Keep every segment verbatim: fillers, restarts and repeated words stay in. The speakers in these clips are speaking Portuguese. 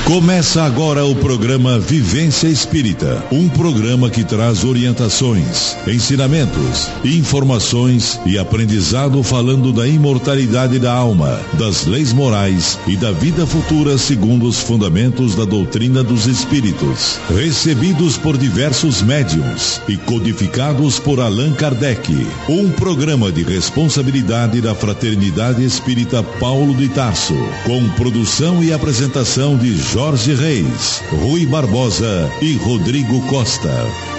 Começa agora o programa Vivência Espírita, um programa que traz orientações, ensinamentos, informações e aprendizado falando da imortalidade da alma, das leis morais e da vida futura segundo os fundamentos da doutrina dos espíritos, recebidos por diversos médiuns e codificados por Allan Kardec. Um programa de responsabilidade da Fraternidade Espírita Paulo de Tarso, com produção e apresentação de Jorge Reis, Rui Barbosa e Rodrigo Costa.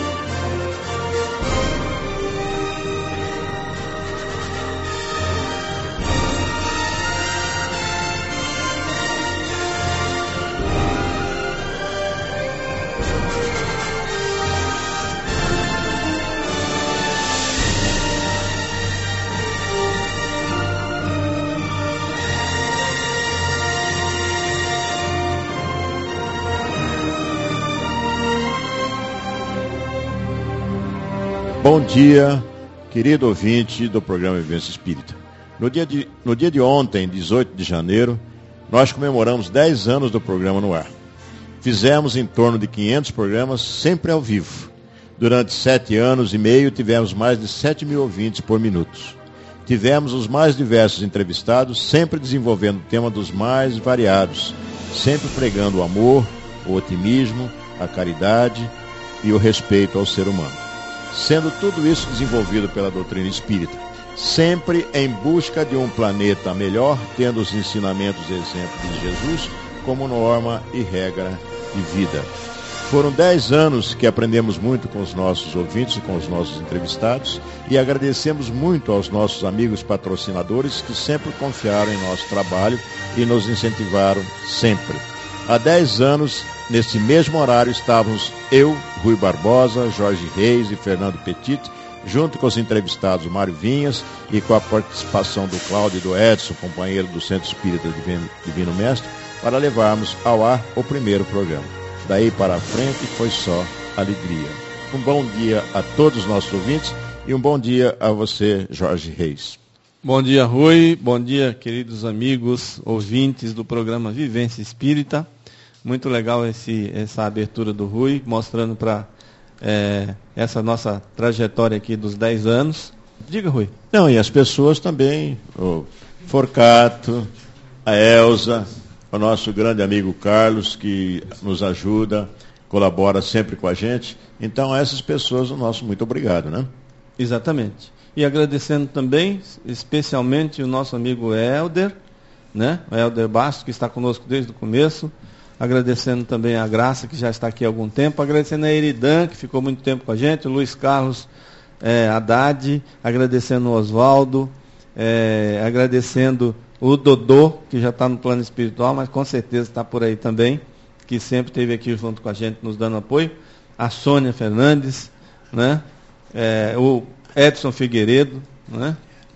Bom dia, querido ouvinte do programa Vivência Espírita. No dia de, no dia de ontem, dezoito de janeiro, nós comemoramos dez anos do programa no ar. Fizemos em torno de quinhentos programas, sempre ao vivo. Durante sete anos e meio, tivemos mais de sete mil ouvintes por minuto. Tivemos os mais diversos entrevistados, sempre desenvolvendo o tema dos mais variados, sempre pregando o amor, o otimismo, a caridade e o respeito ao ser humano. Sendo tudo isso desenvolvido pela doutrina espírita, sempre em busca de um planeta melhor, tendo os ensinamentos e exemplos de Jesus como norma e regra de vida. Foram dez anos que aprendemos muito com os nossos ouvintes e com os nossos entrevistados, e agradecemos muito aos nossos amigos patrocinadores que sempre confiaram em nosso trabalho e nos incentivaram sempre. Há dez anos, neste mesmo horário, estávamos eu, Rui Barbosa, Jorge Reis e Fernando Petit, junto com os entrevistados Mário Vinhas e com a participação do Cláudio e do Edson, companheiro do Centro Espírita Divino, Divino Mestre, para levarmos ao ar o primeiro programa. Daí para frente foi só alegria. Um bom dia a todos os nossos ouvintes e um bom dia a você, Jorge Reis. Bom dia, Rui. Bom dia, queridos amigos, ouvintes do programa Vivência Espírita. Muito legal esse, essa abertura do Rui, mostrando para é, essa nossa trajetória aqui dos dez anos. Diga, Rui. Não, e as pessoas também, o Forcato, a Elza, o nosso grande amigo Carlos, que nos ajuda, colabora sempre com a gente. Então, a essas pessoas, o nosso muito obrigado, né? Exatamente. E agradecendo também, especialmente, o nosso amigo Helder, né? O Helder Bastos, que está conosco desde o começo. Agradecendo também a Graça, que já está aqui há algum tempo. Agradecendo a Eridan, que ficou muito tempo com a gente. O Luiz Carlos é, Haddad. Agradecendo o Oswaldo. É, agradecendo o Dodô, que já está no plano espiritual, mas com certeza está por aí também, que sempre esteve aqui junto com a gente, nos dando apoio. A Sônia Fernandes, né? É, o Edson Figueiredo, né?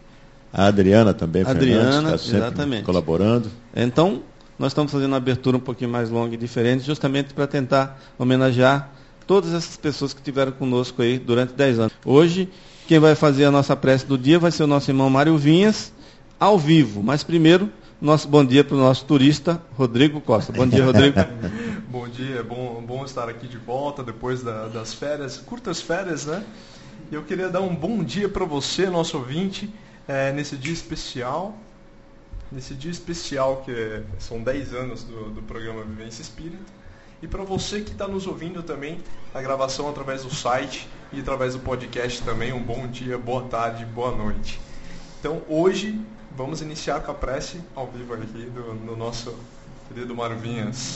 A Adriana também, Adriana, Fernandes, está sempre exatamente. Colaborando. Então, nós estamos fazendo uma abertura um pouquinho mais longa e diferente, justamente para tentar homenagear todas essas pessoas que estiveram conosco aí durante dez anos. Hoje, quem vai fazer a nossa prece do dia vai ser o nosso irmão Mário Vinhas, ao vivo. Mas primeiro, nosso bom dia para o nosso turista, Rodrigo Costa. Bom dia, Rodrigo. Bom dia, é bom, bom estar aqui de volta depois da, das férias, curtas férias, né? E eu queria dar um bom dia para você, nosso ouvinte, é, nesse dia especial. Nesse dia especial, que é, são dez anos do, do programa Vivência Espírita. E para você que está nos ouvindo também, a gravação através do site e através do podcast também, um bom dia, boa tarde, boa noite. Então, hoje, vamos iniciar com a prece ao vivo aqui do, do nosso querido Mário Vinhas.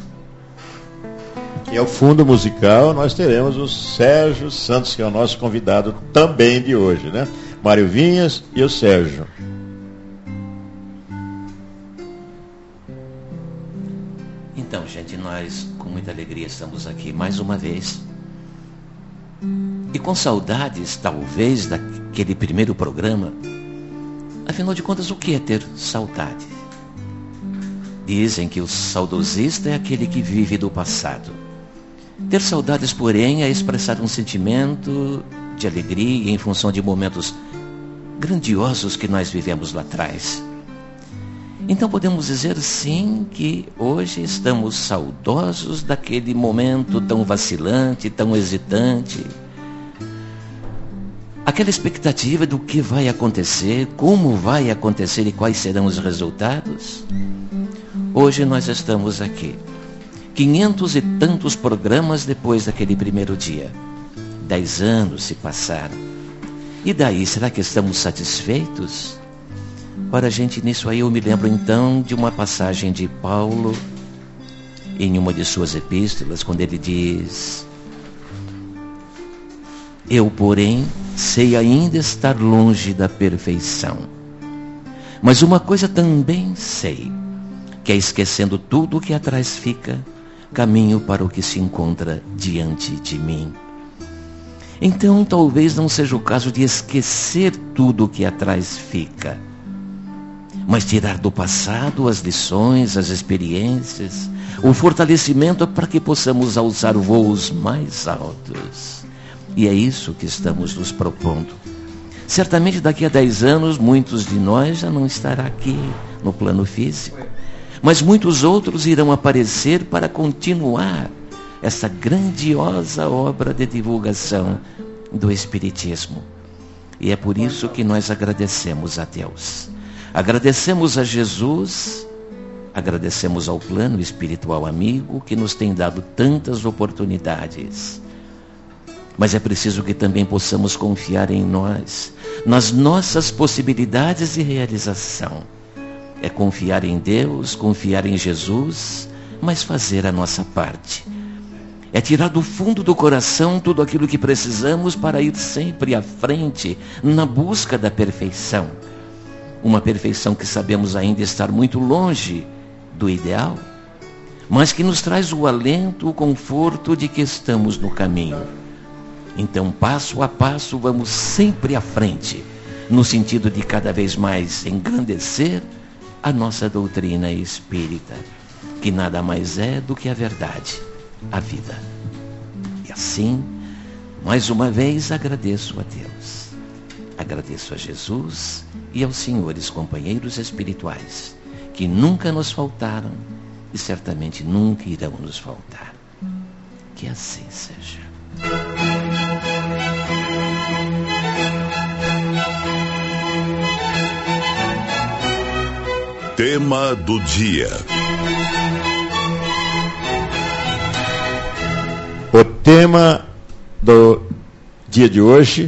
E ao fundo musical, nós teremos o Sérgio Santos, que é o nosso convidado também de hoje, né? Mário Vinhas e o Sérgio. Então, gente, nós com muita alegria estamos aqui mais uma vez. E com saudades, talvez, daquele primeiro programa. Afinal de contas, o que é ter saudade? Dizem que o saudosista é aquele que vive do passado. Ter saudades, porém, é expressar um sentimento de alegria em função de momentos grandiosos que nós vivemos lá atrás. Então podemos dizer sim que hoje estamos saudosos daquele momento tão vacilante, tão hesitante. Aquela expectativa do que vai acontecer, como vai acontecer e quais serão os resultados. Hoje nós estamos aqui, quinhentos e tantos programas depois daquele primeiro dia. Dez anos se passaram. E daí, será que estamos satisfeitos? Ora, gente, nisso aí eu me lembro então de uma passagem de Paulo em uma de suas epístolas, quando ele diz: eu, porém, sei ainda estar longe da perfeição, mas uma coisa também sei, que é esquecendo tudo o que atrás fica, caminho para o que se encontra diante de mim. Então, talvez não seja o caso de esquecer tudo o que atrás fica, mas tirar do passado as lições, as experiências, o fortalecimento para que possamos alçar voos mais altos. E é isso que estamos nos propondo. Certamente daqui a dez anos, muitos de nós já não estarão aqui no plano físico, mas muitos outros irão aparecer para continuar essa grandiosa obra de divulgação do Espiritismo. E é por isso que nós agradecemos a Deus. Agradecemos a Jesus, agradecemos ao plano espiritual amigo que nos tem dado tantas oportunidades. Mas é preciso que também possamos confiar em nós, nas nossas possibilidades de realização. É confiar em Deus, confiar em Jesus, mas fazer a nossa parte. É tirar do fundo do coração tudo aquilo que precisamos para ir sempre à frente, na busca da perfeição. Uma perfeição que sabemos ainda estar muito longe do ideal, mas que nos traz o alento, o conforto de que estamos no caminho. Então, passo a passo, vamos sempre à frente, no sentido de cada vez mais engrandecer a nossa doutrina espírita, que nada mais é do que a verdade, a vida. E assim, mais uma vez, agradeço a Deus, agradeço a Jesus e aos senhores companheiros espirituais, que nunca nos faltaram e certamente nunca irão nos faltar. Que assim seja. Tema do dia. O tema do dia de hoje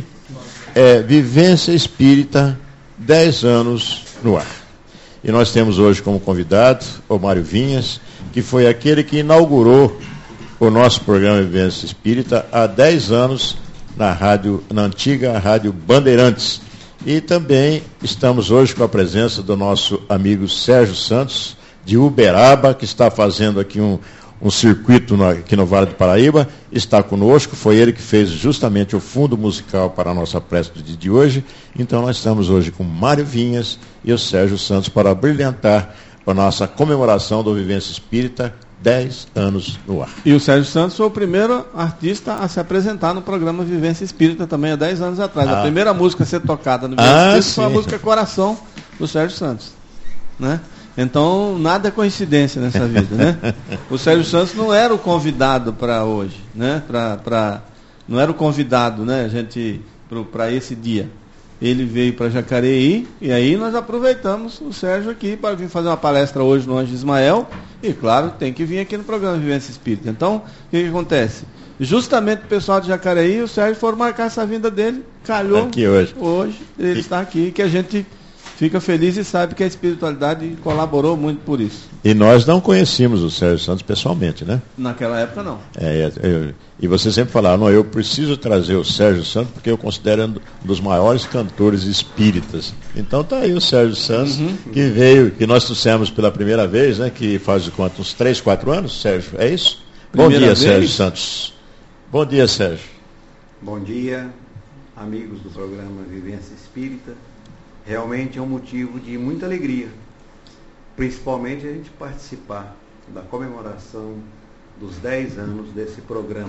é Vivência Espírita, dez anos no ar. E nós temos hoje como convidado o Mário Vinhas, que foi aquele que inaugurou o nosso programa Vivência Espírita há dez anos na rádio, na antiga Rádio Bandeirantes. E também estamos hoje com a presença do nosso amigo Sérgio Santos, de Uberaba, que está fazendo aqui um, um circuito no, aqui no Vale do Paraíba, está conosco. Foi ele que fez justamente o fundo musical para a nossa prece do dia de hoje. Então nós estamos hoje com Mário Vinhas e o Sérgio Santos para brilhantar a nossa comemoração do Vivência Espírita, dez anos no ar. E o Sérgio Santos foi o primeiro artista a se apresentar no programa Vivência Espírita também há dez anos atrás. Ah. A primeira música a ser tocada no Vivência ah, Espírita foi a música Coração, do Sérgio Santos, né? Então, nada é coincidência nessa vida, né? O Sérgio Santos não era o convidado para hoje, né? Pra, pra, não era o convidado, né? A gente, para esse dia. Ele veio para Jacareí e aí nós aproveitamos o Sérgio aqui para vir fazer uma palestra hoje no Anjo Ismael. E claro, tem que vir aqui no programa Vivência Espírita. Então, o que, que acontece? Justamente o pessoal de Jacareí e o Sérgio foram marcar essa vinda dele. Calhou aqui hoje. Hoje ele e... está aqui, que a gente fica feliz e sabe que a espiritualidade colaborou muito por isso. E nós não conhecíamos o Sérgio Santos pessoalmente, né? Naquela época não. É, eu, e você sempre falava, não, eu preciso trazer o Sérgio Santos porque eu considero um dos maiores cantores espíritas. Então está aí o Sérgio Santos, uhum. que veio, que nós trouxemos pela primeira vez, né? Que faz de quanto? Uns três, quatro anos, Sérgio? É isso? Primeira Bom dia, vez? Sérgio Santos. Bom dia, Sérgio. Bom dia, amigos do programa Vivência Espírita. Realmente é um motivo de muita alegria, principalmente a gente participar da comemoração dos dez anos desse programa.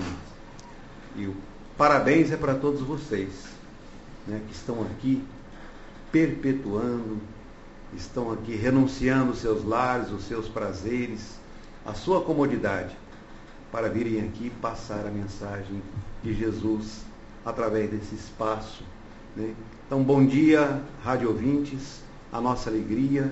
E o parabéns é para todos vocês, né, que estão aqui perpetuando estão aqui renunciando os seus lares, os seus prazeres, a sua comodidade, para virem aqui passar a mensagem de Jesus através desse espaço, né? Então, bom dia, rádio ouvintes, a nossa alegria,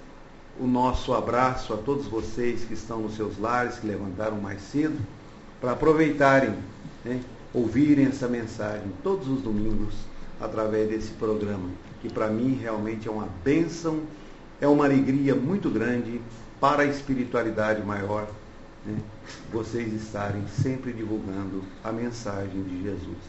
o nosso abraço a todos vocês que estão nos seus lares, que levantaram mais cedo, para aproveitarem, né, ouvirem essa mensagem todos os domingos, através desse programa, que para mim realmente é uma bênção, é uma alegria muito grande para a espiritualidade maior, né, vocês estarem sempre divulgando a mensagem de Jesus.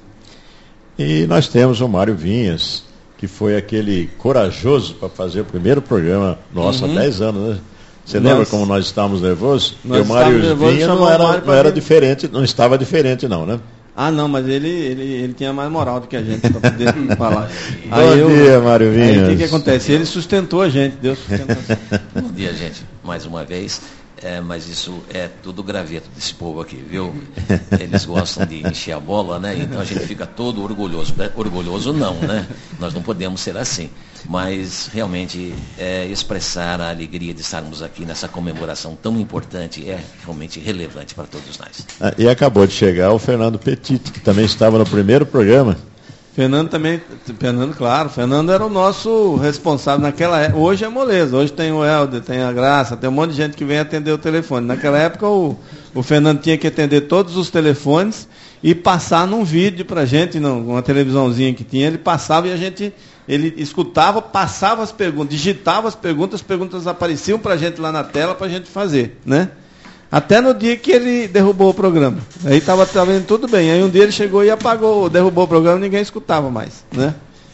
E nós temos o Mário Vinhas, que foi aquele corajoso para fazer o primeiro programa nosso uhum. há dez anos, né? Você nós, lembra como nós estávamos nervosos? Nós e o Mário Vinhas não era, não era diferente, não estava diferente não, né? Ah, não, mas ele, ele, ele tinha mais moral do que a gente para poder falar. Bom aí dia, eu, Mário Vinhas. Aí o que, que acontece? Ele sustentou a gente, Deus sustentou. Bom dia, gente, mais uma vez. É, mas isso é tudo graveto desse povo aqui, viu? Eles gostam de encher a bola, né? Então a gente fica todo orgulhoso. Orgulhoso não, né? Nós não podemos ser assim. Mas realmente é, expressar a alegria de estarmos aqui nessa comemoração tão importante é realmente relevante para todos nós. Ah, e acabou de chegar o Fernando Petit, que também estava no primeiro programa. Fernando também, Fernando, claro, Fernando era o nosso responsável naquela época. Hoje é moleza, hoje tem o Helder, tem a Graça, tem um monte de gente que vem atender o telefone. Naquela época o, o Fernando tinha que atender todos os telefones e passar num vídeo pra gente, numa televisãozinha que tinha, ele passava e a gente, ele escutava, passava as perguntas, digitava as perguntas, as perguntas apareciam pra gente lá na tela pra gente fazer, né? Até no dia que ele derrubou o programa. Aí estava indo tudo bem. Aí um dia ele chegou e apagou, derrubou o programa e ninguém escutava mais, né?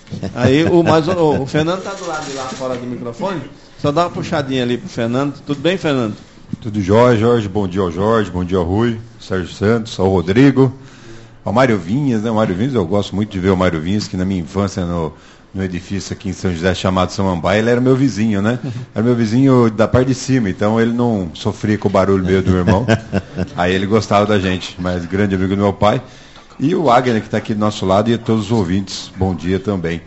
Aí o, mas o, o Fernando está do lado de lá fora do microfone. Só dá uma puxadinha ali pro Fernando. Tudo bem, Fernando? Tudo jóia, Jorge. Bom dia ao Jorge, bom dia ao Rui, Sérgio Santos, ao Rodrigo, ao Mário Vinhas, né? O Mário Vinhas, eu gosto muito de ver o Mário Vinhas, que na minha infância no... no edifício aqui em São José chamado Samambaia, ele era meu vizinho, né? Era meu vizinho da parte de cima, então ele não sofria com o barulho meio do meu irmão. Aí ele gostava da gente, mas grande amigo do meu pai. E o Agner, que está aqui do nosso lado, e a todos os ouvintes, bom dia também.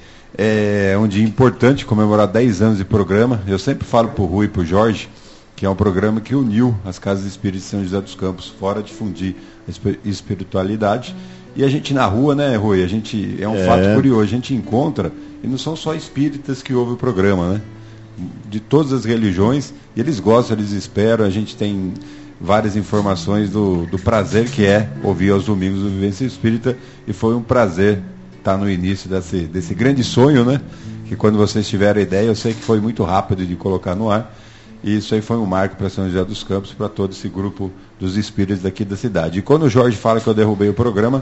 É um dia importante, comemorar dez anos de programa. Eu sempre falo para o Rui e para o Jorge, que é um programa que uniu as Casas Espíritas de São José dos Campos, fora difundir a espiritualidade. E a gente na rua, né, Rui, a gente, é um é. fato curioso, a gente encontra, e não são só espíritas que ouvem o programa, né? De todas as religiões, e eles gostam, eles esperam, a gente tem várias informações do, do prazer que é ouvir aos domingos o Vivência Espírita, e foi um prazer estar no início desse, desse grande sonho, né? Que quando vocês tiveram a ideia, eu sei que foi muito rápido de colocar no ar, e isso aí foi um marco para São José dos Campos, para todo esse grupo dos espíritos daqui da cidade. E quando o Jorge fala que eu derrubei o programa,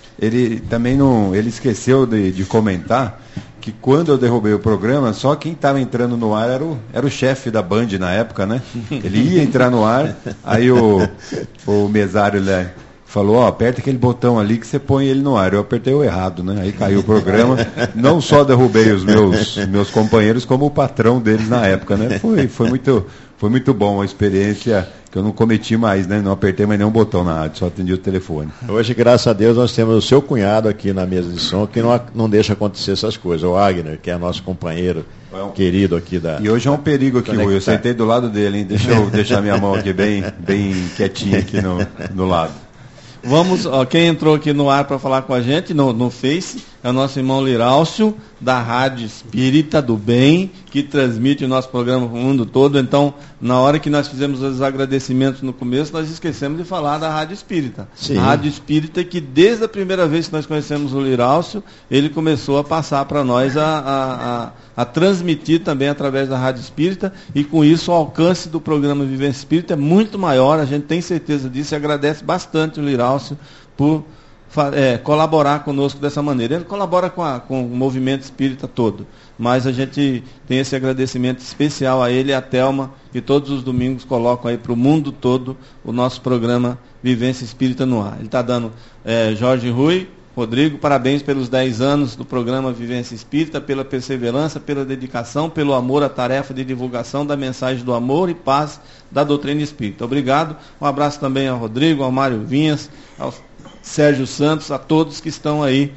ele também não, ele esqueceu de, de comentar que quando eu derrubei o programa, só quem estava entrando no ar era o, era o chefe da Band na época, né? Ele ia entrar no ar, aí o, o mesário, né, falou, ó, aperta aquele botão ali que você põe ele no ar. Eu apertei o errado, né? Aí caiu o programa. Não só derrubei os meus, meus companheiros, como o patrão deles na época, né? Foi, foi, muito, foi muito bom a experiência que eu não cometi mais, né? Não apertei mais nenhum botão na rádio, só atendi o telefone. Hoje, graças a Deus, nós temos o seu cunhado aqui na mesa de som, que não, não deixa acontecer essas coisas. O Agner, que é nosso companheiro é um... querido aqui da... E hoje é um perigo aqui, Rui. Eu sentei do lado dele, hein? Deixa eu deixar minha mão aqui bem, bem quietinha aqui no, no lado. Vamos, ó, quem entrou aqui no ar para falar com a gente no, no Face é o nosso irmão Lirálcio, da Rádio Espírita do Bem, que transmite o nosso programa para o mundo todo. Então, na hora que nós fizemos os agradecimentos no começo, nós esquecemos de falar da Rádio Espírita. Sim. A Rádio Espírita que desde a primeira vez que nós conhecemos o Lirálcio, ele começou a passar para nós a, a, a, a transmitir também através da Rádio Espírita, e com isso o alcance do programa Vivência Espírita é muito maior, a gente tem certeza disso, e agradece bastante o Lirálcio por É, colaborar conosco dessa maneira. Ele colabora com, a, com o movimento espírita todo, mas a gente tem esse agradecimento especial a ele e a Thelma, que todos os domingos colocam aí para o mundo todo o nosso programa Vivência Espírita no ar. Ele está dando, é, Jorge Rui, Rodrigo, parabéns pelos dez anos do programa Vivência Espírita, pela perseverança, pela dedicação, pelo amor à tarefa de divulgação da mensagem do amor e paz da doutrina espírita. Obrigado. Um abraço também ao Rodrigo, ao Mário Vinhas, ao Sérgio Santos, a todos que estão aí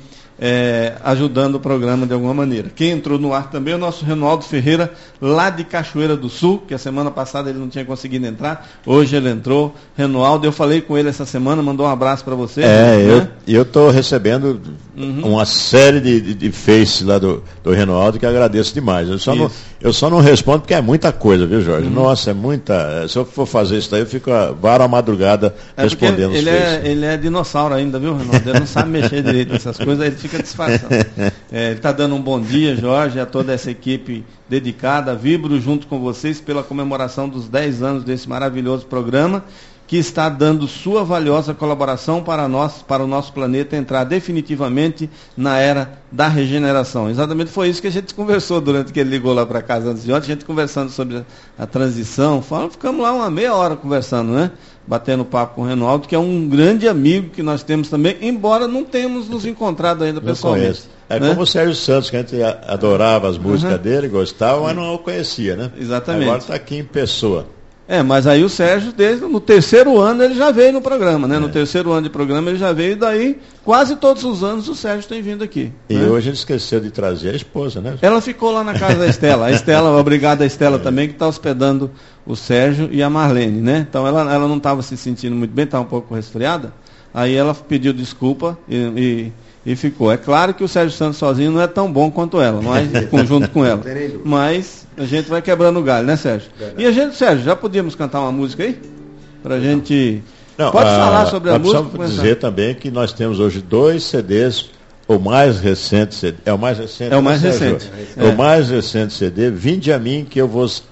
é, ajudando o programa de alguma maneira. Quem entrou no ar também é o nosso Renoaldo Ferreira, lá de Cachoeira do Sul, que a semana passada ele não tinha conseguido entrar, hoje ele entrou. Renoaldo, eu falei com ele essa semana, mandou um abraço para você. É, né? eu estou recebendo uhum. uma série de, de, de faces lá do, do Renoaldo que agradeço demais. Eu só, não, eu só não respondo porque é muita coisa, viu, Jorge? Uhum. Nossa, é muita. Se eu for fazer isso daí, eu fico várias madrugada é respondendo ele, os ele faces. É, ele é dinossauro ainda, viu, Renoaldo? Ele não sabe mexer direito nessas coisas, ele fica disfarçando. É, ele está dando um bom dia, Jorge, a toda essa equipe dedicada. Vibro junto com vocês pela comemoração dos dez anos desse maravilhoso programa, que está dando sua valiosa colaboração para nós, para o nosso planeta entrar definitivamente na era da regeneração. Exatamente foi isso que a gente conversou durante que ele ligou lá para casa antes de ontem, a gente conversando sobre a transição, falando, ficamos lá uma meia hora conversando, né? Batendo papo com o Renoaldo, que é um grande amigo que nós temos também, embora não tenhamos nos encontrado ainda pessoalmente. É né? como o Sérgio Santos, que a gente adorava as músicas uhum. dele, gostava, mas não o conhecia, né? Exatamente. Agora está aqui em pessoa. É, mas aí o Sérgio, desde no terceiro ano, ele já veio no programa, né? É. No terceiro ano de programa ele já veio, e daí, quase todos os anos, o Sérgio tem vindo aqui. E né? hoje a gente esqueceu de trazer a esposa, né? Ela ficou lá na casa da Estela. A Estela, obrigado a Estela é. também, que está hospedando o Sérgio e a Marlene, né? Então ela, ela não estava se sentindo muito bem, estava um pouco resfriada. Aí ela pediu desculpa e, e, e ficou. É claro que o Sérgio Santos sozinho não é tão bom quanto ela, mas conjunto com ela. Mas a gente vai quebrando o galho, né, Sérgio? Verdade. E a gente, Sérgio, já podíamos cantar uma música aí? Pra gente... Não, Pode a, falar sobre a, a música? Precisamos dizer também que nós temos hoje dois C Ds, o mais recente C D, é o mais recente? É o mais recente. É. O mais recente C D, Vinde a mim que eu vos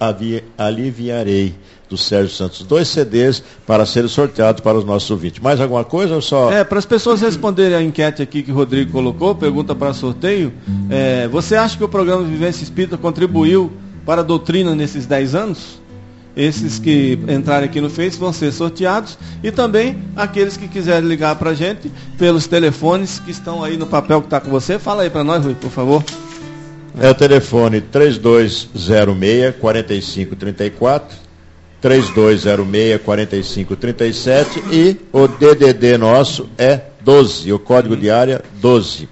aliviarei, do Sérgio Santos. Dois C Ds para serem sorteados para os nossos ouvintes. Mais alguma coisa ou só... É, para as pessoas responderem a enquete aqui que o Rodrigo colocou, pergunta para sorteio, é, você acha que o programa Vivência Espírita contribuiu para a doutrina nesses dez anos? Esses que entrarem aqui no Face vão ser sorteados, e também aqueles que quiserem ligar para a gente pelos telefones que estão aí no papel que está com você. Fala aí para nós, Rui, por favor. É o telefone três dois zero seis, quatro cinco três quatro, três dois zero seis, quatro cinco três sete, e o D D D nosso é doze, o código de área doze.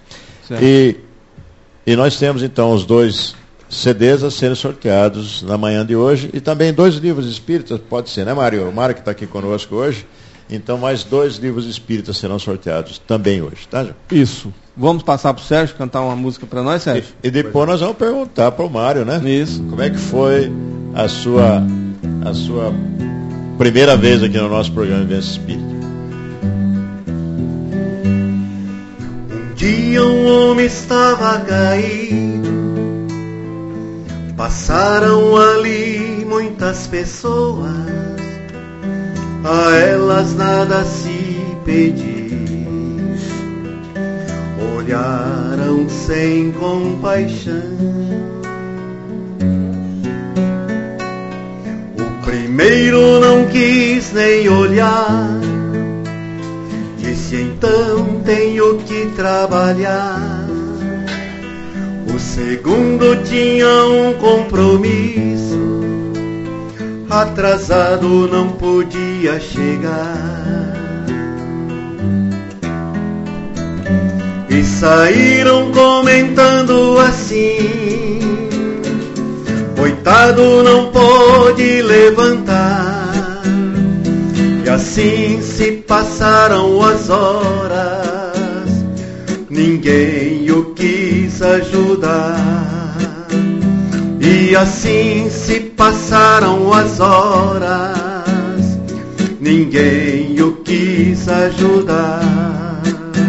E, e nós temos então os dois C Ds a serem sorteados na manhã de hoje, e também dois livros espíritas, pode ser, né, Mário? O Mário que está aqui conosco hoje. Então, mais dois livros espíritas serão sorteados também hoje, tá, João? Isso. Vamos passar para o Sérgio cantar uma música para nós, Sérgio? E, e depois nós vamos perguntar para o Mário, né? Isso. Como é que foi a sua, a sua primeira vez aqui no nosso programa Vivência Espírita? Um dia um homem estava caído, passaram ali muitas pessoas, a elas nada se pedir, olharam sem compaixão. O primeiro não quis nem olhar, disse então tenho que trabalhar. O segundo tinha um compromisso, atrasado não podia chegar. E saíram comentando assim: coitado não pode levantar. E assim se passaram as horas, ninguém o quis ajudar. E assim se passaram as horas, ninguém o quis ajudar.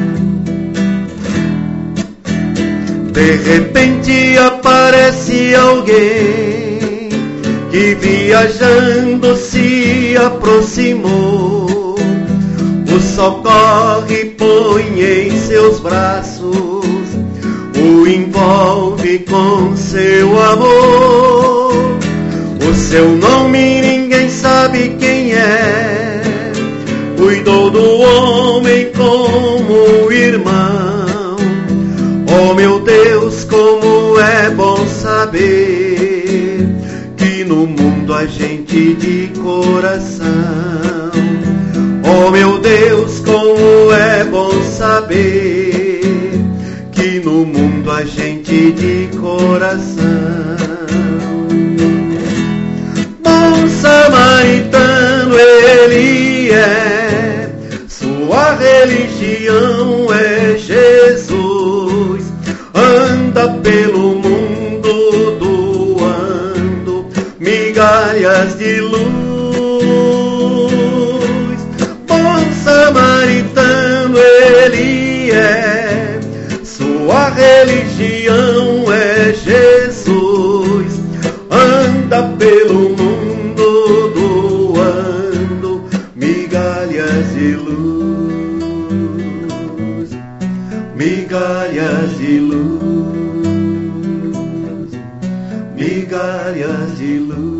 De repente aparece alguém que viajando se aproximou. O socorre põe em seus braços, o envolve com seu amor. O seu nome ninguém sabe quem é, cuidou do homem como irmão. Oh meu Deus, como é bom saber que no mundo há gente de coração. Oh meu Deus, como é bom saber que coração. Bom samaritano ele é, sua religião é Jesus. Anda pelo mundo doando migalhas de luz. Bom samaritano ele é, sua religião é Jesus. Anda pelo mundo doando migalhas de luz, migalhas de luz, migalhas de luz.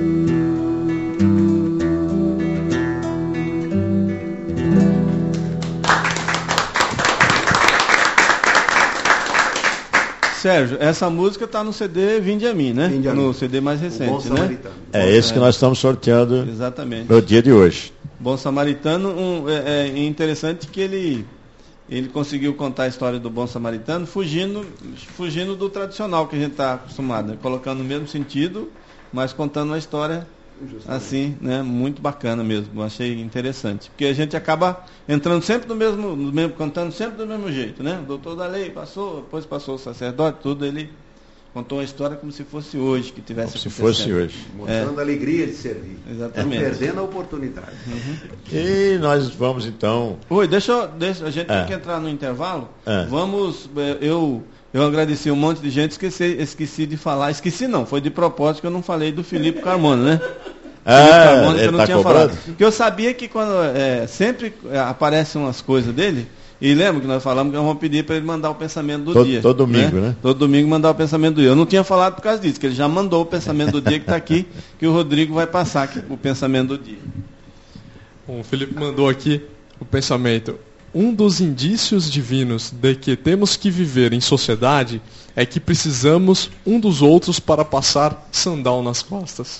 Sérgio, essa música está no C D Vinde a Mim, né? Vinde a no Mim. C D mais recente, né? É esse que nós estamos sorteando Exatamente. no dia de hoje. Bom Samaritano, um, é, é interessante que ele, ele conseguiu contar a história do Bom Samaritano fugindo, fugindo do tradicional que a gente está acostumado, né? Colocando no mesmo sentido, mas contando uma história assim, né? Muito bacana mesmo, achei interessante. Porque a gente acaba entrando sempre no mesmo, no mesmo, contando sempre do mesmo jeito, né? O doutor da lei passou, depois passou o sacerdote, tudo, ele contou uma história como se fosse hoje, que tivesse Como se fosse hoje. Mostrando É. a alegria de servir. Exatamente. Perdendo a oportunidade. Uhum. E nós vamos então. Oi, deixa, eu- deixa a gente É. tem que entrar no intervalo. É. Vamos, eh, eu, eu agradeci um monte de gente, esqueci, esqueci de falar, esqueci não, foi de propósito que eu não falei do Filipe Carmona, né? Filipe Ah, Carmona, que eu ele não tá tinha cobrando? falado. Porque eu sabia que quando eh, sempre eh, aparecem umas coisas dele, e lembra que nós falamos que nós vamos pedir para ele mandar o pensamento do Todo- dia. todo domingo, né? Todo domingo mandar o pensamento do dia. Eu não tinha falado por causa disso, que ele já mandou o pensamento do dia que está aqui, que o Rodrigo vai passar aqui o pensamento do dia. Bom, o Felipe mandou aqui o pensamento. Um dos indícios divinos de que temos que viver em sociedade é que precisamos um dos outros para passar sandal nas costas.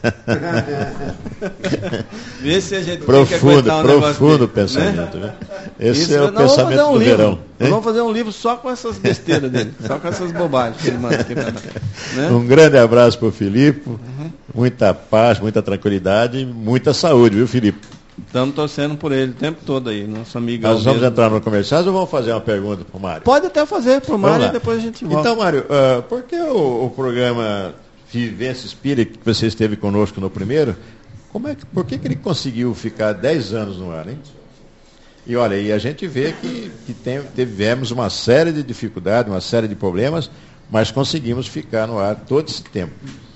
Vê se a gente tem que Profundo, aguentar um negócio profundo desse, pensamento, né? Esse Isso, é o nós vamos pensamento fazer um do livro. verão. Nós hein? vamos fazer um livro só com essas besteiras dele, só com essas bobagens que ele manda aqui pra nós, né? Um grande abraço para o Filipe, muita paz, muita tranquilidade e muita saúde, viu, Filipe? Estamos torcendo por ele o tempo todo aí, nosso amigo. Nós vamos entrar no comerciais ou vamos fazer uma pergunta para o Mário? Pode até fazer pro Vamos Mário lá. e depois a gente volta. Então, Mário, ah, por que o, o programa Vivência Espírita, que você esteve conosco no primeiro, como é que, por que, que ele conseguiu ficar dez anos no ar, hein? E olha, e a gente vê que, que tem, tivemos uma série de dificuldades, uma série de problemas, mas conseguimos ficar no ar todo esse tempo.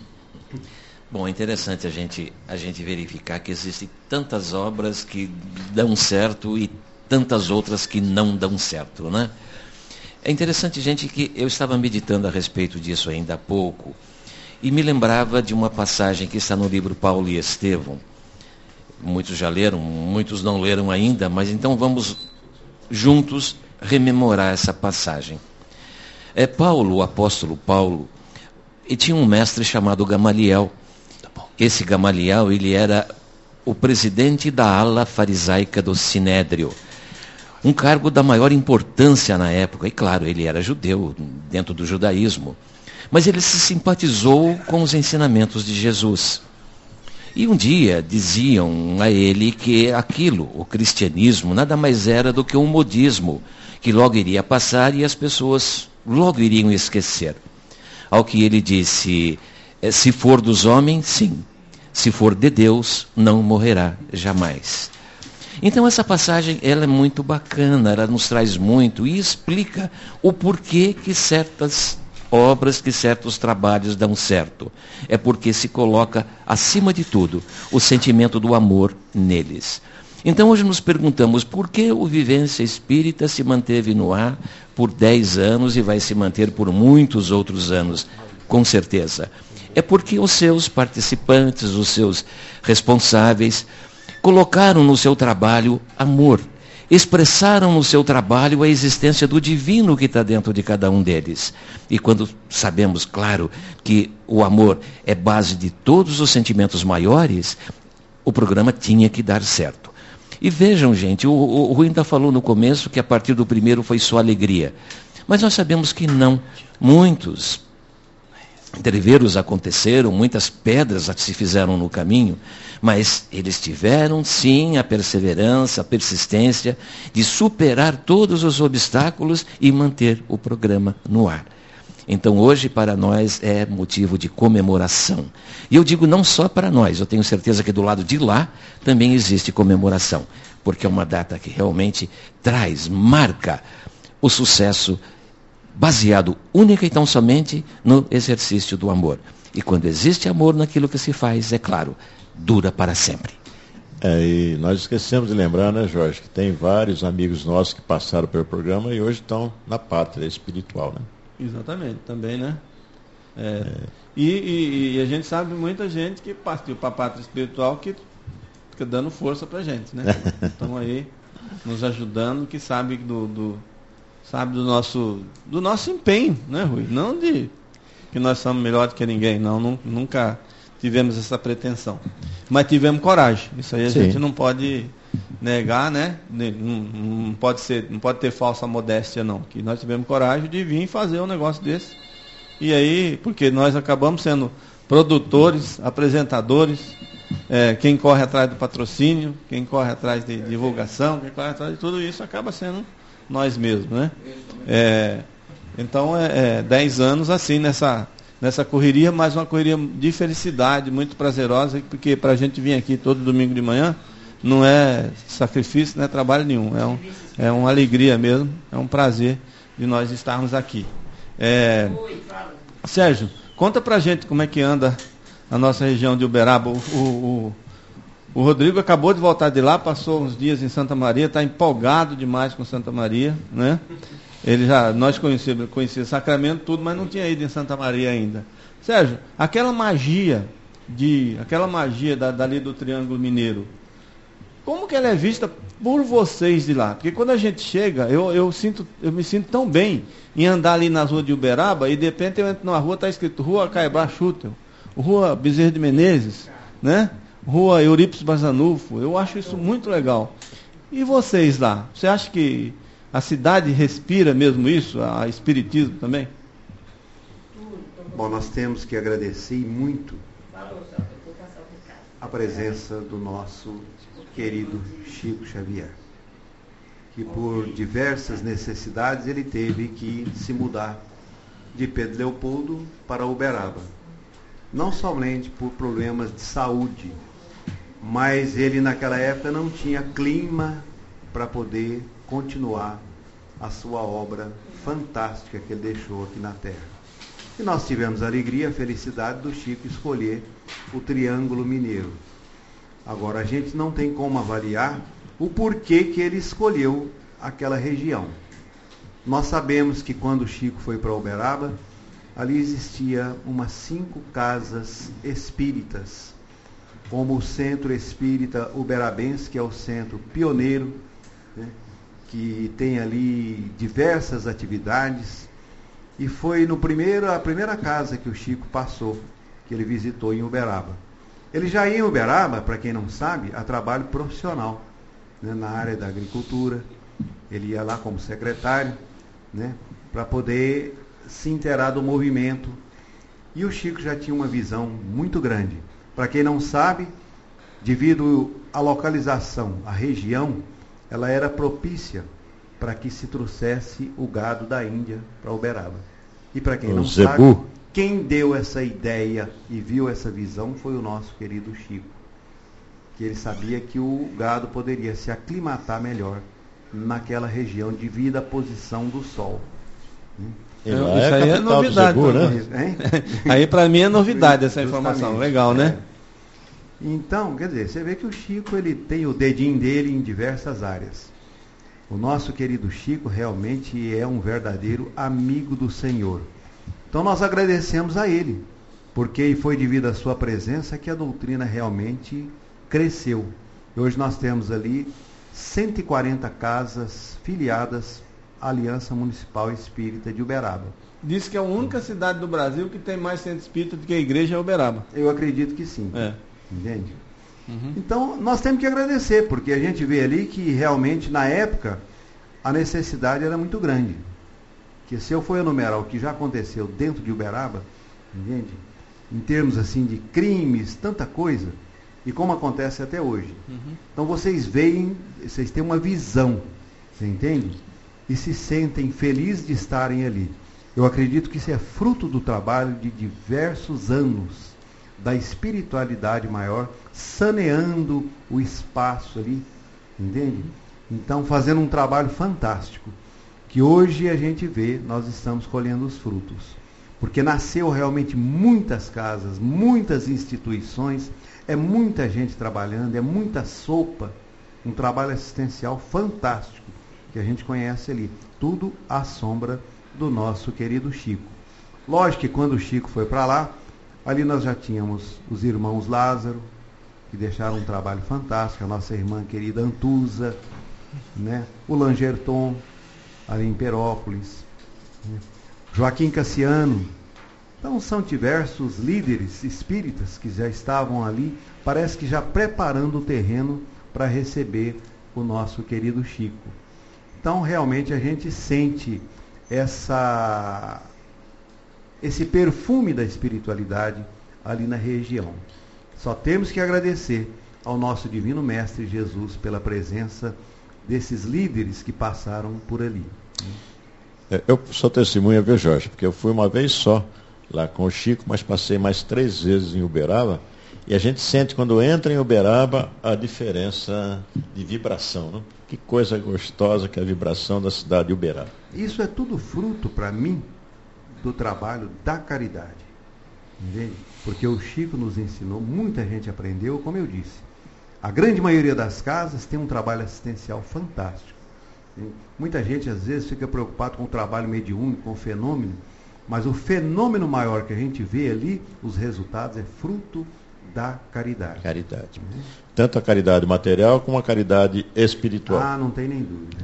Bom, é interessante a gente, a gente verificar que existem tantas obras que dão certo e tantas outras que não dão certo, né? É interessante, gente, que eu estava meditando a respeito disso ainda há pouco e me lembrava de uma passagem que está no livro Paulo e Estevão. Muitos já leram, muitos não leram ainda, mas então vamos juntos rememorar essa passagem. É Paulo, o apóstolo Paulo, e tinha um mestre chamado Gamaliel. Esse Gamaliel, ele era o presidente da ala farisaica do Sinédrio, um cargo da maior importância na época, e claro, ele era judeu, dentro do judaísmo, mas ele se simpatizou com os ensinamentos de Jesus. E um dia diziam a ele que aquilo, o cristianismo, nada mais era do que um modismo, que logo iria passar e as pessoas logo iriam esquecer. Ao que ele disse, se for dos homens, sim. Se for de Deus, não morrerá jamais. Então essa passagem, ela é muito bacana, ela nos traz muito e explica o porquê que certas obras, que certos trabalhos dão certo. É porque se coloca, acima de tudo, o sentimento do amor neles. Então hoje nos perguntamos por que o Vivência Espírita se manteve no ar por dez anos e vai se manter por muitos outros anos, com certeza. É porque os seus participantes, os seus responsáveis, colocaram no seu trabalho amor, expressaram no seu trabalho a existência do divino que está dentro de cada um deles. E quando sabemos, claro, que o amor é base de todos os sentimentos maiores, o programa tinha que dar certo. E vejam, gente, o, o, o Rui ainda falou no começo que a partir do primeiro foi só alegria. Mas nós sabemos que não. Muitos entreveros aconteceram, muitas pedras se fizeram no caminho, mas eles tiveram sim a perseverança, a persistência de superar todos os obstáculos e manter o programa no ar. Então hoje para nós é motivo de comemoração. E eu digo não só para nós, eu tenho certeza que do lado de lá também existe comemoração, porque é uma data que realmente traz, marca o sucesso baseado única e tão somente no exercício do amor. E quando existe amor naquilo que se faz, é claro, dura para sempre. É, e nós esquecemos de lembrar, né, Jorge, que tem vários amigos nossos que passaram pelo programa e hoje estão na pátria espiritual, né? Exatamente, também, né? É, é. E, e, e a gente sabe muita gente que partiu para a pátria espiritual que fica dando força para a gente, né? Estão aí nos ajudando, que sabe do... do sabe do nosso, do nosso empenho, né, Rui? Não de que nós somos melhores que ninguém, não, nunca tivemos essa pretensão. Mas tivemos coragem, isso aí a Sim. gente não pode negar, né? Não, não, pode ser, não pode ter falsa modéstia, não. Que nós tivemos coragem de vir fazer um negócio desse. E aí, porque nós acabamos sendo produtores, apresentadores, é, quem corre atrás do patrocínio, quem corre atrás de divulgação, quem corre atrás de tudo isso acaba sendo nós mesmos, né? É, então, é, é dez anos assim nessa, nessa correria, mas uma correria de felicidade, muito prazerosa, porque para a gente vir aqui todo domingo de manhã, não é sacrifício, não é trabalho nenhum, é, um, é uma alegria mesmo, é um prazer de nós estarmos aqui. É, Sérgio, conta pra gente como é que anda a nossa região de Uberaba. O, o, o, O Rodrigo acabou de voltar de lá, passou uns dias em Santa Maria, está empolgado demais com Santa Maria, né? Ele já, nós conhecíamos, conhecíamos Sacramento, tudo, mas não tinha ido em Santa Maria ainda. Sérgio, aquela magia de, aquela magia da, dali do Triângulo Mineiro, como que ela é vista por vocês de lá? Porque quando a gente chega, eu, eu, sinto, eu me sinto tão bem em andar ali nas ruas de Uberaba e de repente eu entro numa rua, está escrito Rua Caibá Schutel, Rua Bezerra de Menezes, né? Rua Eurípides Barzanufo, eu acho isso muito legal. E vocês lá, você acha que a cidade respira mesmo isso, a espiritismo também? Bom, nós temos que agradecer muito a presença do nosso querido Chico Xavier, que por diversas necessidades ele teve que se mudar de Pedro Leopoldo para Uberaba. Não somente por problemas de saúde, mas ele naquela época não tinha clima para poder continuar a sua obra fantástica que ele deixou aqui na Terra. E nós tivemos a alegria, a felicidade do Chico escolher o Triângulo Mineiro. Agora, a gente não tem como avaliar o porquê que ele escolheu aquela região. Nós sabemos que quando o Chico foi para Uberaba, ali existia umas cinco casas espíritas, como o Centro Espírita Uberabense, que é o centro pioneiro, né, que tem ali diversas atividades, e foi no primeiro, a primeira casa que o Chico passou, que ele visitou em Uberaba. Ele já ia em Uberaba, para quem não sabe, a trabalho profissional, né, na área da agricultura. Ele ia lá como secretário, né, para poder se inteirar do movimento. E o Chico já tinha uma visão muito grande. Para quem não sabe, devido à localização, a região, ela era propícia para que se trouxesse o gado da Índia para Uberaba. E para quem o não Zebu. sabe, quem deu essa ideia e viu essa visão foi o nosso querido Chico. Que ele sabia que o gado poderia se aclimatar melhor naquela região devido à posição do sol. É, isso é aí é novidade, Zebu, né? Aí para mim é novidade essa informação, legal, né? Então, quer dizer, você vê que o Chico ele tem o dedinho dele em diversas áreas. O nosso querido Chico realmente é um verdadeiro amigo do Senhor. Então nós agradecemos a ele, porque foi devido à sua presença que a doutrina realmente cresceu. E hoje nós temos ali cento e quarenta casas filiadas à Aliança Municipal Espírita de Uberaba. Diz que é a única cidade do Brasil que tem mais centro espírita do que a igreja é Uberaba. Eu acredito que sim. É. Entende? Uhum. Então, nós temos que agradecer, porque a gente vê ali que realmente, na época, a necessidade era muito grande. Que se eu for enumerar o que já aconteceu dentro de Uberaba, entende? Em termos assim de crimes, tanta coisa, e como acontece até hoje. Uhum. Então vocês veem, vocês têm uma visão, você entende? E se sentem felizes de estarem ali. Eu acredito que isso é fruto do trabalho de diversos anos da espiritualidade maior, saneando o espaço ali, entende? Então fazendo um trabalho fantástico, que hoje a gente vê, nós estamos colhendo os frutos. Porque nasceu realmente muitas casas, muitas instituições, é muita gente trabalhando, é muita sopa, um trabalho assistencial fantástico que a gente conhece ali. Tudo à sombra do nosso querido Chico. Lógico que quando o Chico foi para lá, ali nós já tínhamos os irmãos Lázaro, que deixaram um trabalho fantástico, a nossa irmã querida Antusa, né? O Langerton, ali em Perópolis, né? Joaquim Cassiano. Então são diversos líderes espíritas que já estavam ali, parece que já preparando o terreno para receber o nosso querido Chico. Então realmente a gente sente essa, esse perfume da espiritualidade ali na região. Só temos que agradecer ao nosso Divino Mestre Jesus pela presença desses líderes que passaram por ali. Eu sou testemunha, viu, Jorge? Porque eu fui uma vez só lá com o Chico, mas passei mais três vezes em Uberaba, e a gente sente quando entra em Uberaba a diferença de vibração, não? Que coisa gostosa que é a vibração da cidade de Uberaba. Isso é tudo fruto, para mim, do trabalho da caridade. Entende? Porque o Chico nos ensinou, muita gente aprendeu, como eu disse. A grande maioria das casas tem um trabalho assistencial fantástico. Muita gente às vezes fica preocupado com o trabalho mediúnico, com o fenômeno, mas o fenômeno maior que a gente vê ali, os resultados, é fruto da caridade. Caridade. Uhum. Tanto a caridade material como a caridade espiritual. Ah, não tem nem dúvida.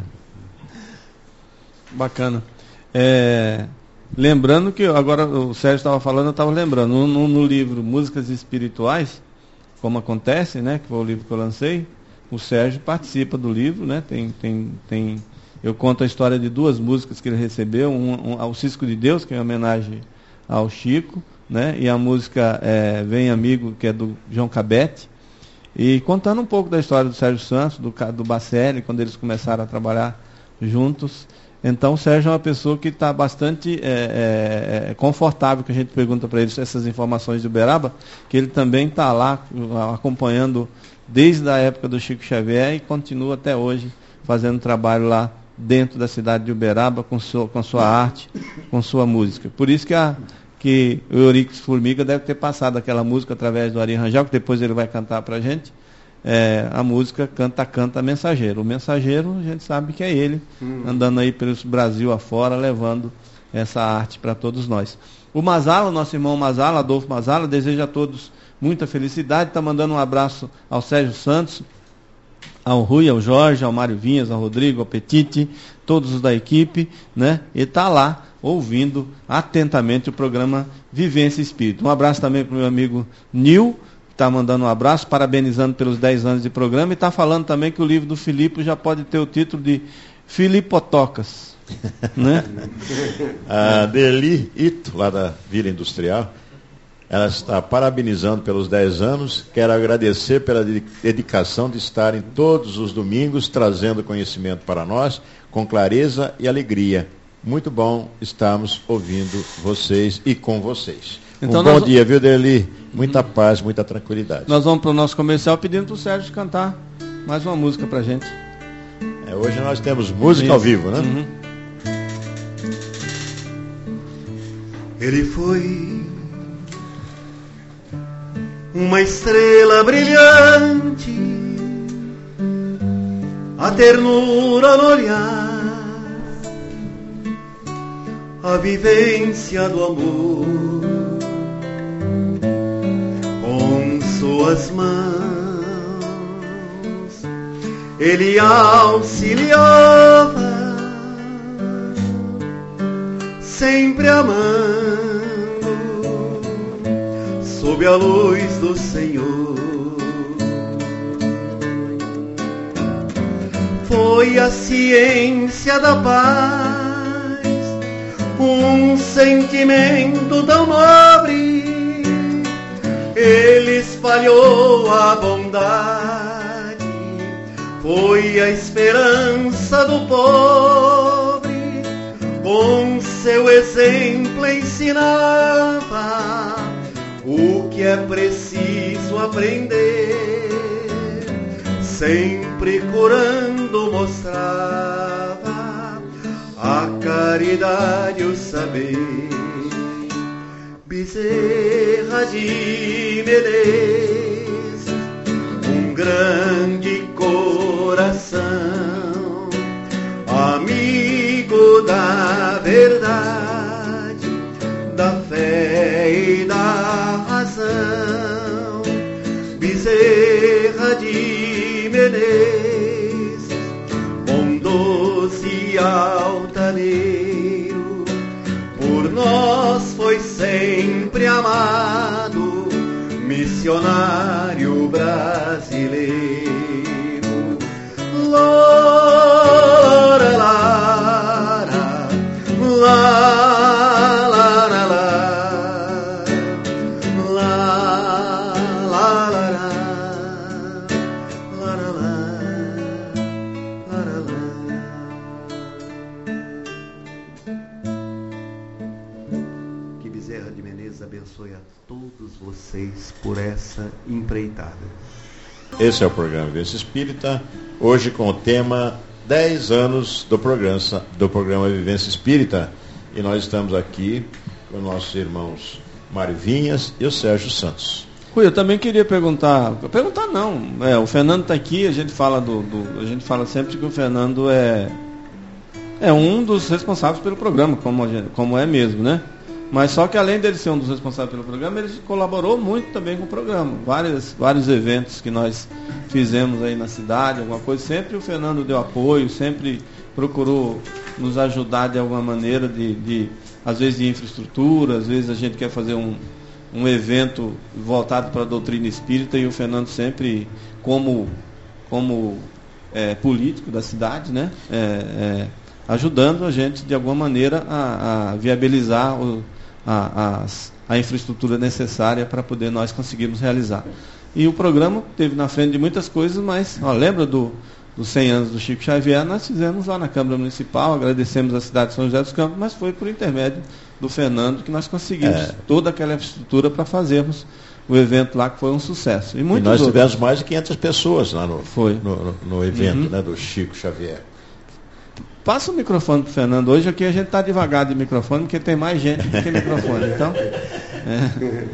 Bacana. É, lembrando que, agora o Sérgio estava falando, eu estava lembrando, no, no livro Músicas Espirituais, como acontece, né, que foi o livro que eu lancei, o Sérgio participa do livro, né, tem, tem, tem, eu conto a história de duas músicas que ele recebeu, um, um, ao Cisco de Deus, que é em homenagem ao Chico, né, e a música é, Vem Amigo, que é do João Cabete, e contando um pouco da história do Sérgio Santos, do, do Bacelli, quando eles começaram a trabalhar juntos. Então o Sérgio é uma pessoa que está bastante é, é, confortável, que a gente pergunta para ele essas informações de Uberaba, que ele também está lá acompanhando desde a época do Chico Xavier e continua até hoje fazendo trabalho lá dentro da cidade de Uberaba com sua, com sua arte, com sua música. Por isso que, a, que o Eurix Formiga deve ter passado aquela música através do Ari Rangel, que depois ele vai cantar para a gente. É, a música Canta, Canta, Mensageiro. O mensageiro, a gente sabe que é ele, hum. andando aí pelo Brasil afora, levando essa arte para todos nós. O Mazala, nosso irmão Mazala, Adolfo Mazala, deseja a todos muita felicidade, está mandando um abraço ao Sérgio Santos, ao Rui, ao Jorge, ao Mário Vinhas, ao Rodrigo, ao Petite, todos os da equipe, né? E está lá ouvindo atentamente o programa Vivência Espírita. Um abraço também para o meu amigo Nil, está mandando um abraço, parabenizando pelos dez anos de programa, e está falando também que o livro do Filipe já pode ter o título de Filipotocas. Né? A Deli Ito, lá da Vila Industrial, ela está parabenizando pelos dez anos, quero agradecer pela dedicação de estarem todos os domingos trazendo conhecimento para nós, com clareza e alegria. Muito bom estarmos ouvindo vocês e com vocês. Então, um bom nós... dia, viu, Deli? Muita uhum. paz, muita tranquilidade. Nós vamos para o nosso comercial pedindo para o Sérgio cantar mais uma música para a gente. É, hoje nós temos música Isso. ao vivo, né? Uhum. Ele foi uma estrela brilhante, a ternura no olhar, a vivência do amor, com suas mãos ele auxiliava, sempre amando, sob a luz do Senhor. Foi a ciência da paz, um sentimento tão nobre, ele espalhou a bondade, foi a esperança do pobre, com seu exemplo ensinava o que é preciso aprender, sempre curando mostrava a caridade e o saber. Bezerra de Menezes, um grande coração, amigo da verdade, da fé e da razão. Bezerra de Menezes, bondoso e altaneiro, por nós foi sempre amado, missionário brasileiro. Lora, lara, la, la, la, la, la, la, la, la, la, la, la, la. Que Bezerra de Menezes abençoe a todos vocês por essa empreitada. Esse é o programa Vivência Espírita, hoje com o tema dez anos do programa, do programa Vivência Espírita. E nós estamos aqui com nossos irmãos Mário Vinhas e o Sérgio Santos. Rui, eu também queria perguntar, perguntar não, é, o Fernando está aqui, a gente fala do, do, a gente fala sempre que o Fernando é, é um dos responsáveis pelo programa, como, a gente, como é mesmo, né? Mas só que além dele ser um dos responsáveis pelo programa, ele colaborou muito também com o programa. Vários, vários eventos que nós fizemos aí na cidade, alguma coisa, sempre o Fernando deu apoio, sempre procurou nos ajudar de alguma maneira, de, de às vezes de infraestrutura, às vezes a gente quer fazer um, um evento voltado para a doutrina espírita e o Fernando sempre, como, como é, político da cidade, né? É, é, ajudando a gente de alguma maneira a, a viabilizar o A, a, a infraestrutura necessária para poder nós conseguirmos realizar. E o programa teve na frente de muitas coisas, mas ó, lembra do, dos cem anos do Chico Xavier, nós fizemos lá na Câmara Municipal, agradecemos a cidade de São José dos Campos, mas foi por intermédio do Fernando que nós conseguimos é. toda aquela infraestrutura para fazermos o evento lá, que foi um sucesso. E, e nós outros. tivemos mais de quinhentas pessoas lá no, foi. no, no, no evento uhum. né, do Chico Xavier. Passa o microfone para o Fernando. Hoje aqui a gente está devagar de microfone, porque tem mais gente do que microfone. Então, é.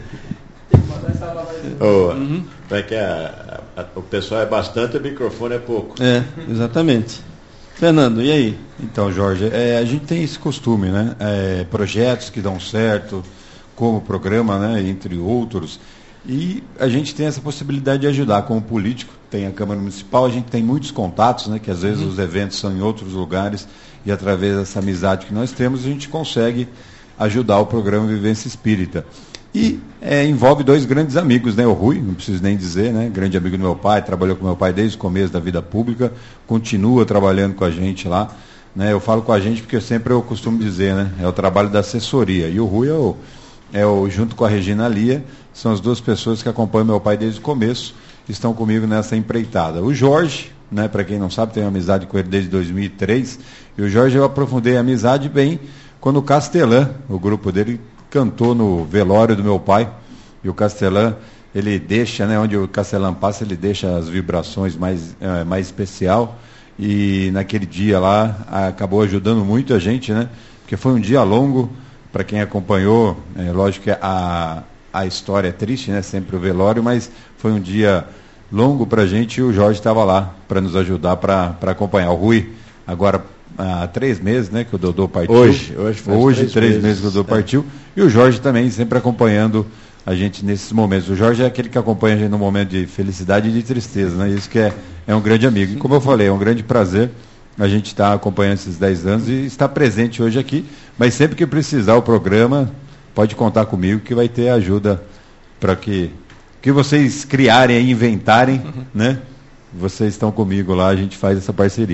Oh, uhum. é que a, a, o pessoal é bastante, o microfone é pouco. É, exatamente. Fernando, e aí? Então, Jorge, é, a gente tem esse costume, né? É, projetos que dão certo, como o programa, né? Entre outros. E a gente tem essa possibilidade de ajudar como político, tem a Câmara Municipal, a gente tem muitos contatos, né, que às vezes uhum. os eventos são em outros lugares, e através dessa amizade que nós temos, a gente consegue ajudar o programa Vivência Espírita. E é, envolve dois grandes amigos, né, o Rui, não preciso nem dizer, né, grande amigo do meu pai, trabalhou com meu pai desde o começo da vida pública, continua trabalhando com a gente lá, né, eu falo com a gente porque sempre eu costumo dizer, né, é o trabalho da assessoria, e o Rui é o, é o junto com a Regina Lia, são as duas pessoas que acompanham meu pai desde o começo, estão comigo nessa empreitada. O Jorge, né, para quem não sabe, tenho amizade com ele desde dois mil e três, e o Jorge eu aprofundei a amizade bem quando o Castelã, o grupo dele, cantou no velório do meu pai, e o Castelã, ele deixa, né, onde o Castelã passa, ele deixa as vibrações mais, é, mais especial, e naquele dia lá, acabou ajudando muito a gente, né, porque foi um dia longo, para quem acompanhou, é, lógico que a... A história é triste, né? Sempre o velório, mas foi um dia longo para a gente e o Jorge estava lá para nos ajudar, para acompanhar. O Rui, agora há três meses, né? Que o Dodô partiu. Hoje, hoje, faz hoje três, três meses, meses que o Dodô é. partiu. E o Jorge também sempre acompanhando a gente nesses momentos. O Jorge é aquele que acompanha a gente no momento de felicidade e de tristeza, né? Isso que é, é um grande amigo. E como eu falei, é um grande prazer a gente estar acompanhando esses dez anos e estar presente hoje aqui. Mas sempre que precisar o programa, pode contar comigo que vai ter ajuda para que, que vocês criarem e inventarem, uhum. né? Vocês estão comigo lá, a gente faz essa parceria.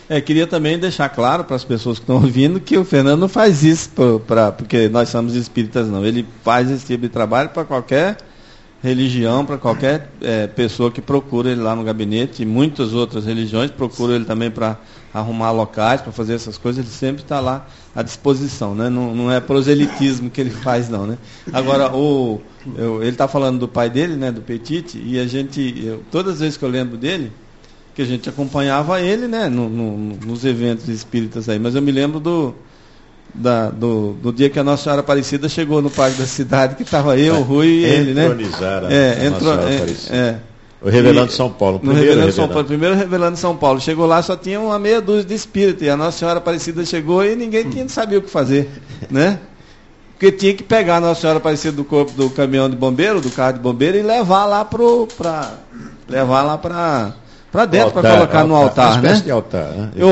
É, queria também deixar claro para as pessoas que estão ouvindo que o Fernando não faz isso pra, pra, porque nós somos espíritas, não. Ele faz esse tipo de trabalho para qualquer religião, para qualquer é, pessoa que procura ele lá no gabinete, e muitas outras religiões procuram ele também para arrumar locais, para fazer essas coisas, ele sempre está lá à disposição, né? Não, não é proselitismo que ele faz, não, né? Agora, o, eu, ele está falando do pai dele, né, do Petit, e a gente, eu, todas as vezes que eu lembro dele, que a gente acompanhava ele, né, no, no, nos eventos espíritas aí, mas eu me lembro do, da, do, do dia que a Nossa Senhora Aparecida chegou no Parque da Cidade, que estava eu, o Rui e ele, né? Entronizaram é, a entrou, Nossa Senhora é, Aparecida. é. O Revelando E, São Paulo, no primeiro Revelando São Revelando. Paulo, primeiro Revelando São Paulo. Chegou lá, só tinha uma meia dúzia de espírito, e a Nossa Senhora Aparecida chegou e ninguém tinha, sabia o que fazer, né? Porque tinha que pegar a Nossa Senhora Aparecida do corpo do caminhão de bombeiro, do carro de bombeiro, e levar lá pro, pra, levar lá para para dentro, para colocar altar, no altar, uma né? de altar, né? O,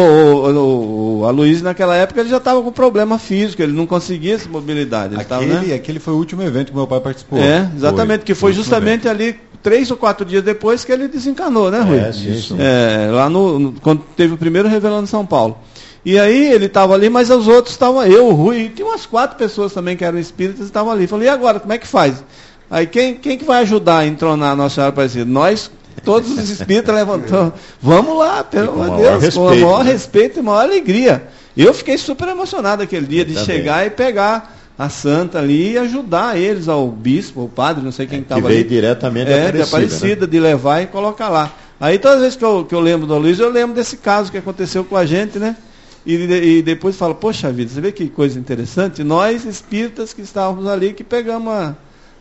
o, o Aloysio, naquela época, ele já estava com problema físico, ele não conseguia essa mobilidade. Ele aquele, tava, né? aquele foi o último evento que meu pai participou. É, exatamente, foi, que foi justamente ali, três ou quatro dias depois que ele desencanou, né, Rui? É, sim, sim. É, lá no, no, quando teve o primeiro Revelando São Paulo. E aí ele estava ali, mas os outros estavam, eu, o Rui, e tinha umas quatro pessoas também que eram espíritas e estavam ali. Falei, e agora, como é que faz? Aí quem, quem que vai ajudar a entronar a Nossa Senhora Aparecida? Nós, todos os espíritas levantou. Vamos lá, pelo amor de Deus, com o maior né? respeito e maior alegria. Eu fiquei super emocionado aquele dia eu de também. chegar e pegar a santa ali e ajudar eles, ao bispo, ao padre, não sei quem É, estava que ali. veio diretamente é, Aparecida, de Aparecida, né? de levar e colocar lá. Aí todas as vezes que eu, que eu lembro do Luiz, eu lembro desse caso que aconteceu com a gente, né? E, e depois falo, poxa vida, você vê que coisa interessante? Nós, espíritas que estávamos ali, que pegamos a,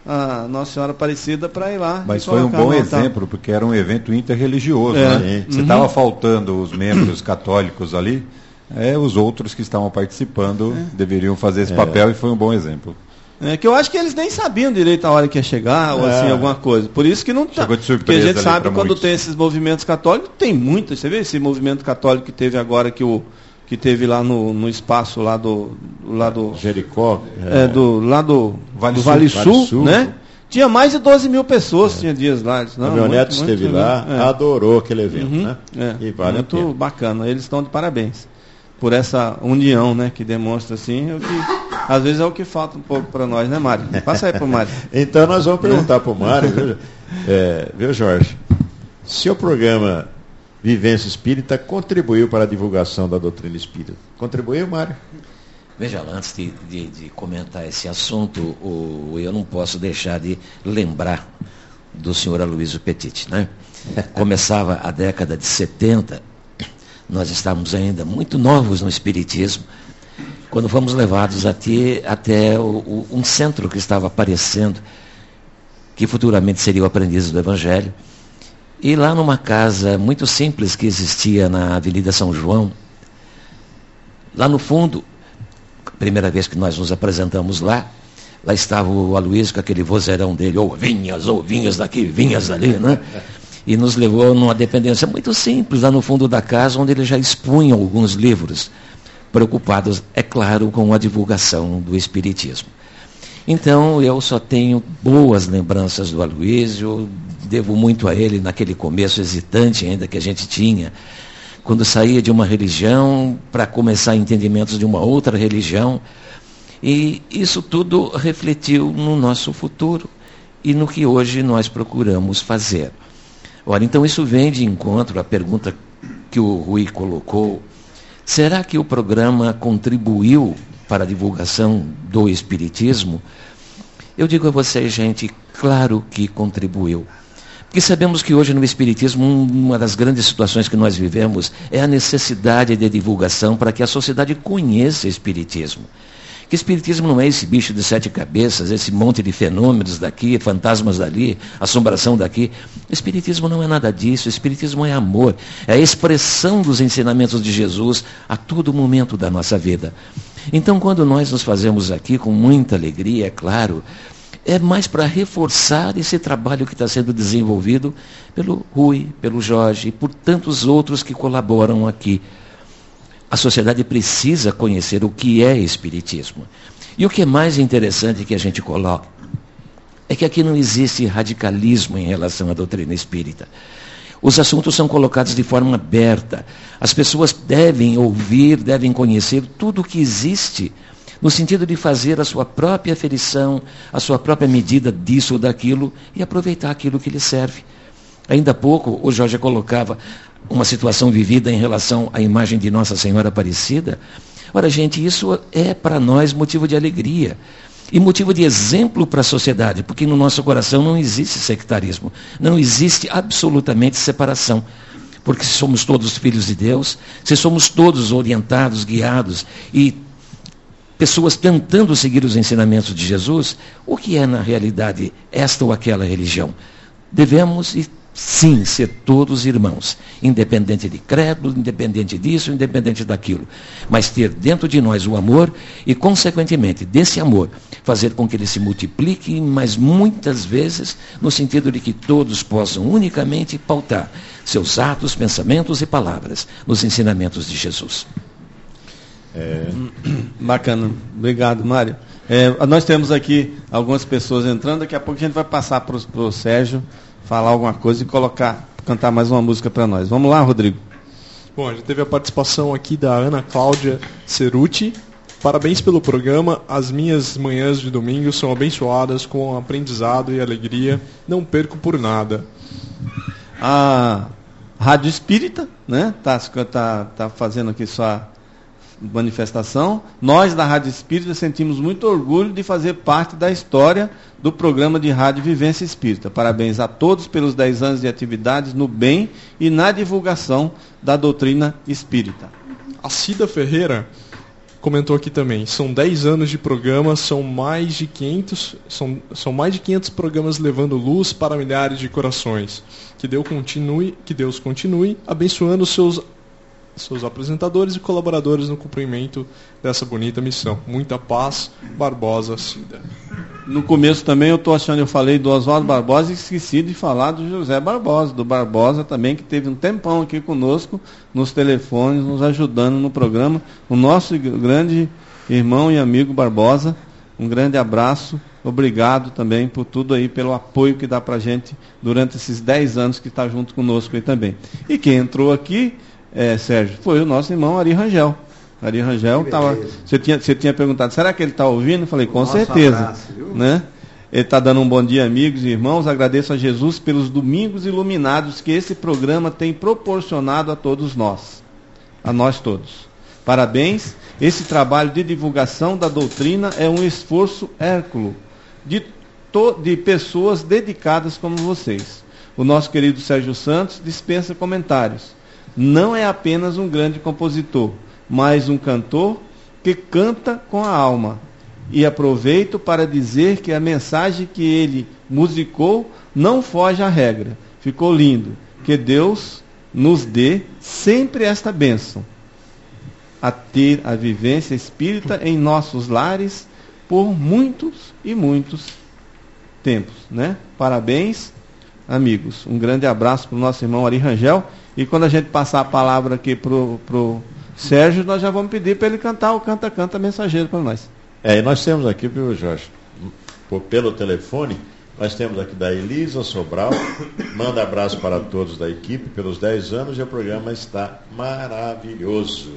a Nossa Senhora Aparecida para ir lá. Mas foi um bom exemplo, porque era um evento interreligioso, É. né? Se Uhum. estava faltando os membros católicos ali, é, os outros que estavam participando É. deveriam fazer esse É. papel, e foi um bom exemplo. É, que eu acho que eles nem sabiam direito a hora que ia chegar, ou É. assim, alguma coisa. Por isso que não tá. Chegou de surpresa Porque a gente ali sabe pra quando muitos. tem esses movimentos católicos, tem muitos. Você vê esse movimento católico que teve agora, que, o, que teve lá no, no espaço lá do. Lá do, Jericó. é, do, lá do Vale do Sul, Vale Vale Sul, Sul. né? Tinha mais de doze mil pessoas, tinha dias lá. Eles, A não, caminhonete muito, esteve muito, lá, é. adorou aquele evento, Uhum, né? é, E vale muito a pena. bacana. Eles estão de parabéns por essa união, né, que demonstra assim, o que às vezes é o que falta um pouco para nós, né, Mário? Passa aí para o Mário. Então nós vamos perguntar para o Mário, viu, é, viu, Jorge? Se o programa Vivência Espírita contribuiu para a divulgação da doutrina espírita. Contribuiu, Mário? Veja lá, antes de, de, de comentar esse assunto, o, eu não posso deixar de lembrar do senhor Aloysio Petit, né? Começava a década de setenta, nós estávamos ainda muito novos no Espiritismo, quando fomos levados até, até o, o, um centro que estava aparecendo, que futuramente seria o Aprendiz do Evangelho, e lá numa casa muito simples que existia na Avenida São João, lá no fundo, a primeira vez que nós nos apresentamos lá, lá estava o Aloysio com aquele vozeirão dele, ou vinhas, ou vinhas daqui, vinhas dali, né? E nos levou numa dependência muito simples, lá no fundo da casa, onde ele já expunha alguns livros, preocupados, é claro, com a divulgação do Espiritismo. Então, eu só tenho boas lembranças do Aloysio, devo muito a ele naquele começo hesitante ainda que a gente tinha, quando saía de uma religião para começar entendimentos de uma outra religião, e isso tudo refletiu no nosso futuro e no que hoje nós procuramos fazer. Ora, então isso vem de encontro à pergunta que o Rui colocou: será que o programa contribuiu para a divulgação do Espiritismo? Eu digo a vocês, gente, claro que contribuiu. Porque sabemos que hoje no Espiritismo, uma das grandes situações que nós vivemos é a necessidade de divulgação para que a sociedade conheça o Espiritismo. Que Espiritismo não é esse bicho de sete cabeças, esse monte de fenômenos daqui, fantasmas dali, assombração daqui. O Espiritismo não é nada disso. O Espiritismo é amor, é a expressão dos ensinamentos de Jesus a todo momento da nossa vida. Então, quando nós nos fazemos aqui com muita alegria, é claro, é mais para reforçar esse trabalho que está sendo desenvolvido pelo Rui, pelo Jorge e por tantos outros que colaboram aqui. A sociedade precisa conhecer o que é Espiritismo. E o que é mais interessante que a gente coloca é que aqui não existe radicalismo em relação à doutrina espírita. Os assuntos são colocados de forma aberta. As pessoas devem ouvir, devem conhecer tudo o que existe, no sentido de fazer a sua própria aferição, a sua própria medida disso ou daquilo, e aproveitar aquilo que lhe serve. Ainda há pouco, o Jorge colocava uma situação vivida em relação à imagem de Nossa Senhora Aparecida. Ora, gente, isso é para nós motivo de alegria. E motivo de exemplo para a sociedade, porque no nosso coração não existe sectarismo, não existe absolutamente separação. Porque se somos todos filhos de Deus, se somos todos orientados, guiados e pessoas tentando seguir os ensinamentos de Jesus, o que é na realidade esta ou aquela religião? Devemos e sim ser todos irmãos, independente de credo, independente disso, independente daquilo, mas ter dentro de nós o amor e, consequentemente, desse amor, fazer com que ele se multiplique, mas muitas vezes no sentido de que todos possam unicamente pautar seus atos, pensamentos e palavras nos ensinamentos de Jesus. É... Bacana, obrigado, Mário. É, nós temos aqui algumas pessoas entrando, daqui a pouco a gente vai passar para o Sérgio falar alguma coisa e colocar, cantar mais uma música para nós. Vamos lá, Rodrigo. Bom, a gente teve a participação aqui da Ana Cláudia Ceruti. Parabéns pelo programa. As minhas manhãs de domingo são abençoadas com aprendizado e alegria. Não perco por nada. A Rádio Espírita, né? Tá, tá, tá fazendo aqui sua manifestação. Nós da Rádio Espírita sentimos muito orgulho de fazer parte da história do programa de Rádio Vivência Espírita. Parabéns a todos pelos dez anos de atividades no bem e na divulgação da doutrina espírita. A Cida Ferreira comentou aqui também, são dez anos de programa, são mais de quinhentos, são, são mais de quinhentos programas levando luz para milhares de corações. Que Deus continue, que Deus continue abençoando os seus seus apresentadores e colaboradores no cumprimento dessa bonita missão. Muita paz, Barbosa Cida. No começo também eu estou achando, eu falei do Oswaldo Barbosa e esqueci de falar do José Barbosa, do Barbosa também, que teve um tempão aqui conosco, nos telefones, nos ajudando no programa. O nosso grande irmão e amigo Barbosa, um grande abraço, obrigado também por tudo aí, pelo apoio que dá pra gente durante esses dez anos que está junto conosco aí também. E quem entrou aqui, É, Sérgio, foi o nosso irmão Ari Rangel. Ari Rangel estava. Você tinha, você tinha perguntado, será que ele está ouvindo? Eu falei, com Nosso certeza. Abraço, né? Ele está dando um bom dia, amigos e irmãos. Agradeço a Jesus pelos domingos iluminados que esse programa tem proporcionado a todos nós. A nós todos. Parabéns. Esse trabalho de divulgação da doutrina é um esforço hérculo de, to, de pessoas dedicadas como vocês. O nosso querido Sérgio Santos dispensa comentários. Não é apenas um grande compositor, mas um cantor que canta com a alma. E aproveito para dizer que a mensagem que ele musicou não foge à regra. Ficou lindo. Que Deus nos dê sempre esta bênção, a ter a vivência espírita em nossos lares por muitos e muitos tempos, né? Parabéns, amigos. Um grande abraço para o nosso irmão Ari Rangel. E quando a gente passar a palavra aqui para o Sérgio, nós já vamos pedir para ele cantar o Canta Canta Mensageiro para nós. É, e nós temos aqui, viu, Jorge, por, pelo telefone, nós temos aqui da Elisa Sobral, manda abraço para todos da equipe pelos dez anos e o programa está maravilhoso.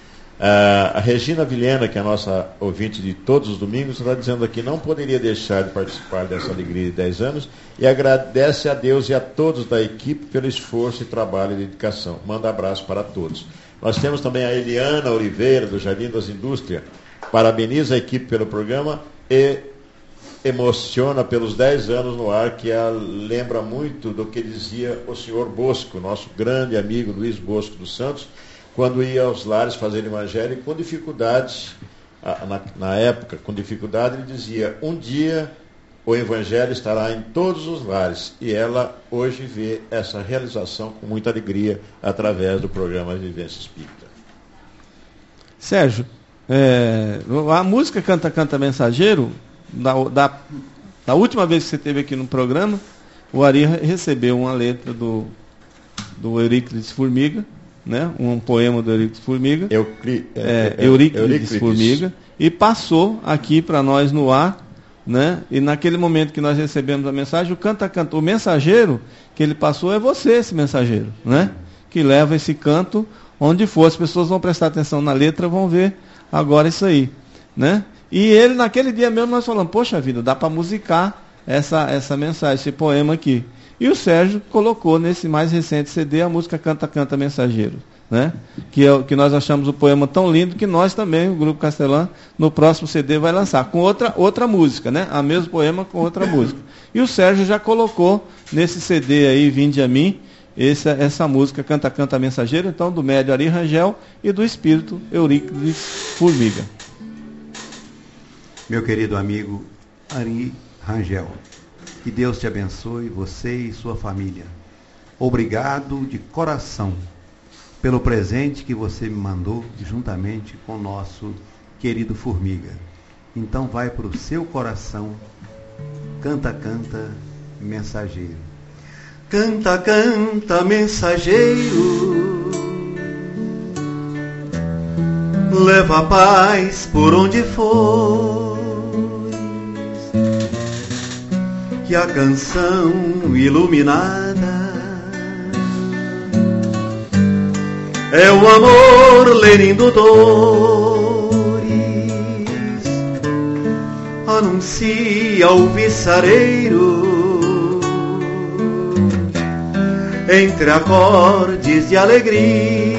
Ah, a Regina Vilhena, que é a nossa ouvinte de todos os domingos, está dizendo aqui, não poderia deixar de participar dessa alegria de dez anos e agradece a Deus e a todos da equipe pelo esforço e trabalho e dedicação. Manda abraço para todos. Nós temos também a Eliana Oliveira, do Jardim das Indústrias, parabeniza a equipe pelo programa e emociona pelos dez anos no ar, que a lembra muito do que dizia o senhor Bosco, nosso grande amigo Luiz Bosco dos Santos, quando ia aos lares fazer evangelho, com dificuldades, na, na época, com dificuldade, ele dizia, um dia o evangelho estará em todos os lares. E ela hoje vê essa realização com muita alegria através do programa Vivência Espírita. Sérgio, é, a música Canta Canta Mensageiro, da, da, da última vez que você esteve aqui no programa, o Ari recebeu uma letra do, do Euríclides Formiga, né? Um poema do Euríclides Formiga, Eucli, é, é, Euríclides Formiga, e passou aqui para nós no ar né? E naquele momento que nós recebemos a mensagem, o canta, canta, o mensageiro que ele passou é você, esse mensageiro, né? Que leva esse canto onde for. As pessoas vão prestar atenção na letra, vão ver agora isso aí, né? E ele, naquele dia mesmo, nós falamos, poxa vida, dá para musicar essa, essa mensagem, esse poema aqui. E o Sérgio colocou nesse mais recente C D a música Canta, Canta, Mensageiro, né? Que, é, que nós achamos o poema tão lindo que nós também, o Grupo Castelã, no próximo C D vai lançar, com outra, outra música, né? A mesmo poema com outra música. E o Sérgio já colocou nesse C D aí, Vinde a Mim, essa, essa música Canta, Canta, Mensageiro, então do médio Ari Rangel e do espírito Eurípides Formiga. Meu querido amigo Ari Rangel, que Deus te abençoe, você e sua família. Obrigado de coração pelo presente que você me mandou juntamente com o nosso querido Formiga. Então vai para o seu coração, Canta, Canta, Mensageiro. Canta, canta, mensageiro, leva a paz por onde for, que a canção iluminada é o amor lerindo dores, anuncia o viçareiro entre acordes de alegria,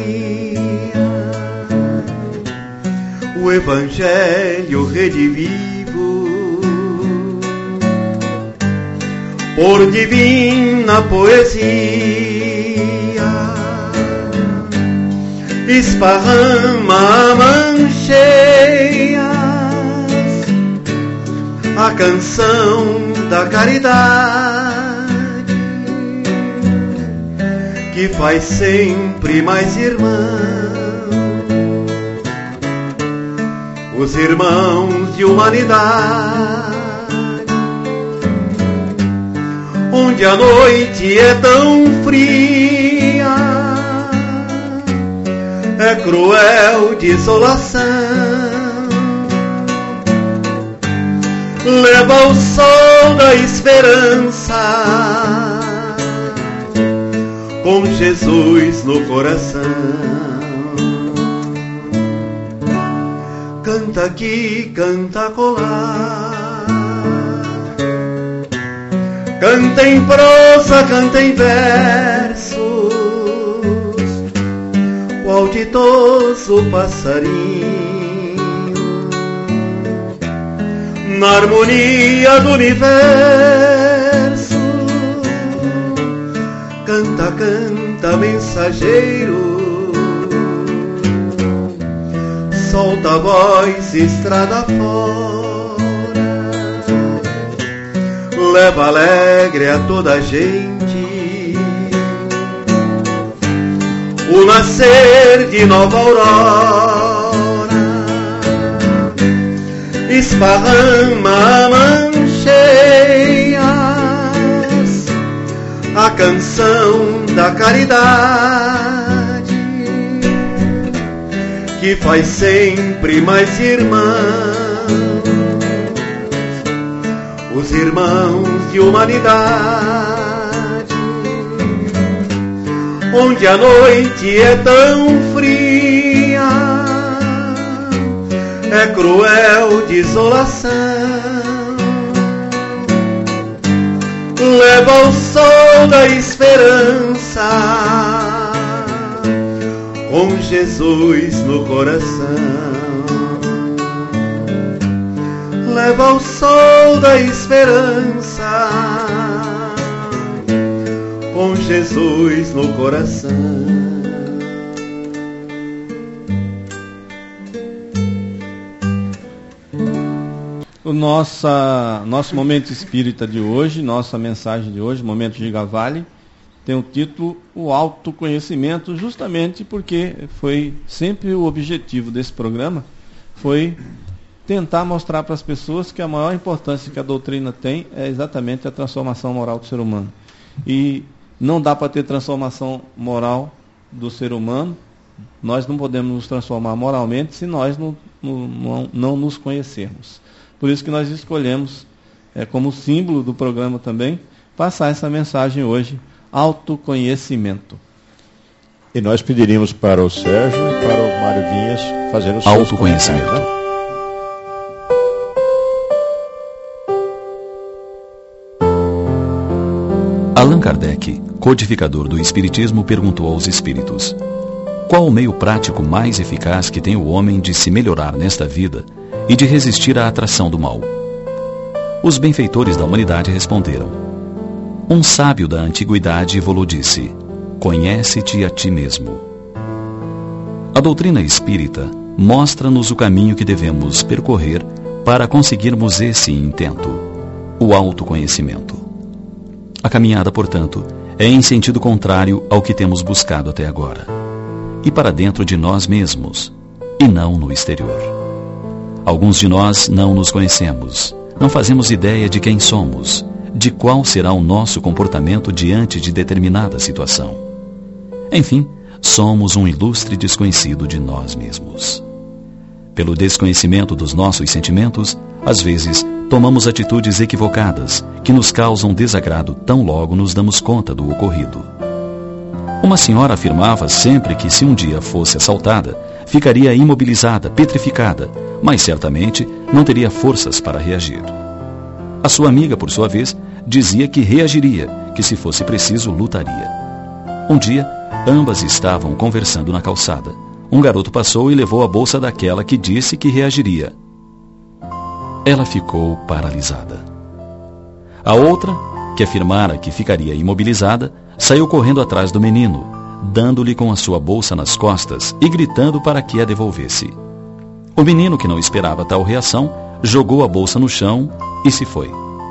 o evangelho redivivo por divina poesia, esparrama mancheias a canção da caridade, que faz sempre mais irmãos, os irmãos de humanidade, onde a noite é tão fria, é cruel desolação, leva o sol da esperança, com Jesus no coração. Canta aqui, canta acolá, canta em prosa, canta em versos, qual ditoso passarinho, na harmonia do universo. Canta, canta, mensageiro, solta a voz, estrada fora, leva alegre a toda a gente o nascer de nova aurora, esparrama mancheias a canção da caridade, que faz sempre mais irmãos, os irmãos de humanidade, onde a noite é tão fria, é cruel desolação, leva o sol da esperança, com Jesus no coração. Leva o sol da esperança, com Jesus no coração. O nossa, nosso momento espírita de hoje, nossa mensagem de hoje, Momento Giga Vale, tem o título O Autoconhecimento, justamente porque foi sempre o objetivo desse programa, foi tentar mostrar para as pessoas que a maior importância que a doutrina tem é exatamente a transformação moral do ser humano. E não dá para ter transformação moral do ser humano, nós não podemos nos transformar moralmente se nós não, não, não, não nos conhecermos. Por isso que nós escolhemos é, como símbolo do programa também, passar essa mensagem hoje, autoconhecimento. E nós pediríamos para o Sérgio e para o Mário Vinhas fazer o autoconhecimento. Né? Allan Kardec, codificador do Espiritismo, perguntou aos espíritos: qual o meio prático mais eficaz que tem o homem de se melhorar nesta vida e de resistir à atração do mal? Os benfeitores da humanidade responderam: um sábio da antiguidade volou disse: conhece-te a ti mesmo. A doutrina espírita mostra-nos o caminho que devemos percorrer para conseguirmos esse intento, o autoconhecimento. A caminhada, portanto, é em sentido contrário ao que temos buscado até agora, e para dentro de nós mesmos, e não no exterior. Alguns de nós não nos conhecemos, não fazemos ideia de quem somos, de qual será o nosso comportamento diante de determinada situação. Enfim, somos um ilustre desconhecido de nós mesmos. Pelo desconhecimento dos nossos sentimentos, às vezes, tomamos atitudes equivocadas que nos causam desagrado tão logo nos damos conta do ocorrido. Uma senhora afirmava sempre que se um dia fosse assaltada, ficaria imobilizada, petrificada, mas certamente não teria forças para reagir. A sua amiga, por sua vez, dizia que reagiria, que se fosse preciso, lutaria. Um dia, ambas estavam conversando na calçada. Um garoto passou e levou a bolsa daquela que disse que reagiria. Ela ficou paralisada. A outra, que afirmara que ficaria imobilizada, saiu correndo atrás do menino, dando-lhe com a sua bolsa nas costas e gritando para que a devolvesse. O menino, que não esperava tal reação, jogou a bolsa no chão e se foi.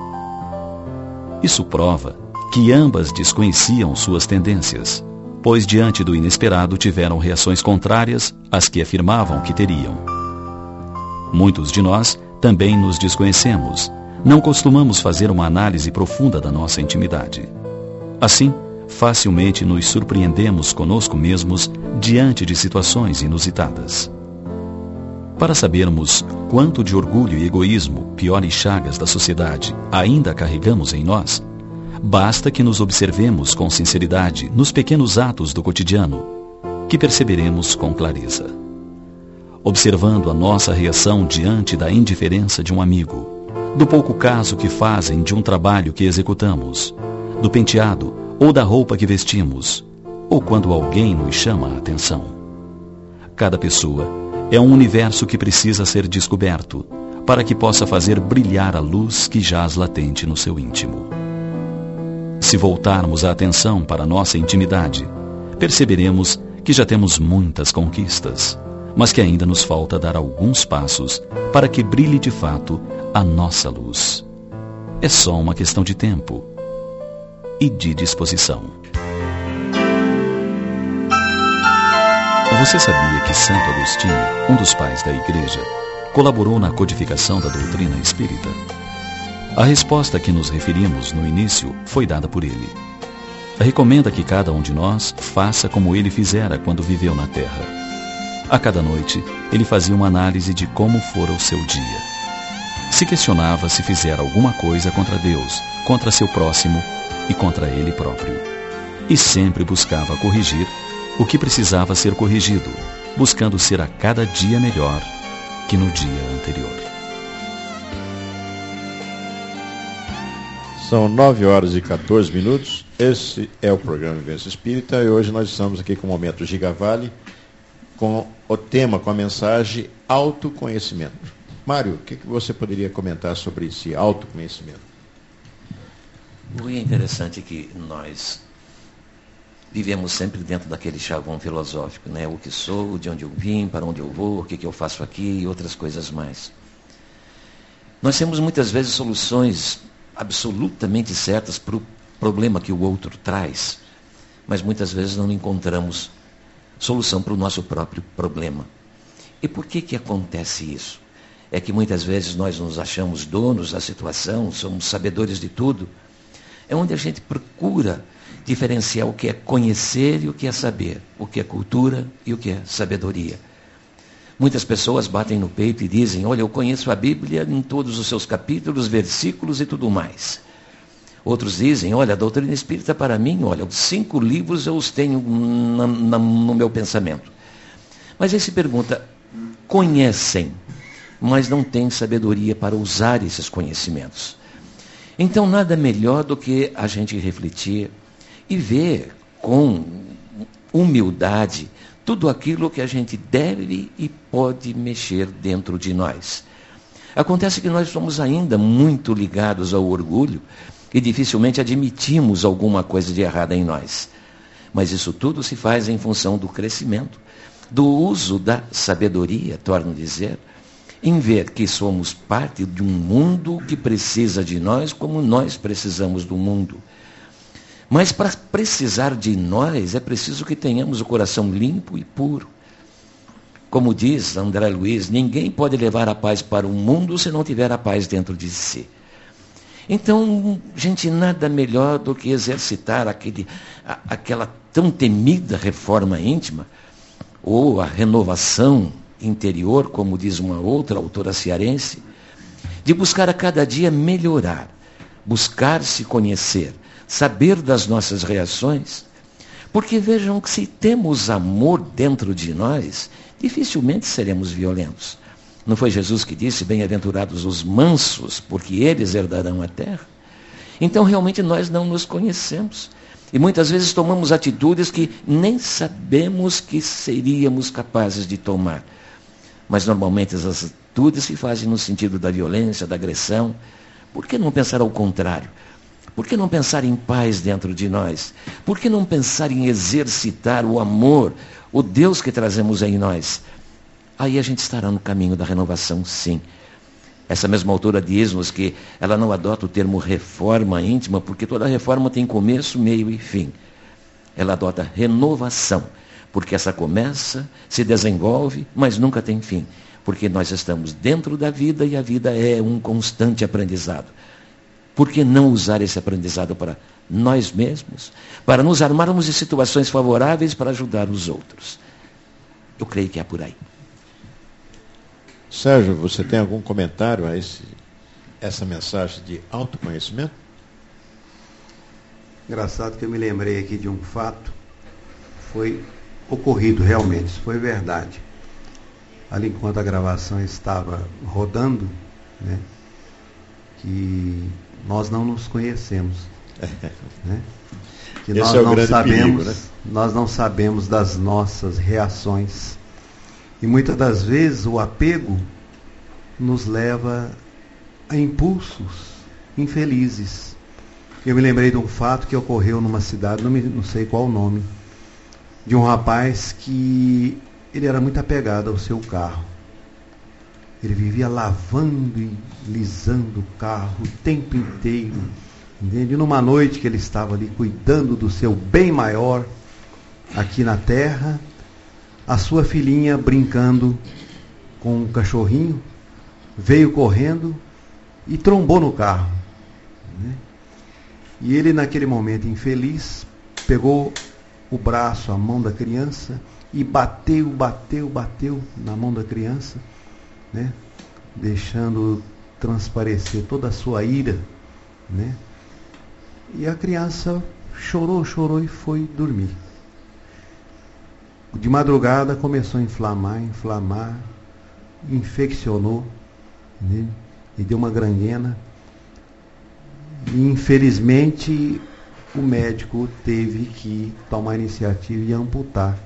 Isso prova que ambas desconheciam suas tendências, pois diante do inesperado tiveram reações contrárias às que afirmavam que teriam. Muitos de nós também nos desconhecemos, não costumamos fazer uma análise profunda da nossa intimidade. Assim, facilmente nos surpreendemos conosco mesmos diante de situações inusitadas. Para sabermos quanto de orgulho e egoísmo, piores chagas da sociedade, ainda carregamos em nós, basta que nos observemos com sinceridade nos pequenos atos do cotidiano, que perceberemos com clareza. Observando a nossa reação diante da indiferença de um amigo, do pouco caso que fazem de um trabalho que executamos, do penteado ou da roupa que vestimos, ou quando alguém nos chama a atenção. Cada pessoa é um universo que precisa ser descoberto, para que possa fazer brilhar a luz que jaz latente no seu íntimo. Se voltarmos a atenção para a nossa intimidade, perceberemos que já temos muitas conquistas, mas que ainda nos falta dar alguns passos para que brilhe de fato a nossa luz. É só uma questão de tempo e de disposição. Você sabia que Santo Agostinho, um dos pais da Igreja, colaborou na codificação da doutrina espírita? A resposta a que nos referimos no início foi dada por ele. Recomenda que cada um de nós faça como ele fizera quando viveu na Terra. A cada noite, ele fazia uma análise de como fora o seu dia. Se questionava se fizera alguma coisa contra Deus, contra seu próximo e contra ele próprio. E sempre buscava corrigir o que precisava ser corrigido, buscando ser a cada dia melhor que no dia anterior. São nove horas e quatorze minutos. Esse é o programa Vivência Espírita e hoje nós estamos aqui com o Momento Gigavale, com o tema, com a mensagem autoconhecimento. Mário, o que, que você poderia comentar sobre esse autoconhecimento? O interessante é que nós vivemos sempre dentro daquele chavão filosófico, né? O que sou, de onde eu vim, para onde eu vou, o que, que eu faço aqui e outras coisas mais. Nós temos muitas vezes soluções absolutamente certas para o problema que o outro traz, mas muitas vezes não encontramos solução para o nosso próprio problema. E por que que acontece isso? É que muitas vezes nós nos achamos donos da situação, somos sabedores de tudo. É onde a gente procura diferenciar o que é conhecer e o que é saber, o que é cultura e o que é sabedoria. Muitas pessoas batem no peito e dizem, olha, eu conheço a Bíblia em todos os seus capítulos, versículos e tudo mais. Outros dizem, olha, a doutrina espírita para mim, olha, os cinco livros eu os tenho na, na, no meu pensamento. Mas aí se pergunta, conhecem, mas não têm sabedoria para usar esses conhecimentos. Então nada melhor do que a gente refletir e ver com humildade tudo aquilo que a gente deve e pode mexer dentro de nós. Acontece que nós somos ainda muito ligados ao orgulho e dificilmente admitimos alguma coisa de errada em nós. Mas isso tudo se faz em função do crescimento, do uso da sabedoria, torno a dizer, em ver que somos parte de um mundo que precisa de nós como nós precisamos do mundo. Mas para precisar de nós, é preciso que tenhamos o coração limpo e puro. Como diz André Luiz, ninguém pode levar a paz para o mundo se não tiver a paz dentro de si. Então, gente, nada melhor do que exercitar aquele, a, aquela tão temida reforma íntima, ou a renovação interior, como diz uma outra autora cearense, de buscar a cada dia melhorar, buscar se conhecer, saber das nossas reações, porque vejam que se temos amor dentro de nós, dificilmente seremos violentos. Não foi Jesus que disse, bem-aventurados os mansos, porque eles herdarão a terra? Então realmente nós não nos conhecemos. E muitas vezes tomamos atitudes que nem sabemos que seríamos capazes de tomar. Mas normalmente essas atitudes se fazem no sentido da violência, da agressão. Por que não pensar ao contrário? Por que não pensar em paz dentro de nós? Por que não pensar em exercitar o amor, o Deus que trazemos em nós? Aí a gente estará no caminho da renovação, sim. Essa mesma autora diz-nos que ela não adota o termo reforma íntima, porque toda reforma tem começo, meio e fim. Ela adota renovação, porque essa começa, se desenvolve, mas nunca tem fim. Porque nós estamos dentro da vida e a vida é um constante aprendizado. Por que não usar esse aprendizado para nós mesmos? Para nos armarmos em situações favoráveis para ajudar os outros. Eu creio que é por aí. Sérgio, você tem algum comentário a esse, essa mensagem de autoconhecimento? Engraçado que eu me lembrei aqui de um fato, foi ocorrido realmente, isso foi verdade. Ali enquanto a gravação estava rodando, né, que nós não nos conhecemos, né? Que Esse nós é o não grande sabemos, perigo, né? nós não sabemos das nossas reações. E muitas das vezes o apego nos leva a impulsos infelizes. Eu me lembrei de um fato que ocorreu numa cidade, não, me, não sei qual o nome, de um rapaz que ele era muito apegado ao seu carro. Ele vivia lavando e lisando o carro o tempo inteiro. Entende? E numa noite que ele estava ali cuidando do seu bem maior aqui na terra, a sua filhinha brincando com um cachorrinho, veio correndo e trombou no carro. Né? E ele, naquele momento infeliz, pegou o braço, a mão da criança e bateu, bateu, bateu na mão da criança, né? Deixando transparecer toda a sua ira. Né? E a criança chorou, chorou e foi dormir. De madrugada começou a inflamar, inflamar, infeccionou, né? E deu uma gangrena. E infelizmente o médico teve que tomar a iniciativa e amputar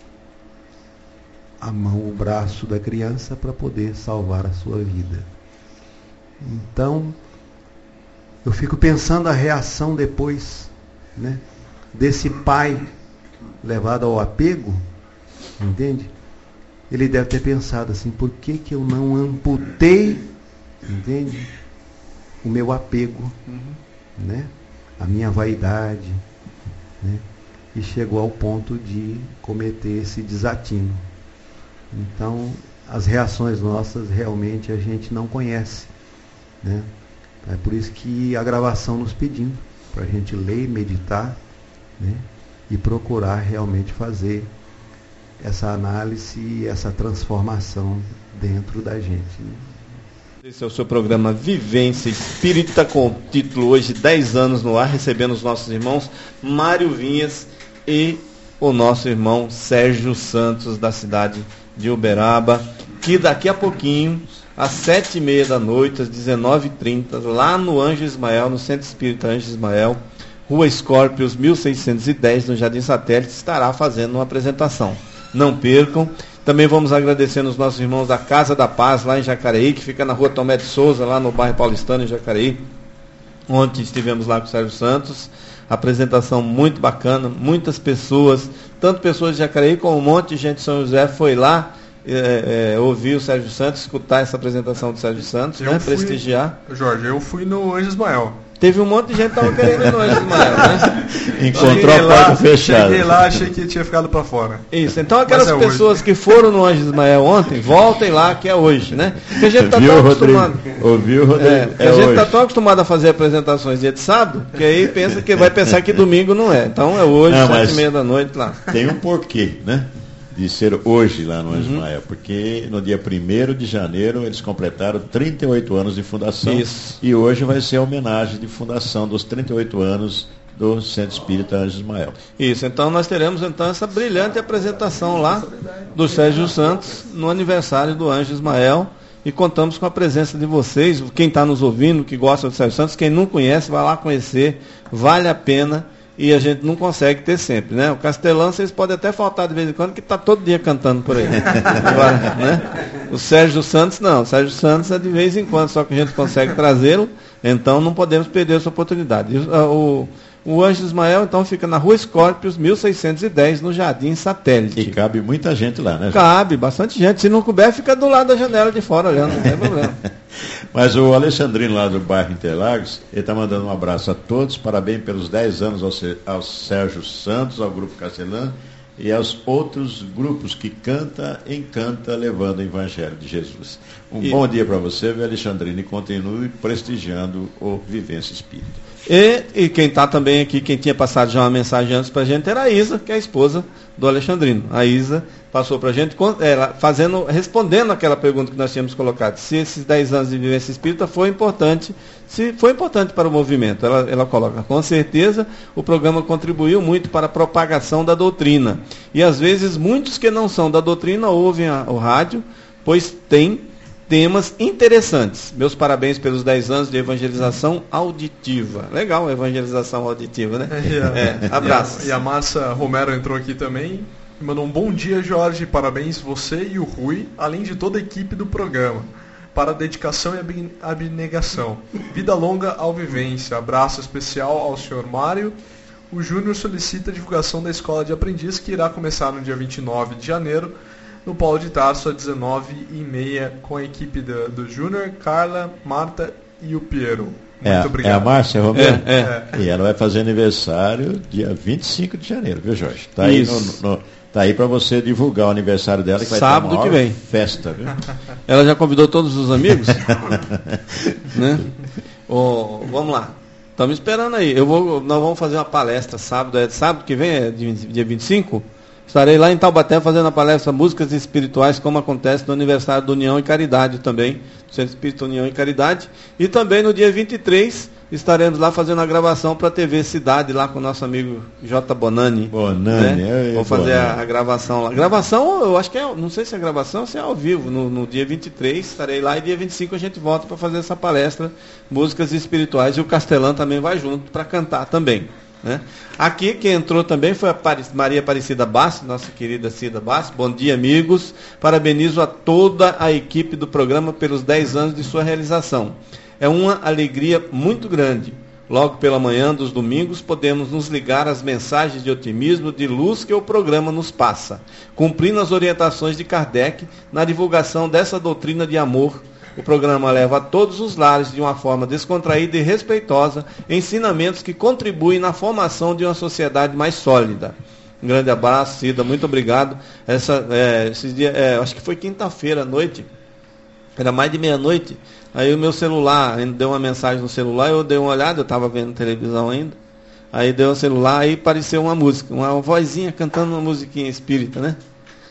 a mão, o braço da criança para poder salvar a sua vida. Então, eu fico pensando a reação depois, né, desse pai levado ao apego, entende? Ele deve ter pensado assim, por que que eu não amputei, entende? O meu apego, uhum. né? A minha vaidade, né? E chegou ao ponto de cometer esse desatino. Então, as reações nossas realmente a gente não conhece, né? É por isso que a gravação nos pedindo para a gente ler, meditar, né? E procurar realmente fazer essa análise e essa transformação dentro da gente. Né? Esse é o seu programa Vivência Espírita, com o título hoje dez anos no ar, recebendo os nossos irmãos Mário Vinhas e o nosso irmão Sérgio Santos, da cidade de Uberaba, que daqui a pouquinho, às sete e meia da noite, às dezenove e trinta, lá no Anjo Ismael, no Centro Espírita Anjo Ismael, Rua Escórpios, mil seiscentos e dez, no Jardim Satélite, estará fazendo uma apresentação. Não percam. Também vamos agradecendo os nossos irmãos da Casa da Paz, lá em Jacareí, que fica na Rua Tomé de Souza, lá no bairro Paulistano, em Jacareí. Ontem estivemos lá com o Sérgio Santos. Apresentação muito bacana, muitas pessoas, tanto pessoas de Jacareí como um monte de gente de São José foi lá é, é, ouvir o Sérgio Santos, escutar essa apresentação do Sérgio Santos, né, fui, prestigiar. Jorge, eu fui no Anjo Ismael. Teve um monte de gente que estava querendo ir no Anjo Ismael, né? Encontrou a porta fechada. Cheguei lá, achei que tinha ficado para fora. Isso, então aquelas é pessoas hoje que foram no Anjo Ismael ontem, voltem lá, que é hoje, né? Porque a gente está tão acostumado. Ouviu, Rodrigo? É, é a gente está tão acostumado a fazer apresentações dia de sábado, que aí pensa que vai pensar que domingo não é. Então é hoje, não, sete e meia da noite lá. Tem um porquê, né? De ser hoje lá no Anjo uhum. Ismael, porque no dia primeiro de janeiro eles completaram trinta e oito anos de fundação. Isso. E hoje vai ser a homenagem de fundação dos trinta e oito anos do Centro Espírita Anjo Ismael. Isso, então nós teremos então essa brilhante apresentação lá do Sérgio Santos no aniversário do Anjo Ismael, e contamos com a presença de vocês, quem está nos ouvindo, que gosta do Sérgio Santos, quem não conhece, vai lá conhecer, vale a pena. E a gente não consegue ter sempre, né? O Castelão, vocês podem até faltar de vez em quando, que está todo dia cantando por aí. Agora, né? O Sérgio Santos, não. O Sérgio Santos é de vez em quando, só que a gente consegue trazê-lo, então não podemos perder essa oportunidade. O, o, o Anjo Ismael, então, fica na Rua Escórpios, mil seiscentos e dez, no Jardim Satélite. E cabe muita gente lá, né? Cabe, bastante gente. Se não couber, fica do lado da janela de fora olhando, não tem problema. Mas o Alexandrino, lá do bairro Interlagos, ele está mandando um abraço a todos, parabéns pelos dez anos ao, ao Sérgio Santos, ao Grupo Castelã e aos outros grupos que canta, encanta, levando o Evangelho de Jesus. Um e... bom dia para você, viu, Alexandrino, e continue prestigiando o Vivência Espírita. E, e quem está também aqui, quem tinha passado já uma mensagem antes para a gente, era a Isa, que é a esposa do Alexandrino. A Isa passou para a gente, ela, fazendo, respondendo aquela pergunta que nós tínhamos colocado, se esses dez anos de vivência espírita foi importante, se foi importante para o movimento. Ela, ela coloca, com certeza, o programa contribuiu muito para a propagação da doutrina. E às vezes muitos que não são da doutrina ouvem a, o rádio, pois tem temas interessantes. Meus parabéns pelos dez anos de evangelização auditiva. Legal, evangelização auditiva, né? É, é, abraço. E a, e a Márcia Romero entrou aqui também e mandou um bom dia, Jorge. Parabéns você e o Rui, além de toda a equipe do programa, para a dedicação e abnegação. Vida longa ao Vivência. Abraço especial ao senhor Mário. O Júnior solicita a divulgação da Escola de Aprendiz, que irá começar no dia vinte e nove de janeiro, no Paulo de Tarso, às dezenove e meia, com a equipe do, do Júnior, Carla, Marta e o Piero. Muito é, obrigado. É a Márcia Romero? É, é. E ela vai fazer aniversário dia vinte e cinco de janeiro, viu, Jorge? Tá aí, no, no, tá aí para você divulgar o aniversário dela, que vai sábado ter uma que vem. Festa, viu? Ela já convidou todos os amigos? Né? Oh, vamos lá. Estamos esperando aí. Eu vou, nós vamos fazer uma palestra sábado. É sábado que vem, é dia vinte e cinco? Estarei lá em Taubaté fazendo a palestra Músicas Espirituais, como acontece no aniversário do União e Caridade também, do Centro Espírita União e Caridade. E também no dia vinte e três estaremos lá fazendo a gravação para a T V Cidade, lá com o nosso amigo J. Bonani. Bonani, né? Vou fazer a, a gravação lá. Gravação, eu acho que é, não sei se é gravação ou se é ao vivo. No, no dia vinte e três estarei lá e dia vinte e cinco a gente volta para fazer essa palestra Músicas Espirituais, e o Castelã também vai junto para cantar também. Né? Aqui quem entrou também foi a Maria Aparecida Bassi, nossa querida Cida Bassi. Bom dia, amigos. Parabenizo a toda a equipe do programa pelos dez anos de sua realização. É uma alegria muito grande. Logo pela manhã dos domingos podemos nos ligar às mensagens de otimismo, de luz que o programa nos passa, cumprindo as orientações de Kardec na divulgação dessa doutrina de amor. O programa leva a todos os lares, de uma forma descontraída e respeitosa, ensinamentos que contribuem na formação de uma sociedade mais sólida. Um grande abraço, Cida, muito obrigado. Essa, é, esses dias, é, acho que foi quinta-feira à noite, era mais de meia-noite, aí o meu celular, deu uma mensagem no celular, eu dei uma olhada, eu estava vendo televisão ainda, aí deu o celular, aí apareceu uma música, uma vozinha cantando uma musiquinha espírita, né?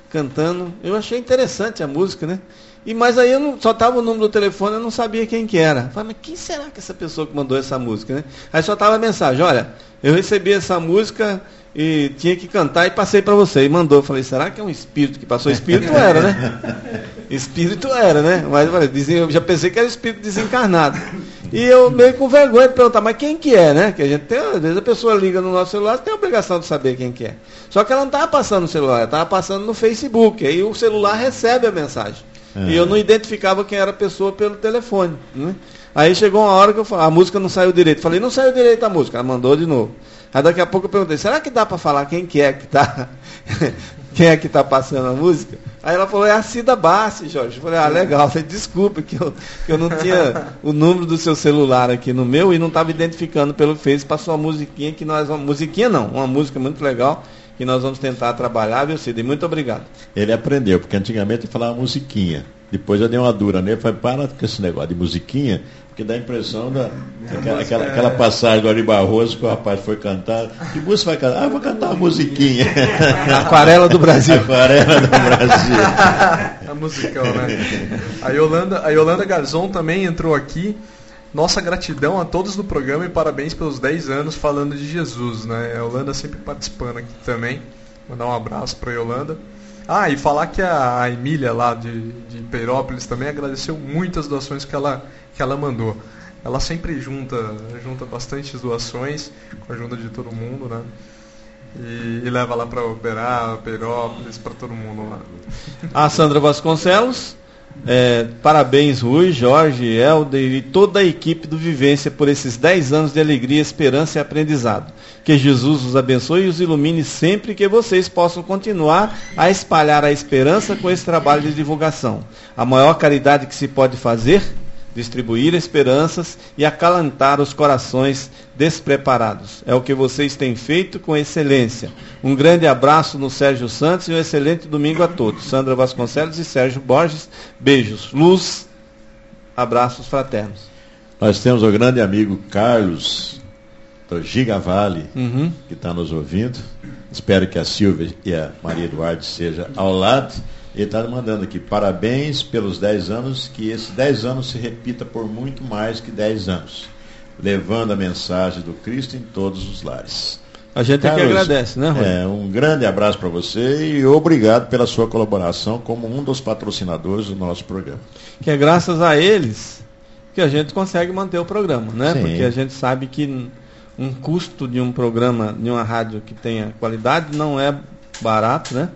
cantando. Eu achei interessante a música, né? E, mas aí eu não, só estava o número do telefone, eu não sabia quem que era. Eu falei, mas quem será que é essa pessoa que mandou essa música, né? Aí só estava a mensagem, olha, eu recebi essa música e tinha que cantar e passei para você. E mandou. Eu falei, será que é um espírito que passou? Espírito era, né? Espírito era, né? Mas eu, falei, eu já pensei que era espírito desencarnado. E eu meio com vergonha de perguntar, mas quem que é, né? Que a gente tem, às vezes a pessoa liga no nosso celular, tem a obrigação de saber quem que é. Só que ela não estava passando no celular, ela estava passando no Facebook. Aí o celular recebe a mensagem. É. E eu não identificava quem era a pessoa pelo telefone, né? Aí chegou uma hora que eu falei, a música não saiu direito. Falei, não saiu direito a música. Ela mandou de novo. Aí daqui a pouco eu perguntei, será que dá para falar quem que é que está quem é que está passando a música? Aí ela falou, é a Cida Bassi, Jorge. Eu falei, ah, legal. Eu falei, desculpa que eu, que eu não tinha o número do seu celular aqui no meu e não estava identificando pelo Face. Passou uma musiquinha que nós vamos... Musiquinha não, uma música muito legal que nós vamos tentar trabalhar, viu, Cida? E muito obrigado. Ele aprendeu, porque antigamente ele falava musiquinha. Depois eu dei uma dura nele, falei, para com esse negócio de musiquinha, porque dá a impressão da aquela, aquela, aquela passagem do Ari Barroso que o rapaz foi cantar. Que música vai cantar? Ah, eu vou cantar uma musiquinha. Aquarela do Brasil. Aquarela do Brasil. A musicão, né? A Yolanda, a Yolanda Garzon também entrou aqui. Nossa gratidão a todos do programa e parabéns pelos dez anos falando de Jesus, né? A Yolanda sempre participando aqui também. Mandar um abraço para a Yolanda. Ah, e falar que a, a Emília lá de, de Peirópolis também agradeceu muito as doações que ela, que ela mandou. Ela sempre junta, junta bastante doações, com a ajuda de todo mundo, né? E, e leva lá para Uberá, Peirópolis, para todo mundo lá. A Sandra Vasconcelos, é, parabéns Rui, Jorge, Helder e toda a equipe do Vivência por esses dez anos de alegria, esperança e aprendizado. Que Jesus os abençoe e os ilumine sempre, que vocês possam continuar a espalhar a esperança com esse trabalho de divulgação. A maior caridade que se pode fazer, distribuir esperanças e acalentar os corações despreparados. É o que vocês têm feito com excelência. Um grande abraço no Sérgio Santos e um excelente domingo a todos. Sandra Vasconcelos e Sérgio Borges. Beijos. Luz. Abraços fraternos. Nós temos o grande amigo Carlos do Gigavale, uhum. que está nos ouvindo. Espero que a Silvia e a Maria Eduardo estejam ao lado. Ele está mandando aqui, parabéns pelos dez anos, que esses dez anos se repita por muito mais que dez anos, levando a mensagem do Cristo em todos os lares. A gente Carlos, aqui agradece, né, Rui? É, um grande abraço para você e obrigado pela sua colaboração como um dos patrocinadores do nosso programa. Que é graças a eles que a gente consegue manter o programa, né? Sim. Porque a gente sabe que um custo de um programa, de uma rádio que tenha qualidade, não é barato, né?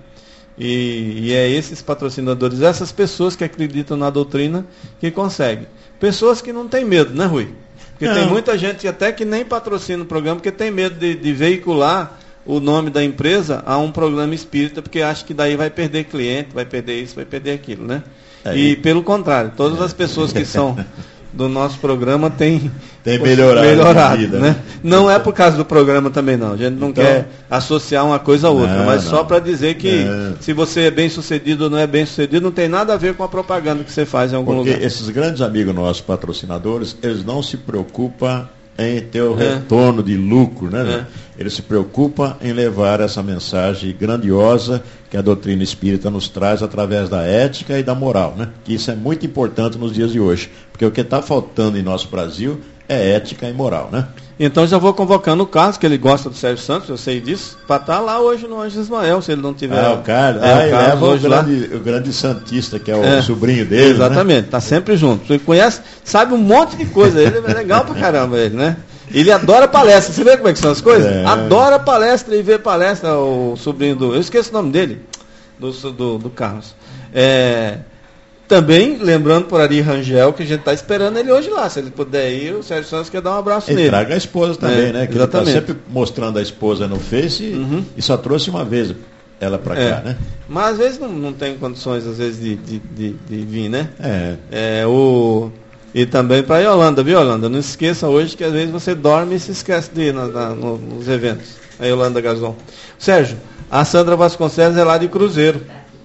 E, e é esses patrocinadores, essas pessoas que acreditam na doutrina que conseguem. Pessoas que não têm medo, né, Rui? Porque não. Tem muita gente até que nem patrocina o programa, porque tem medo de, de veicular o nome da empresa a um programa espírita, porque acha que daí vai perder cliente, vai perder isso, vai perder aquilo, né? É. E pelo contrário, todas as pessoas que são do nosso programa têm tem melhorado, melhorado vida, né? Não é por causa do programa também não. A gente não então, quer associar uma coisa a outra, não, mas não. Só para dizer que não. Se você é bem sucedido ou não é bem sucedido, não tem nada a ver com a propaganda que você faz em algum Porque lugar. Esses grandes amigos nossos patrocinadores, eles não se preocupam em ter o é. retorno de lucro, né? É. Ele se preocupa em levar essa mensagem grandiosa que a doutrina espírita nos traz através da ética e da moral, né? Que isso é muito importante nos dias de hoje, porque o que está faltando em nosso Brasil é ética e moral, né? Então já vou convocando o Carlos, que ele gosta do Sérgio Santos, eu sei disso, para estar tá lá hoje no Anjo Ismael, se ele não tiver. Ah, o Carlos, é, ah, o Carlos leva hoje o grande, lá. o grande Santista, que é o é, sobrinho dele. Exatamente, está né? sempre junto. Ele conhece, sabe um monte de coisa, ele é legal pra caramba, ele, né? Ele adora palestra, você vê como é que são as coisas? É. Adora palestra e vê palestra, o sobrinho do. Eu esqueço o nome dele, do, do, do Carlos. É. Também, lembrando por Ari Rangel, que a gente está esperando ele hoje lá. Se ele puder ir, o Sérgio Santos quer dar um abraço ele nele. Traga a esposa também, é, né? Que exatamente. ele está sempre mostrando a esposa no Face uhum. e só trouxe uma vez ela para é. cá, né? Mas às vezes não, não tem condições, às vezes, de, de, de, de vir, né? É. é o... E também para a Yolanda, viu, Yolanda? Não esqueça hoje que às vezes você dorme e se esquece de ir na, na, no, nos eventos. A Yolanda Gazon. Sérgio, a Sandra Vasconcelos é lá de Cruzeiro,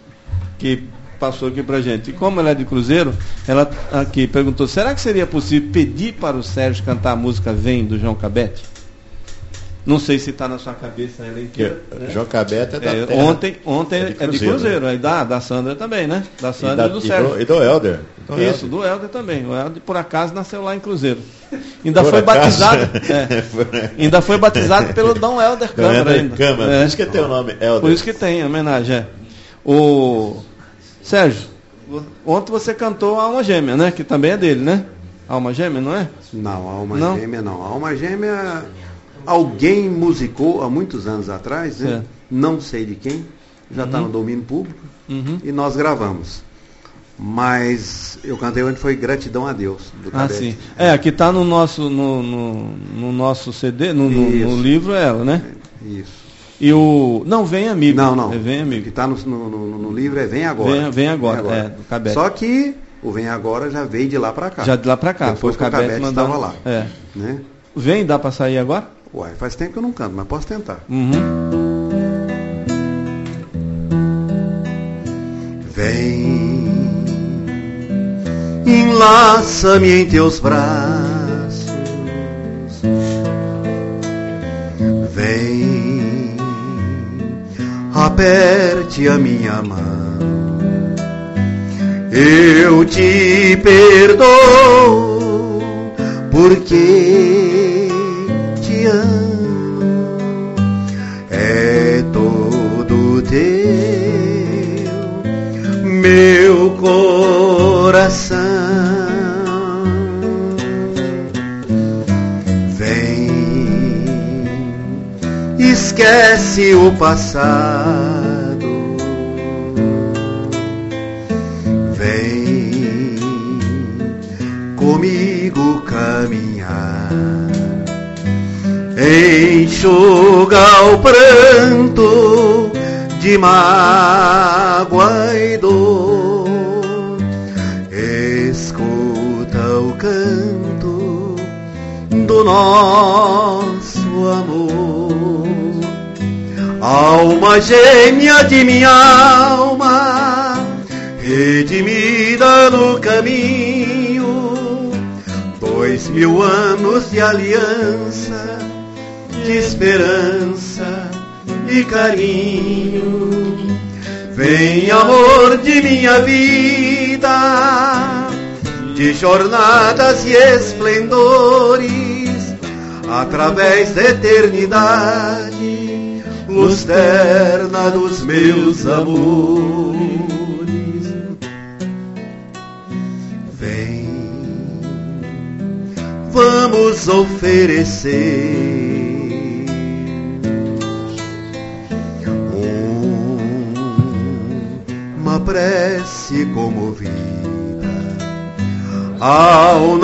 que passou aqui pra gente. E como ela é de Cruzeiro, ela aqui perguntou, será que seria possível pedir para o Sérgio cantar a música Vem, do João Cabete? Não sei se está na sua cabeça ela inteira. Né? Joca Beta é da é, terra. Ontem, ontem é de Cruzeiro, é de Cruzeiro né? Aí da, da Sandra também, né? Da Sandra e, da, e do Sérgio. E do, e do Helder. Do Isso, Helder. do Helder também. O Helder, por acaso, nasceu lá em Cruzeiro. Ainda por foi acaso? batizado. É, ainda foi batizado pelo Dom Helder Câmara. Ainda. Câmara. É. Por isso que tem o nome Helder. Por isso que tem homenagem. É. O Sérgio, ontem você cantou a Alma Gêmea, né? Que também é dele, né? Alma Gêmea, não é? Não, Alma não? Gêmea não. Alma Gêmea, alguém musicou há muitos anos atrás, né? Certo. Não sei de quem, já está uhum. no domínio público, uhum. e nós gravamos. Mas eu cantei onde foi Gratidão a Deus, do Ah, Cadete. sim. É, aqui está no nosso, no, no, no nosso C D, no, no, no livro é ela, né? Isso. E o. Não, Vem Amigo. Não, não. É Vem Amigo. O que está no, no, no livro é Vem Agora. Vem, vem Agora, Vem Agora. é, do Cabete. Só que o Vem Agora já veio de lá para cá. Já de lá para cá. Depois foi que o Cabete estava lá. É. Né? Vem, dá para sair agora? Uai, faz tempo que eu não canto, mas posso tentar. Uhum. Vem, enlaça-me em teus braços. Vem, aperte a minha mão. Eu te perdoo porque te amo. É todo teu meu coração. Vem, esquece o passado. Vem comigo caminhar, enxuga o pranto de mágoa e dor, escuta o canto do nosso amor. Alma gêmea de minha alma, redimida no caminho, dois mil anos de aliança, de esperança e carinho. Vem, amor de minha vida, de jornadas e esplendores, através da eternidade, luz terna dos meus amores. Vem, vamos oferecer uma prece comovida ao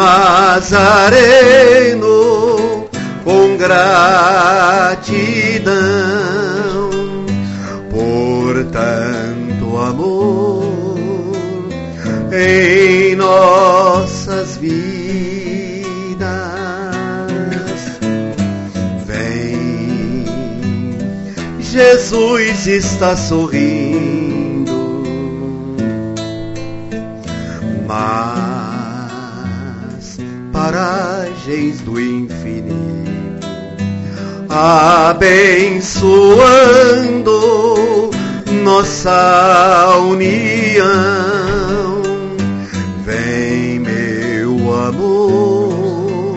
Nazareno com gratidão por tanto amor em nossas vidas. Vem, Jesus está sorrindo, nas paragens do infinito, abençoando nossa união. Vem, meu amor,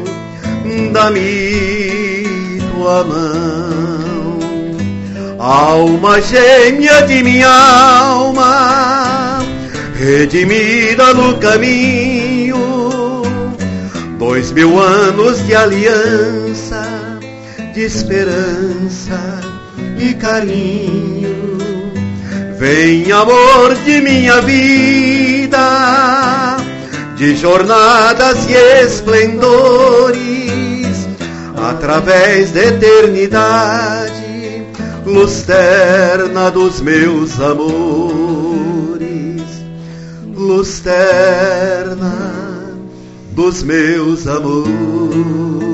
dá-me tua mão, alma gêmea de minha alma, redimida no caminho, dois mil anos de aliança, de esperança e carinho. Vem, amor de minha vida, de jornadas e esplendores, através da eternidade, luz terna dos meus amores, luz terna dos meus amores.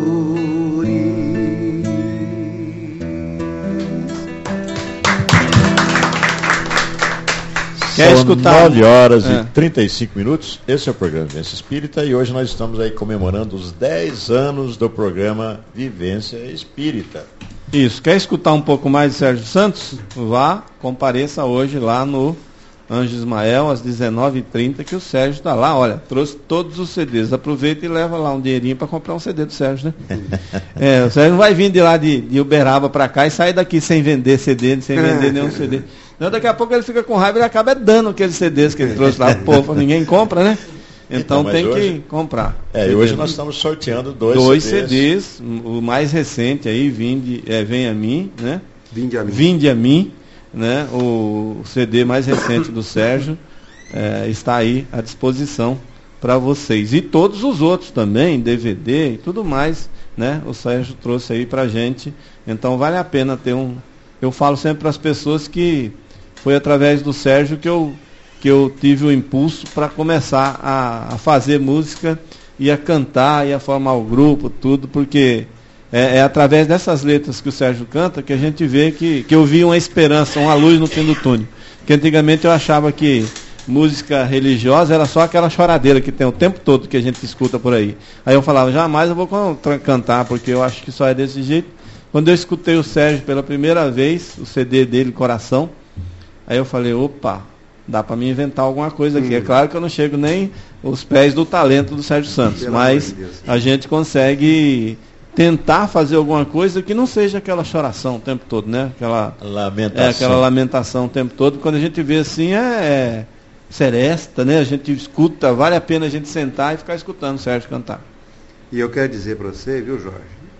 Quer escutar? nove horas é. e trinta e cinco minutos. Esse é o programa Vivência Espírita e hoje nós estamos aí comemorando os dez anos do programa Vivência Espírita. Isso. Quer escutar um pouco mais de Sérgio Santos? Vá, compareça hoje lá no Anjo Ismael, às dezenove e trinta, que o Sérgio está lá. Olha, trouxe todos os C Ds. Aproveita e leva lá um dinheirinho para comprar um C D do Sérgio, né? É, o Sérgio não vai vir de lá de, de Uberaba para cá e sair daqui sem vender C D, sem vender nenhum C D. Não, daqui a pouco ele fica com raiva e ele acaba dando aqueles C Ds que ele trouxe lá. Pô, ninguém compra, né? Então, então tem hoje, que comprar. É, e hoje nós estamos sorteando dois, dois C Ds. C Ds. O mais recente aí, Vinde, é, Vem a Mim, né? Vinde a Mim. Vinde a Mim. Né, o C D mais recente do Sérgio é, está aí à disposição para vocês. E todos os outros também, D V D e tudo mais, né, o Sérgio trouxe aí para a gente. Então vale a pena ter um... Eu falo sempre para as pessoas que foi através do Sérgio que eu, que eu tive o impulso para começar a, a fazer música e a cantar e a formar o grupo, tudo, porque... É, é através dessas letras que o Sérgio canta que a gente vê que, que eu vi uma esperança, uma luz no fim do túnel. Porque antigamente eu achava que música religiosa era só aquela choradeira que tem o tempo todo que a gente escuta por aí. Aí eu falava, jamais eu vou cantar, porque eu acho que só é desse jeito. Quando eu escutei o Sérgio pela primeira vez, o C D dele, Coração, aí eu falei, opa, dá para me inventar alguma coisa aqui. Hum. É claro que eu não chego nem aos pés do talento do Sérgio Santos, Pelo mas a gente consegue... tentar fazer alguma coisa que não seja aquela choração o tempo todo, né? Aquela lamentação, é, aquela lamentação o tempo todo. Quando a gente vê assim, é, é seresta, né? A gente escuta, vale a pena a gente sentar e ficar escutando o Sérgio cantar. E eu quero dizer para você, viu, Jorge,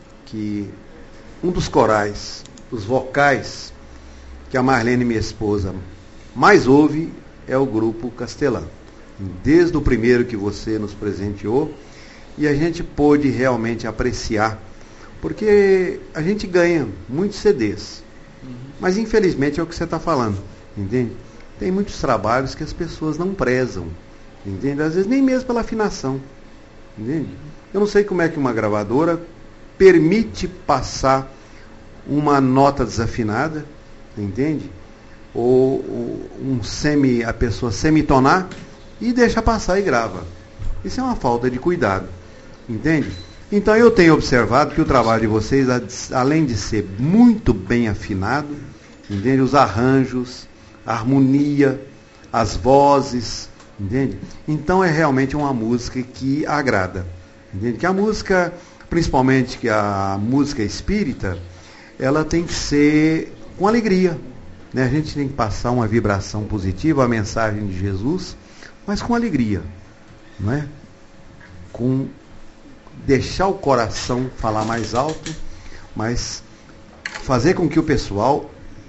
que um dos corais, os vocais que a Marlene, minha esposa, mais ouve é o grupo Castelã. Desde o primeiro que você nos presenteou, e a gente pôde realmente apreciar, porque a gente ganha muitos C Ds, uhum. mas infelizmente é o que você está falando, entende? Tem muitos trabalhos que as pessoas não prezam, entende? Às vezes nem mesmo pela afinação, entende? Eu não sei como é que uma gravadora permite passar uma nota desafinada, entende? Ou, ou um semi, a pessoa semitonar e deixa passar e grava. Isso é uma falta de cuidado. Entende? Então eu tenho observado que o trabalho de vocês, além de ser muito bem afinado, entende? Os arranjos, a harmonia, as vozes, entende? Então é realmente uma música que agrada. Entende? Que a música, principalmente que a música espírita, ela tem que ser com alegria. Né? A gente tem que passar uma vibração positiva, a mensagem de Jesus, mas com alegria. Não é? Com deixar o coração falar mais alto, mas fazer com que o pessoal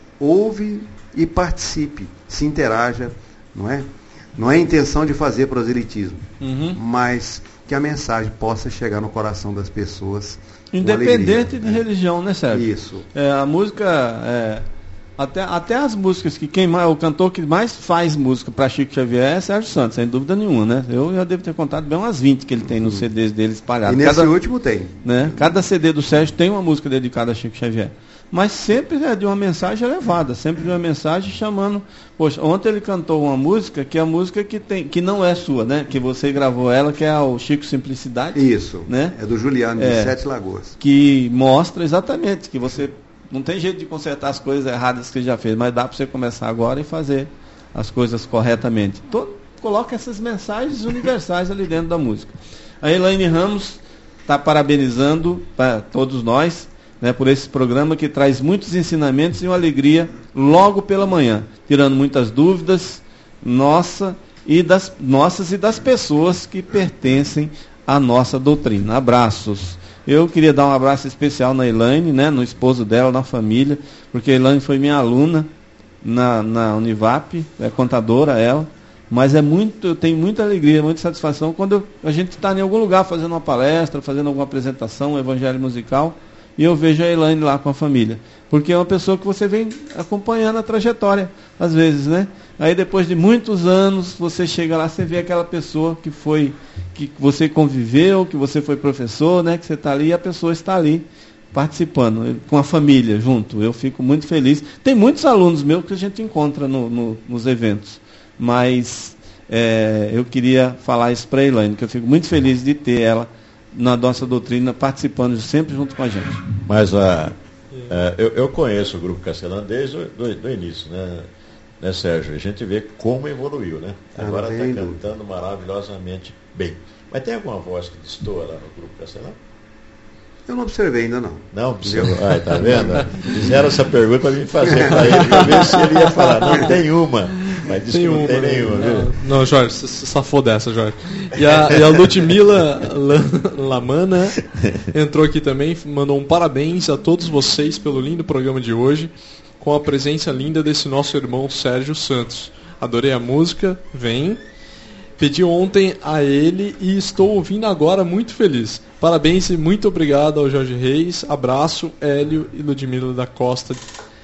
ouve e participe, se interaja, não é? Não é a intenção de fazer proselitismo, uhum. mas que a mensagem possa chegar no coração das pessoas. Independente de é. religião, né, Sérgio? Isso. É, a música... É... Até, até as músicas que quem mais, o cantor que mais faz música para Chico Xavier é Sérgio Santos, sem dúvida nenhuma, né? Eu já devo ter contado bem umas vinte que ele tem nos C Ds dele espalhados. E nesse cada, último tem. Né? Cada C D do Sérgio tem uma música dedicada a Chico Xavier. Mas sempre é de uma mensagem elevada, sempre de uma mensagem chamando... Poxa, ontem ele cantou uma música que é a música que, tem, que não é sua, né? Que você gravou ela, que é o Chico Simplicidade. Isso, né? É do Juliano, de é, Sete Lagoas. Que mostra exatamente que você... Não tem jeito de consertar as coisas erradas que você já fez, mas dá para você começar agora e fazer as coisas corretamente. Todo, coloca essas mensagens universais ali dentro da música. A Elaine Ramos está parabenizando para todos nós, né, por esse programa que traz muitos ensinamentos e uma alegria logo pela manhã, tirando muitas dúvidas nossa e das, nossas e das pessoas que pertencem à nossa doutrina. Abraços. Eu queria dar um abraço especial na Elaine, né, no esposo dela, na família, porque a Elaine foi minha aluna na, na Univap, é contadora ela, mas é muito, eu tenho muita alegria, muita satisfação quando eu, a gente está em algum lugar fazendo uma palestra, fazendo alguma apresentação, um evangelho musical, e eu vejo a Elaine lá com a família. Porque é uma pessoa que você vem acompanhando a trajetória, às vezes, né? Aí depois de muitos anos, você chega lá, você vê aquela pessoa que foi, que você conviveu, que você foi professor, né? Que você está ali e a pessoa está ali participando, com a família junto. Eu fico muito feliz. Tem muitos alunos meus que a gente encontra no, no, nos eventos, mas é, eu queria falar isso para a Elaine, que eu fico muito feliz de ter ela na nossa doutrina, participando sempre junto com a gente. Mas a, É, eu, eu conheço o Grupo Castelã desde o do, do início, né? né, Sérgio? A gente vê como evoluiu, né? Agora está cantando maravilhosamente bem. Mas tem alguma voz que destoa lá no Grupo Castelã? Eu não observei ainda não. Não observou? Ah, tá vendo? Fizeram essa pergunta para mim fazer para ele, para ver se ele ia falar. Não, tem uma. Mas disse que não tem nenhuma, viu? Não, não, Jorge, você safou dessa, Jorge. E a, e a Ludmila Lamana entrou aqui também, mandou um parabéns a todos vocês pelo lindo programa de hoje, com a presença linda desse nosso irmão Sérgio Santos. Adorei a música, vem. Pedi ontem a ele e estou ouvindo agora muito feliz. Parabéns e muito obrigado ao Jorge Reis. Abraço, Hélio e Ludmila da Costa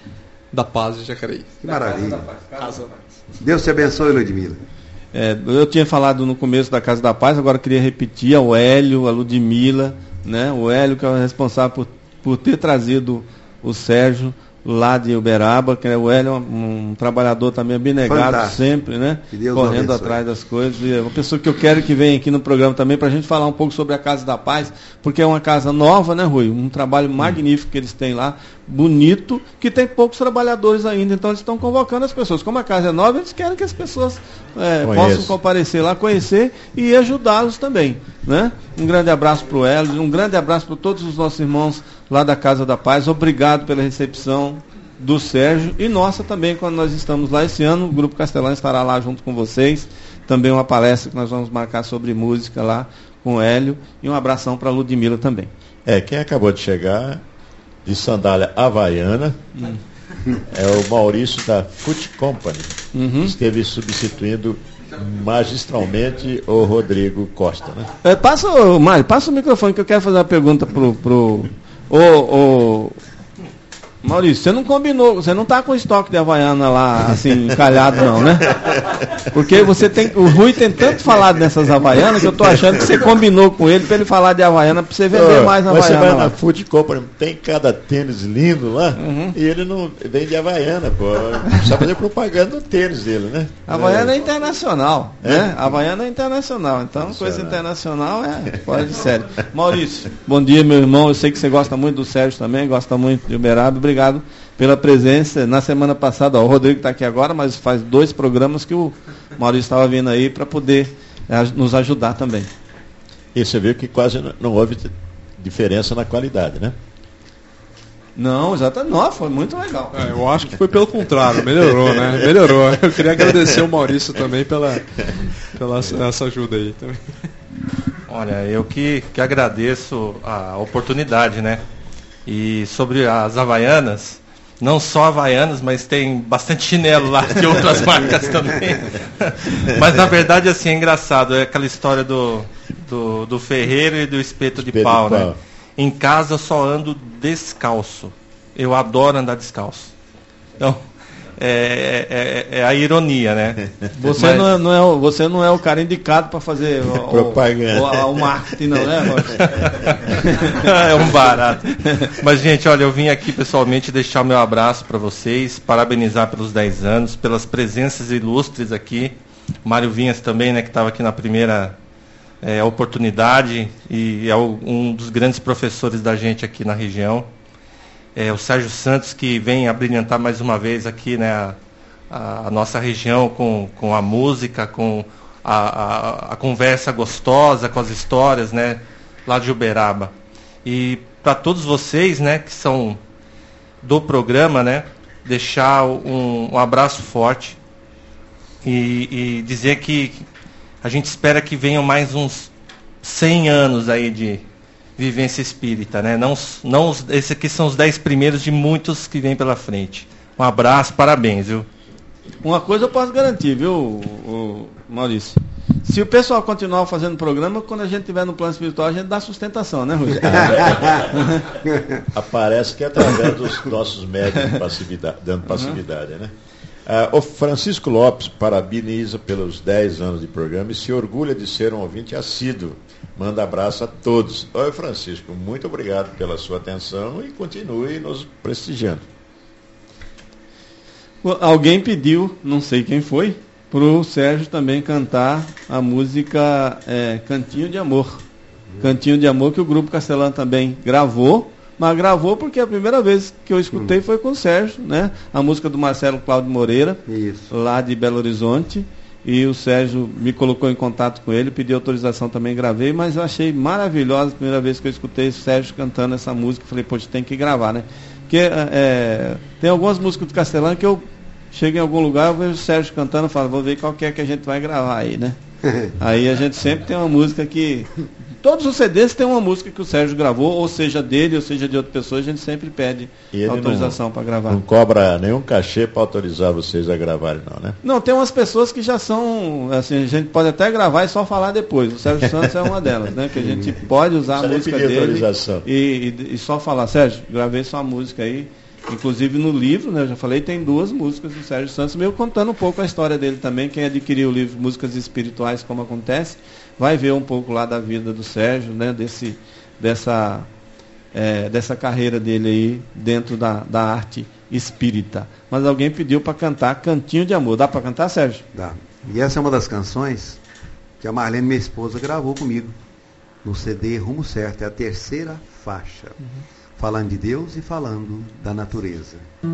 da Paz de Jacareí. Que maravilha. Casa da Paz. Deus te abençoe, Ludmila. É, eu tinha falado no começo da Casa da Paz, agora eu queria repetir ao Hélio, a Ludmila, né? O Hélio que é o responsável por, por ter trazido o Sérgio lá de Uberaba, que é o Hélio, um, um trabalhador também abnegado. Fantástico. Sempre, né? Correndo atrás das coisas. E é uma pessoa que eu quero que venha aqui no programa também para a gente falar um pouco sobre a Casa da Paz, porque é uma casa nova, né, Rui? Um trabalho magnífico que eles têm lá, bonito, que tem poucos trabalhadores ainda, então eles estão convocando as pessoas. Como a casa é nova, eles querem que as pessoas é, possam comparecer lá, conhecer e ajudá-los também, né? Um grande abraço para o Hélio, um grande abraço para todos os nossos irmãos lá da Casa da Paz. Obrigado pela recepção do Sérgio e nossa também, quando nós estamos lá esse ano, o Grupo Castelã estará lá junto com vocês, também uma palestra que nós vamos marcar sobre música lá com o Hélio, e um abração para a Ludmila também. É, quem acabou de chegar de sandália havaiana hum. é o Maurício da Foot Company, uhum. esteve substituindo magistralmente o Rodrigo Costa, né? É, passa, Mário, passa o microfone que eu quero fazer uma pergunta pro, pro o, o Maurício, você não combinou, você não tá com estoque de Havaiana lá, assim, encalhado não, né? Porque você tem, o Rui tem tanto falado nessas Havaianas que eu tô achando que você combinou com ele para ele falar de Havaiana para você vender oh, mais Havaiana. Você vai lá na Foot Company, tem cada tênis lindo lá, uhum. e ele não vende Havaiana, pô. Precisa fazer propaganda do tênis dele, né? Havaiana é, é internacional, é? né? Havaiana é internacional, então coisa internacional é fora de série. Maurício, bom dia, meu irmão, eu sei que você gosta muito do Sérgio também, gosta muito de Uberaba. Obrigado pela presença. Na semana passada, ó, o Rodrigo está aqui agora, mas faz dois programas que o Maurício estava vindo aí para poder é, nos ajudar também. E você viu que quase não houve diferença na qualidade, né? Não, exatamente. Não, foi muito legal. É, eu acho que foi pelo contrário, melhorou, né? Melhorou. Eu queria agradecer o Maurício também pela, pela essa ajuda aí também. Olha, eu que, que agradeço a oportunidade, né? E sobre as Havaianas, não só Havaianas, mas tem bastante chinelo lá de outras marcas também. Mas na verdade, assim, é engraçado, é aquela história do, do, do ferreiro e do espeto, espeto de pau, de pau, né? Em casa eu só ando descalço. Eu adoro andar descalço. Então, é, é, é a ironia, né? Você, mas... não é, não é, você não é o cara indicado para fazer o, propaganda. O, o, o marketing, não, né, é um barato. Mas, gente, olha, eu vim aqui pessoalmente deixar o meu abraço para vocês, parabenizar pelos dez anos, pelas presenças ilustres aqui. Mário Vinhas também, né, que estava aqui na primeira é, oportunidade e é o, um dos grandes professores da gente aqui na região. É, o Sérgio Santos, que vem abrilhantar mais uma vez aqui, né, a, a, a nossa região com, com a música, com a, a, a conversa gostosa, com as histórias, né, lá de Uberaba. E para todos vocês, né, que são do programa, né, deixar um, um abraço forte e, e dizer que a gente espera que venham mais uns cem anos aí de vivência espírita, né? Não, não, esse aqui são os dez primeiros de muitos que vêm pela frente. Um abraço, parabéns, viu? Uma coisa eu posso garantir, viu, o Maurício? Se o pessoal continuar fazendo programa, quando a gente estiver no plano espiritual, a gente dá sustentação, né, Rui? Aparece que é através dos nossos médios de passividade, dando passividade, uhum. né? Ah, o Francisco Lopes parabeniza pelos dez anos de programa e se orgulha de ser um ouvinte assíduo. Manda abraço a todos. Oi, Francisco, muito obrigado pela sua atenção e continue nos prestigiando. Alguém pediu, não sei quem foi, para o Sérgio também cantar a música é, Cantinho de Amor. Cantinho de Amor, que o Grupo Castelã também gravou, mas gravou porque a primeira vez que eu escutei hum. foi com o Sérgio, né? A música do Marcelo Cláudio Moreira, Isso. lá de Belo Horizonte. E o Sérgio me colocou em contato com ele, pedi autorização também, gravei, mas eu achei maravilhosa a primeira vez que eu escutei o Sérgio cantando essa música. Falei, poxa, tem que gravar, né? Porque é, tem algumas músicas do Castelão que eu chego em algum lugar, eu vejo o Sérgio cantando e falo, vou ver qual que é que a gente vai gravar aí, né? Aí a gente sempre tem uma música que... Todos os C Ds tem uma música que o Sérgio gravou, ou seja dele, ou seja de outra pessoa, a gente sempre pede autorização para gravar. Não cobra nenhum cachê para autorizar vocês a gravarem, não, né? Não, tem umas pessoas que já são, assim, a gente pode até gravar e só falar depois. O Sérgio Santos é uma delas, né? Que a gente pode usar a música dele e, e, e só falar, Sérgio, gravei sua música aí. Inclusive no livro, né, eu já falei, tem duas músicas do Sérgio Santos, meio contando um pouco a história dele também. Quem adquiriu o livro Músicas Espirituais, Como Acontece, vai ver um pouco lá da vida do Sérgio, né, desse, dessa, é, dessa carreira dele aí dentro da, da arte espírita. Mas alguém pediu para cantar Cantinho de Amor. Dá para cantar, Sérgio? Dá. E essa é uma das canções que a Marlene, minha esposa, gravou comigo no C D Rumo Certo. É a terceira faixa. Uhum. Falando de Deus e falando da natureza.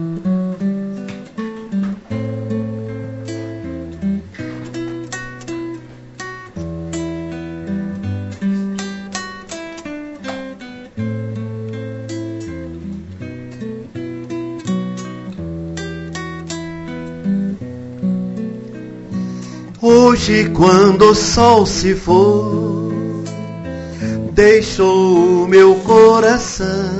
Hoje, quando o sol se for, deixou o meu coração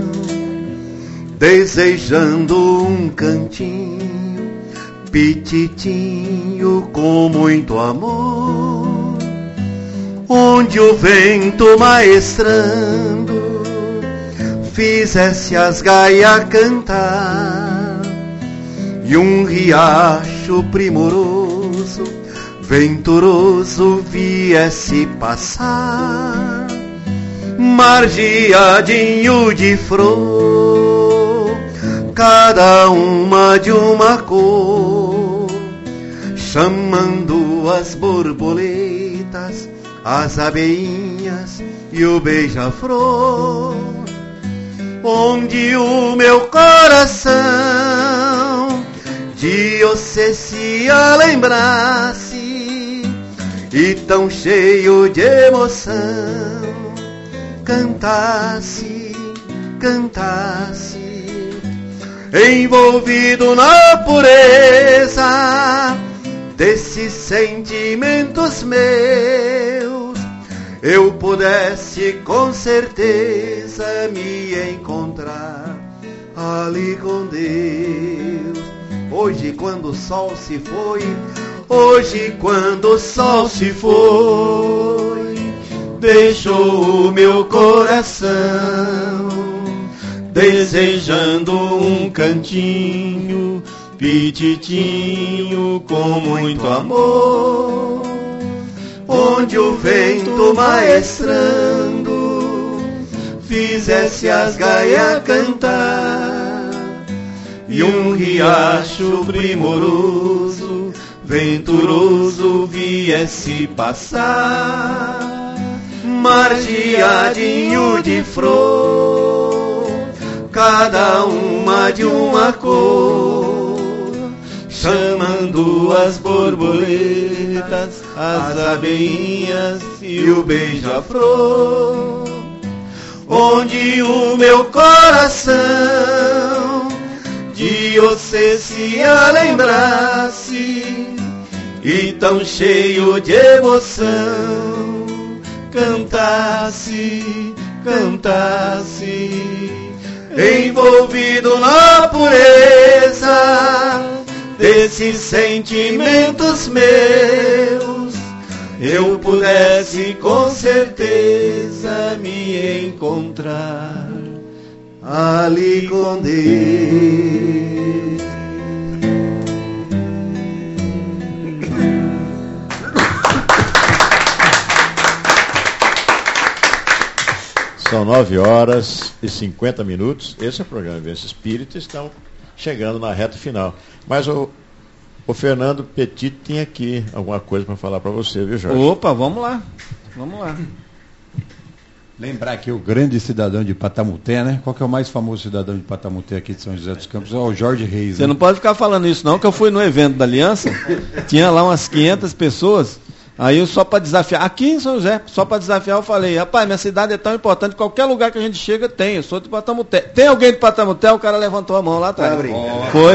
desejando um cantinho pititinho com muito amor, onde o vento maestrando fizesse as gaias cantar e um riacho primoroso venturoso viesse passar, margeadinho de flor, cada uma de uma cor, chamando as borboletas, as abelhinhas e o beija-flor, onde o meu coração de você se lembrasse, e tão cheio de emoção cantasse, cantasse, envolvido na pureza desses sentimentos meus, eu pudesse com certeza me encontrar ali com Deus. Hoje quando o sol se foi, hoje quando o sol se foi, deixou o meu coração desejando um cantinho pititinho com muito amor, onde o vento maestrando fizesse as gaias cantar e um riacho primoroso venturoso viesse passar, margeadinho de flor, cada uma de uma cor, chamando as borboletas, as abelhinhas e o beija-flor, onde o meu coração de você se lembrasse, e tão cheio de emoção cantasse, cantasse, envolvido na pureza desses sentimentos meus, eu pudesse com certeza me encontrar ali com Deus. São nove horas e cinquenta minutos. Esse é o programa Vivência Espírita. Estão chegando na reta final. Mas o, o Fernando Petit tem aqui alguma coisa para falar para você, viu, Jorge? Opa, vamos lá. Vamos lá. Lembrar que o grande cidadão de Patamuté, né? Qual que é o mais famoso cidadão de Patamuté aqui de São José dos Campos? É o Jorge Reis. Você né? não pode ficar falando isso não, que eu fui no evento da Aliança, tinha lá umas quinhentas pessoas, aí eu só para desafiar, aqui em São José, só para desafiar eu falei, rapaz, minha cidade é tão importante, qualquer lugar que a gente chega tem, eu sou de Patamuté. Tem alguém de Patamuté? O cara levantou a mão lá atrás. Ah, Foi.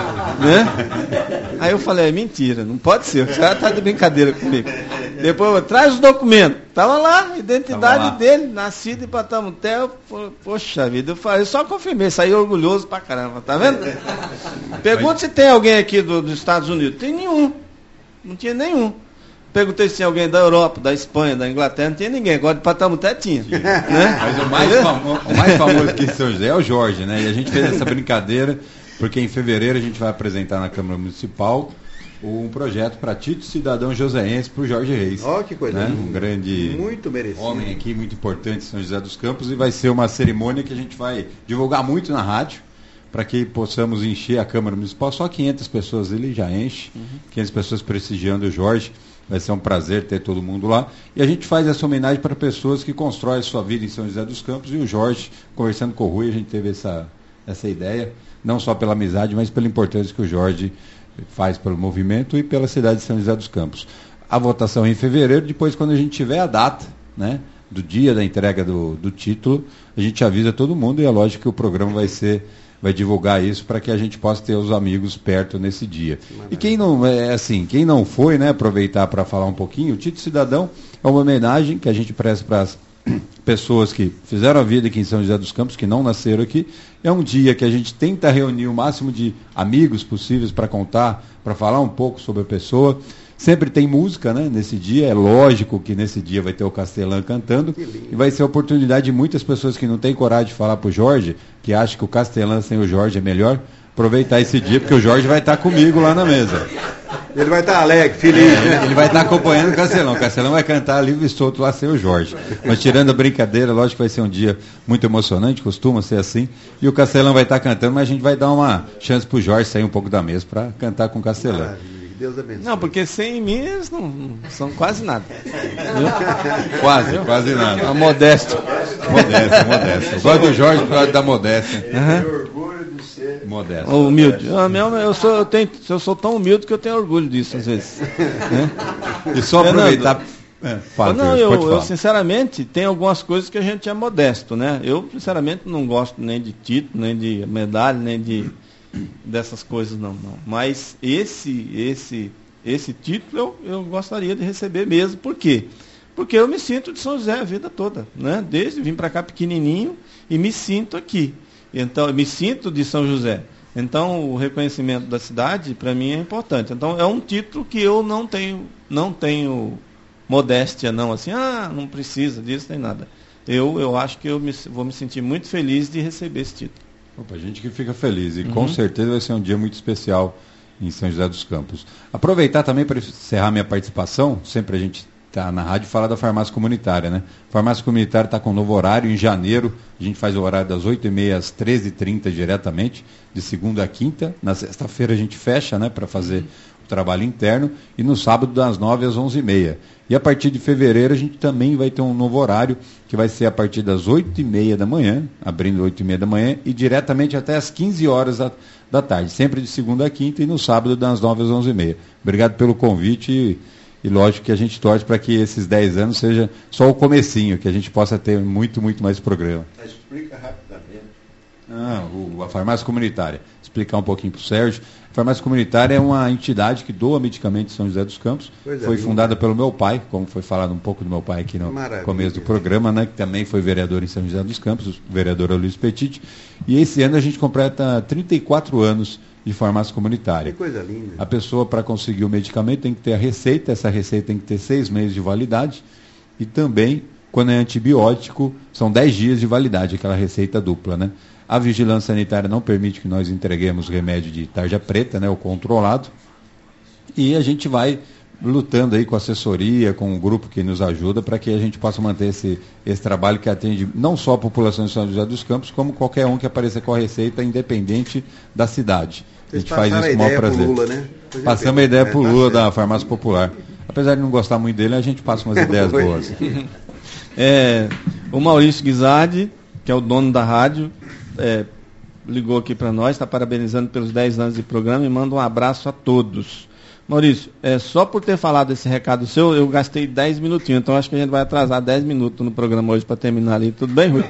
Né? Aí eu falei, é mentira, não pode ser, o cara tá de brincadeira comigo. Depois, traz os documentos. Tava lá, a identidade Tava lá. dele, nascido em Patamuté. Eu, poxa vida, eu, falei, eu só confirmei, saí orgulhoso pra caramba, tá vendo? Pergunta se tem alguém aqui do, dos Estados Unidos. Tem nenhum. Não tinha nenhum. Perguntei se tinha alguém da Europa, da Espanha, da Inglaterra, não tinha ninguém. Agora de Patamuté tinha. Né? Mas o mais, famo, o mais famoso aqui em São José é o Jorge, né? E a gente fez essa brincadeira, porque em fevereiro a gente vai apresentar na Câmara Municipal um projeto para título cidadão joseense para o Jorge Reis. Ó, oh, que coisa né? linda. Um grande muito merecido. homem aqui, muito importante em São José dos Campos, e vai ser uma cerimônia que a gente vai divulgar muito na rádio, para que possamos encher a Câmara Municipal. Só quinhentas pessoas ele já enche, uhum. quinhentas pessoas prestigiando o Jorge. Vai ser um prazer ter todo mundo lá. E a gente faz essa homenagem para pessoas que constroem a sua vida em São José dos Campos. E o Jorge, conversando com o Rui, a gente teve essa, essa ideia, não só pela amizade, mas pela importância que o Jorge faz pelo movimento e pela cidade de São José dos Campos. A votação é em fevereiro, depois quando a gente tiver a data, né, do dia da entrega do, do título, a gente avisa todo mundo, e é lógico que o programa vai ser, vai divulgar isso para que a gente possa ter os amigos perto nesse dia. Maravilha. E quem não, é assim, quem não foi, né, aproveitar para falar um pouquinho, o título cidadão é uma homenagem que a gente presta para as pessoas que fizeram a vida aqui em São José dos Campos, que não nasceram aqui. É um dia que a gente tenta reunir o máximo de amigos possíveis para contar, para falar um pouco sobre a pessoa. Sempre tem música, né, nesse dia. É lógico que nesse dia vai ter o Castelã cantando, e vai ser a oportunidade de muitas pessoas que não têm coragem de falar para o Jorge, que acham que o Castelã sem o Jorge é melhor, aproveitar esse dia, porque o Jorge vai estar comigo lá na mesa. Ele vai estar alegre, feliz. É, ele vai estar acompanhando o Castelão. O Castelão vai cantar livre e solto lá sem o Jorge. Mas tirando a brincadeira, lógico que vai ser um dia muito emocionante, costuma ser assim. E o Castelão vai estar cantando, mas a gente vai dar uma chance para o Jorge sair um pouco da mesa para cantar com o Castelão. Maravilha. Deus abençoe. Não, porque sem mim eles não, não são quase nada. Quase, Viu? quase nada. A modéstia. Modéstia, modéstia. Eu gosto do Jorge por causa da modéstia. Uhum. Modesto. Humilde. Eu, mesmo, eu, sou, eu, tenho, eu sou tão humilde que eu tenho orgulho disso, às vezes. Né? E só aproveitar. É, fala, não, eu, eu, sinceramente, tem algumas coisas que a gente é modesto, né? Eu, sinceramente, não gosto nem de título, nem de medalha, nem de dessas coisas, não. não. Mas esse, esse, esse título eu, eu gostaria de receber mesmo. Por quê? Porque eu me sinto de São José a vida toda, né? Desde vim para cá pequenininho e me sinto aqui. Então, eu me sinto de São José. Então, o reconhecimento da cidade, para mim, é importante. Então, é um título que eu não tenho, não tenho modéstia, não. Assim, ah, não precisa disso, nem nada. Eu, eu acho que eu me, vou me sentir muito feliz de receber esse título. Opa, a gente que fica feliz. E Uhum. com certeza vai ser um dia muito especial em São José dos Campos. Aproveitar também para encerrar minha participação, sempre a gente está na rádio, fala da farmácia comunitária, né? A farmácia comunitária está com um novo horário em janeiro. A gente faz o horário das oito e meia às treze e trinta diretamente, de segunda a quinta. Na sexta-feira a gente fecha, né, para fazer o trabalho interno. E no sábado das nove às onze e meia. E a partir de fevereiro a gente também vai ter um novo horário, que vai ser a partir das oito e meia da manhã, abrindo oito e meia da manhã, e diretamente até às quinze horas da, da tarde. Sempre de segunda a quinta e no sábado das nove às onze e meia. Obrigado pelo convite e... E lógico que a gente torce para que esses dez anos seja só o comecinho, que a gente possa ter muito, muito mais programa. Explica rapidamente. Ah, o, a farmácia comunitária. Explicar um pouquinho para o Sérgio. A farmácia comunitária é uma entidade que doa medicamentos em São José dos Campos. Coisa foi linda. Fundada pelo meu pai, como foi falado um pouco do meu pai aqui no Maravilha. Começo do programa, né, que também foi vereador em São José dos Campos, o vereador Luiz Petit. E esse ano a gente completa trinta e quatro anos de farmácia comunitária. Que coisa linda. A pessoa, para conseguir o medicamento, tem que ter a receita. Essa receita tem que ter seis meses de validade. E também, quando é antibiótico, são dez dias de validade, aquela receita dupla, né? A vigilância sanitária não permite que nós entreguemos remédio de tarja preta, né, o controlado. E a gente vai lutando aí com a assessoria, com o grupo que nos ajuda, para que a gente possa manter esse, esse trabalho que atende não só a população de São José dos Campos, como qualquer um que apareça com a receita, independente da cidade. Vocês a gente faz isso com o maior prazer. Lula, né? Passamos a ideia para o Lula da farmácia popular. Apesar de não gostar muito dele, a gente passa umas ideias boas. É, O Maurício Guizardi, que é o dono da rádio, é, ligou aqui para nós, está parabenizando pelos dez anos de programa e manda um abraço a todos. Maurício, é, só por ter falado esse recado seu, eu gastei dez minutinhos, então acho que a gente vai atrasar dez minutos no programa hoje para terminar ali. Tudo bem, Rui?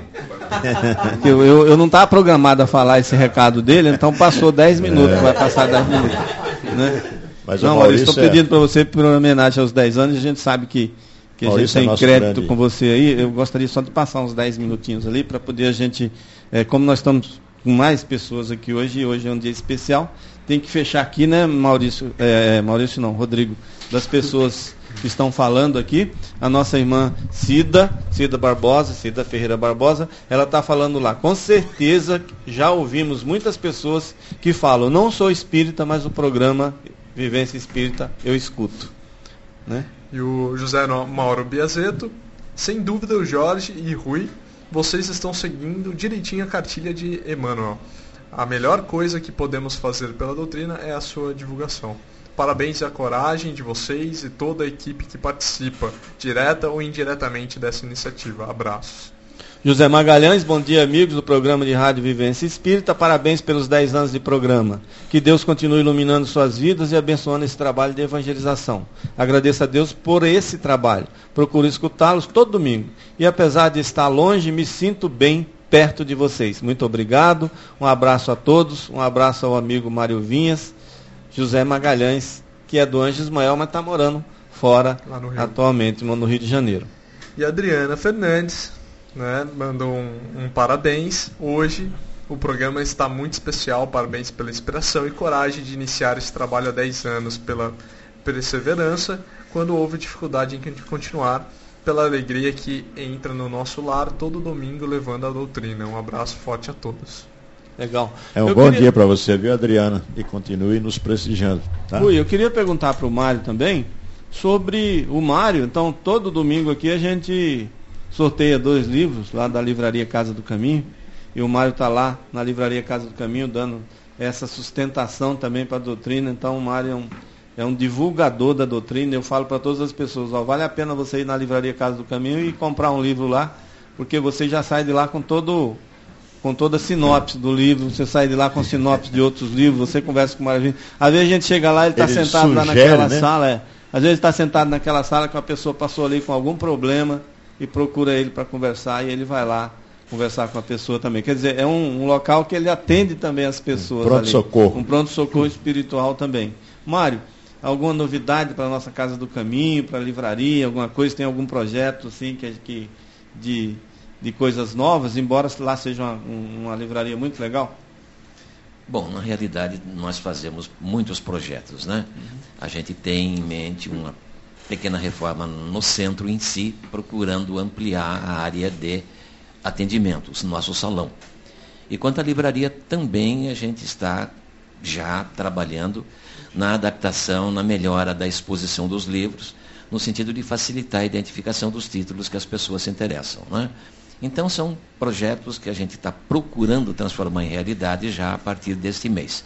eu, eu, eu não estava programado a falar esse recado dele, então passou dez minutos, é. vai passar dez minutos. Né? Mas não, Maurício, estou pedindo é... para você, por homenagem aos dez anos, a gente sabe que, que a gente tem é crédito grande. com você aí, eu gostaria só de passar uns dez minutinhos ali, para poder a gente, é, como nós estamos com mais pessoas aqui hoje, e hoje é um dia especial, tem que fechar aqui, né, Maurício, é, Maurício não, Rodrigo, das pessoas que estão falando aqui, a nossa irmã Cida, Cida Barbosa, Cida Ferreira Barbosa, ela está falando lá, com certeza já ouvimos muitas pessoas que falam, não sou espírita, mas o programa Vivência Espírita eu escuto. Né? E o José Mauro Biazeto, sem dúvida o Jorge e Rui, vocês estão seguindo direitinho a cartilha de Emmanuel. A melhor coisa que podemos fazer pela doutrina é a sua divulgação. Parabéns à coragem de vocês e toda a equipe que participa, direta ou indiretamente, dessa iniciativa. Abraços. José Magalhães, bom dia, amigos do programa de Rádio Vivência Espírita. Parabéns pelos dez anos de programa. Que Deus continue iluminando suas vidas e abençoando esse trabalho de evangelização. Agradeço a Deus por esse trabalho. Procuro escutá-los todo domingo. E apesar de estar longe, me sinto bem perto de vocês. Muito obrigado. Um abraço a todos. Um abraço ao amigo Mário Vinhas. José Magalhães, que é do Anjo Ismael, mas está morando fora no atualmente, no Rio de Janeiro. E a Adriana Fernandes, né, mandou um, um parabéns. Hoje o programa está muito especial. Parabéns pela inspiração e coragem de iniciar esse trabalho há dez anos, pela perseverança, quando houve dificuldade em continuar, pela alegria que entra no nosso lar todo domingo levando a doutrina. Um abraço forte a todos. Legal. É um eu bom queria... dia para você, viu, Adriana? E continue nos prestigiando. Tá? Rui, eu queria perguntar para o Mário também sobre o Mário. Então, todo domingo aqui a gente sorteia dois livros lá da Livraria Casa do Caminho. E o Mário está lá na Livraria Casa do Caminho dando essa sustentação também para a doutrina. Então, o Mário é um, é um divulgador da doutrina. Eu falo para todas as pessoas, ó, vale a pena você ir na Livraria Casa do Caminho e comprar um livro lá, porque você já sai de lá com todo... com toda a sinopse do livro, você sai de lá com sinopse de outros livros, você conversa com o Maravilha. Às vezes a gente chega lá, ele está sentado sugere, lá naquela né? sala, é. Às vezes está sentado naquela sala que uma pessoa passou ali com algum problema e procura ele para conversar e ele vai lá conversar com a pessoa também. Quer dizer, é um, um local que ele atende também as pessoas. Um pronto-socorro. Um pronto-socorro espiritual também. Mário, alguma novidade para a nossa Casa do Caminho, para a livraria, alguma coisa? Tem algum projeto assim que, que de... de coisas novas, embora lá seja uma, uma livraria muito legal? Bom, na realidade nós fazemos muitos projetos, né? Uhum. A gente tem em mente uma pequena reforma no centro em si, procurando ampliar a área de atendimentos, nosso salão. E quanto à livraria, também a gente está já trabalhando na adaptação, na melhora da exposição dos livros, no sentido de facilitar a identificação dos títulos que as pessoas se interessam, né? Então são projetos que a gente está procurando transformar em realidade já a partir deste mês.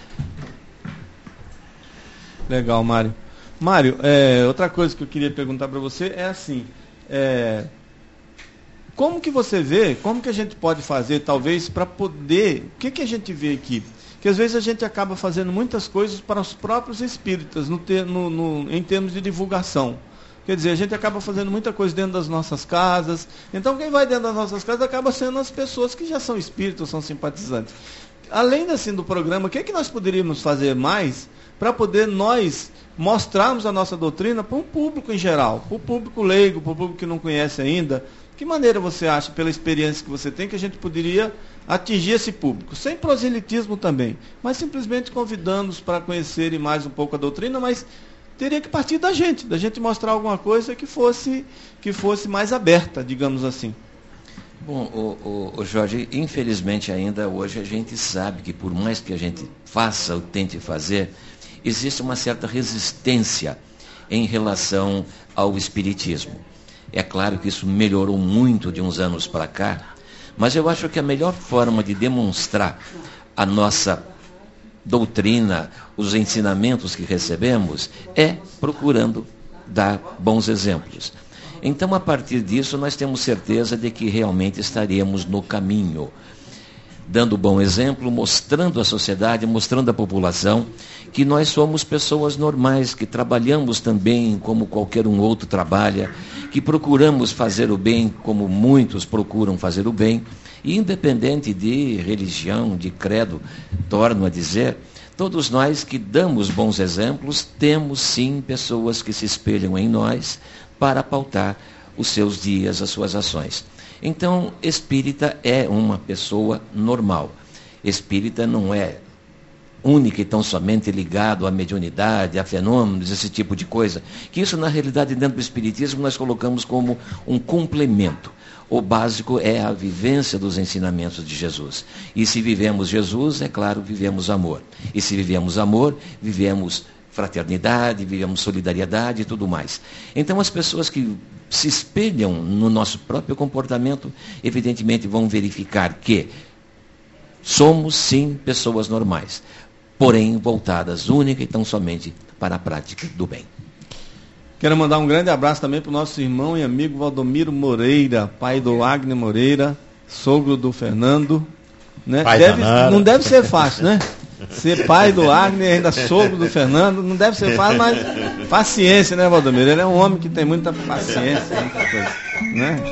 Legal, Mário. Mário, é, outra coisa que eu queria perguntar para você é assim, é, como que você vê, como que a gente pode fazer, talvez, para poder, o que, que a gente vê aqui? Que às vezes a gente acaba fazendo muitas coisas para os próprios espíritas, no ter, no, no, em termos de divulgação. Quer dizer, a gente acaba fazendo muita coisa dentro das nossas casas. Então, quem vai dentro das nossas casas acaba sendo as pessoas que já são espíritos, são simpatizantes. Além assim, do programa, o que, é que nós poderíamos fazer mais para poder nós mostrarmos a nossa doutrina para o público em geral, para o público leigo, para o público que não conhece ainda? Que maneira você acha, pela experiência que você tem, que a gente poderia atingir esse público? Sem proselitismo também, mas simplesmente convidando-os para conhecerem mais um pouco a doutrina, mas teria que partir da gente, da gente mostrar alguma coisa que fosse, que fosse mais aberta, digamos assim. Bom, o, o, o Jorge, infelizmente ainda hoje a gente sabe que por mais que a gente faça ou tente fazer, existe uma certa resistência em relação ao espiritismo. É claro que isso melhorou muito de uns anos para cá, mas eu acho que a melhor forma de demonstrar a nossa doutrina, os ensinamentos que recebemos, é procurando dar bons exemplos. Então, a partir disso, nós temos certeza de que realmente estaremos no caminho, dando bom exemplo, mostrando à sociedade, mostrando à população que nós somos pessoas normais, que trabalhamos também como qualquer um outro trabalha, que procuramos fazer o bem como muitos procuram fazer o bem, e independente de religião, de credo, torno a dizer, todos nós que damos bons exemplos, temos sim pessoas que se espelham em nós para pautar os seus dias, as suas ações. Então, espírita é uma pessoa normal. Espírita não é única e tão somente ligado à mediunidade, a fenômenos, esse tipo de coisa. Que isso, na realidade, dentro do espiritismo, nós colocamos como um complemento. O básico é a vivência dos ensinamentos de Jesus. E se vivemos Jesus, é claro, vivemos amor. E se vivemos amor, vivemos fraternidade, vivemos solidariedade e tudo mais. Então, as pessoas que se espelham no nosso próprio comportamento, evidentemente vão verificar que somos, sim, pessoas normais, porém voltadas única e tão somente para a prática do bem. Quero mandar um grande abraço também para o nosso irmão e amigo Valdomiro Moreira, pai do Agner Moreira, sogro do Fernando. Né? Deve, não deve ser fácil, né? Ser pai do Agner, ainda sogro do Fernando, não deve ser fácil, mas paciência, né, Valdomiro? Ele é um homem que tem muita paciência, muita coisa, né?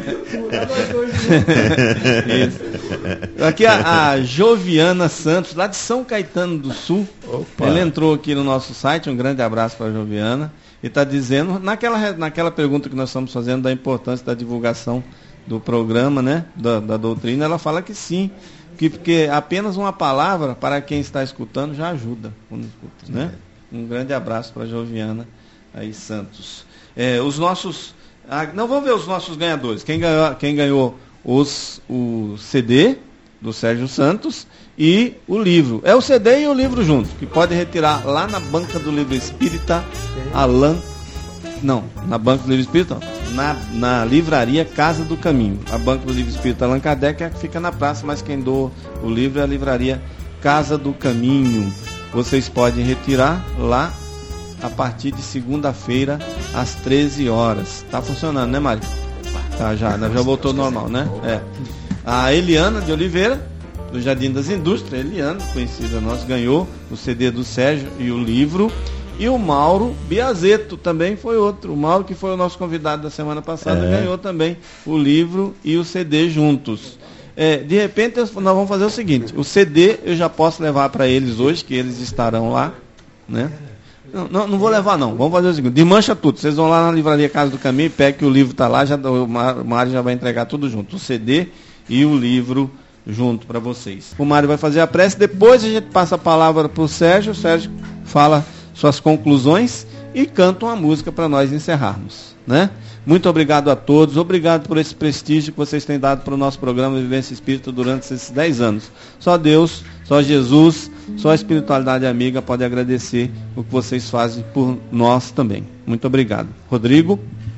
Isso. Aqui a, a Joviana Santos, lá de São Caetano do Sul. Opa. Ela entrou aqui no nosso site, um grande abraço para a Joviana, e está dizendo, naquela, naquela pergunta que nós estamos fazendo da importância da divulgação do programa, né, da, da doutrina, ela fala que sim, que, porque apenas uma palavra para quem está escutando já ajuda. Né? Um grande abraço para a Joviana aí, Santos. É, os nossos... Ah, não, vamos ver os nossos ganhadores. Quem ganhou, quem ganhou os, o C D do Sérgio Santos e o livro. É o C D e o livro junto, que pode retirar lá na banca do livro espírita Allan... Não, na banca do livro espírita não. Na, na livraria Casa do Caminho. A banca do livro espírita Allan Kardec é que fica na praça, mas quem doa o livro é a livraria Casa do Caminho. Vocês podem retirar lá a partir de segunda-feira às treze horas. Tá funcionando, né, Mário? Tá, já, já voltou normal, né? É. A Eliana de Oliveira, do Jardim das Indústrias, Eliana, conhecida nossa, ganhou o C D do Sérgio e o livro. E o Mauro Biazeto também foi outro. O Mauro, que foi o nosso convidado da semana passada, é. ganhou também o livro e o C D juntos. É, de repente, nós vamos fazer o seguinte: o C D eu já posso levar para eles hoje, que eles estarão lá, né? Não, não, não vou levar não, vamos fazer o seguinte: desmancha tudo, vocês vão lá na livraria Casa do Caminho, pega que o livro está lá, já, o Mário já vai entregar tudo junto, o C D e o livro junto para vocês. O Mário vai fazer a prece, depois a gente passa a palavra para o Sérgio, o Sérgio fala suas conclusões e canta uma música para nós encerrarmos, né? Muito obrigado a todos, obrigado por esse prestígio que vocês têm dado para o nosso programa Vivência Espírita durante esses dez anos. Só Deus, só Jesus, só a espiritualidade amiga pode agradecer o que vocês fazem por nós também. Muito obrigado. Rodrigo?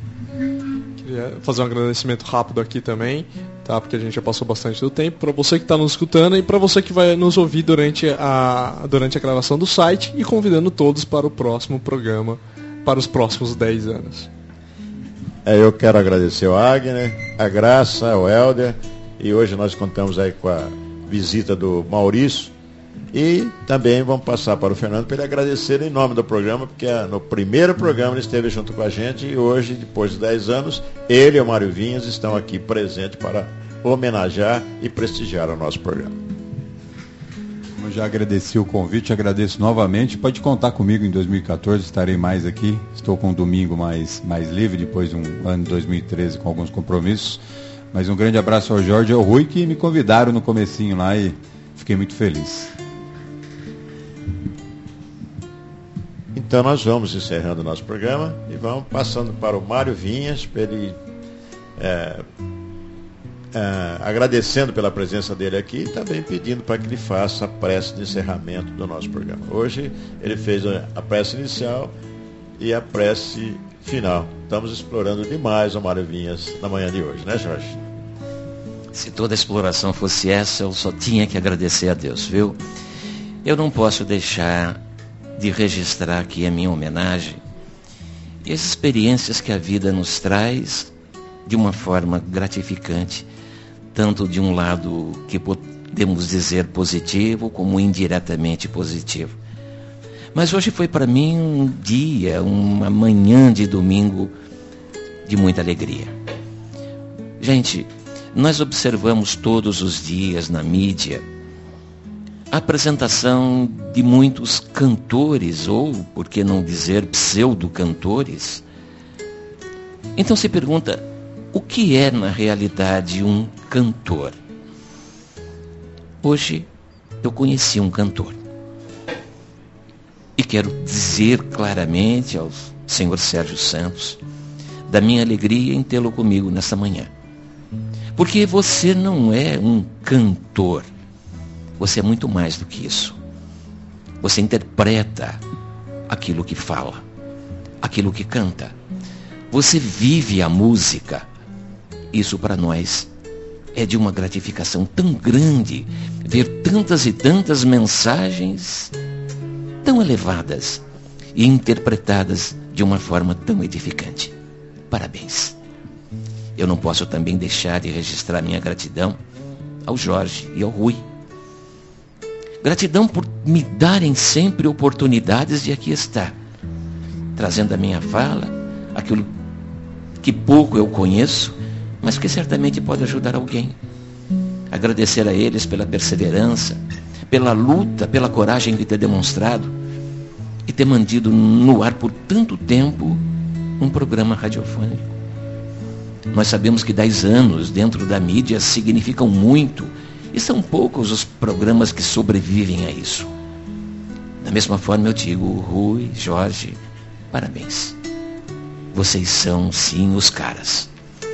Queria fazer um agradecimento rápido aqui também, tá? Porque a gente já passou bastante do tempo, para você que está nos escutando e para você que vai nos ouvir durante a, durante a gravação do site, e convidando todos para o próximo programa, para os próximos dez anos. É, eu quero agradecer ao Agner, a Graça, ao Helder, e hoje nós contamos aí com a visita do Maurício, e também vamos passar para o Fernando para ele agradecer em nome do programa, porque no primeiro programa ele esteve junto com a gente, e hoje, depois de dez anos, ele e o Mário Vinhas estão aqui presentes para homenagear e prestigiar o nosso programa. Eu já agradeci o convite, agradeço novamente. Pode contar comigo em dois mil e quatorze, estarei mais aqui. Estou com um domingo mais, mais livre, depois de um ano de dois mil e treze com alguns compromissos. Mas um grande abraço ao Jorge e ao Rui, que me convidaram no comecinho lá e fiquei muito feliz. Então nós vamos encerrando o nosso programa e vamos passando para o Mário Vinhas, para ele é, é, agradecendo pela presença dele aqui e também pedindo para que ele faça a prece de encerramento do nosso programa. Hoje ele fez a prece inicial e a prece final. Estamos explorando demais o Mário Vinhas na manhã de hoje, né, Jorge? Se toda a exploração fosse essa, eu só tinha que agradecer a Deus, viu? Eu não posso deixar de registrar aqui a minha homenagem e as experiências que a vida nos traz de uma forma gratificante, tanto de um lado que podemos dizer positivo, como indiretamente positivo. Mas hoje foi para mim um dia, uma manhã de domingo de muita alegria. Gente, nós observamos todos os dias na mídia a apresentação de muitos cantores, ou, por que não dizer, pseudo-cantores. Então se pergunta, o que é na realidade um cantor? Hoje eu conheci um cantor. E quero dizer claramente ao senhor Sérgio Santos da minha alegria em tê-lo comigo nessa manhã. Porque você não é um cantor. Você é muito mais do que isso. Você interpreta aquilo que fala, aquilo que canta. Você vive a música. Isso para nós é de uma gratificação tão grande ver tantas e tantas mensagens tão elevadas e interpretadas de uma forma tão edificante. Parabéns. Eu não posso também deixar de registrar minha gratidão ao Jorge e ao Rui. Gratidão por me darem sempre oportunidades de aqui estar, trazendo à minha fala aquilo que pouco eu conheço, mas que certamente pode ajudar alguém. Agradecer a eles pela perseverança, pela luta, pela coragem de ter demonstrado e ter mantido no ar por tanto tempo um programa radiofônico. Nós sabemos que dez anos dentro da mídia significam muito, e são poucos os programas que sobrevivem a isso. Da mesma forma eu digo, Rui, Jorge, parabéns. Vocês são, sim, os caras.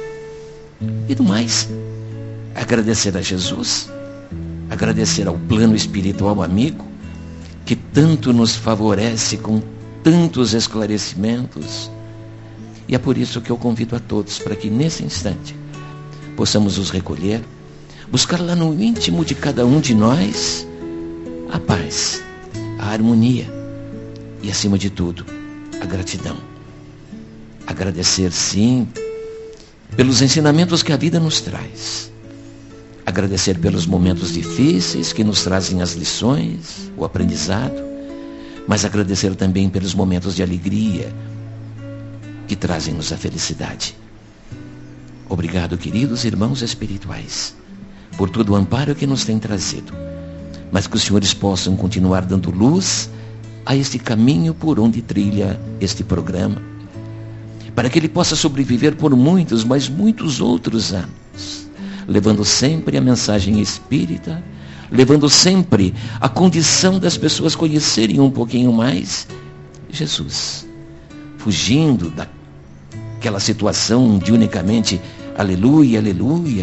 E do mais, agradecer a Jesus, agradecer ao plano espiritual amigo, que tanto nos favorece com tantos esclarecimentos. E é por isso que eu convido a todos para que nesse instante possamos nos recolher, buscar lá no íntimo de cada um de nós a paz, a harmonia e, acima de tudo, a gratidão. Agradecer, sim, pelos ensinamentos que a vida nos traz. Agradecer pelos momentos difíceis que nos trazem as lições, o aprendizado, mas agradecer também pelos momentos de alegria que trazem-nos a felicidade. Obrigado, queridos irmãos espirituais, por todo o amparo que nos tem trazido, mas que os senhores possam continuar dando luz a este caminho por onde trilha este programa, para que ele possa sobreviver por muitos, mas muitos outros anos, levando sempre a mensagem espírita, levando sempre a condição das pessoas conhecerem um pouquinho mais Jesus, fugindo daquela situação de unicamente aleluia, aleluia,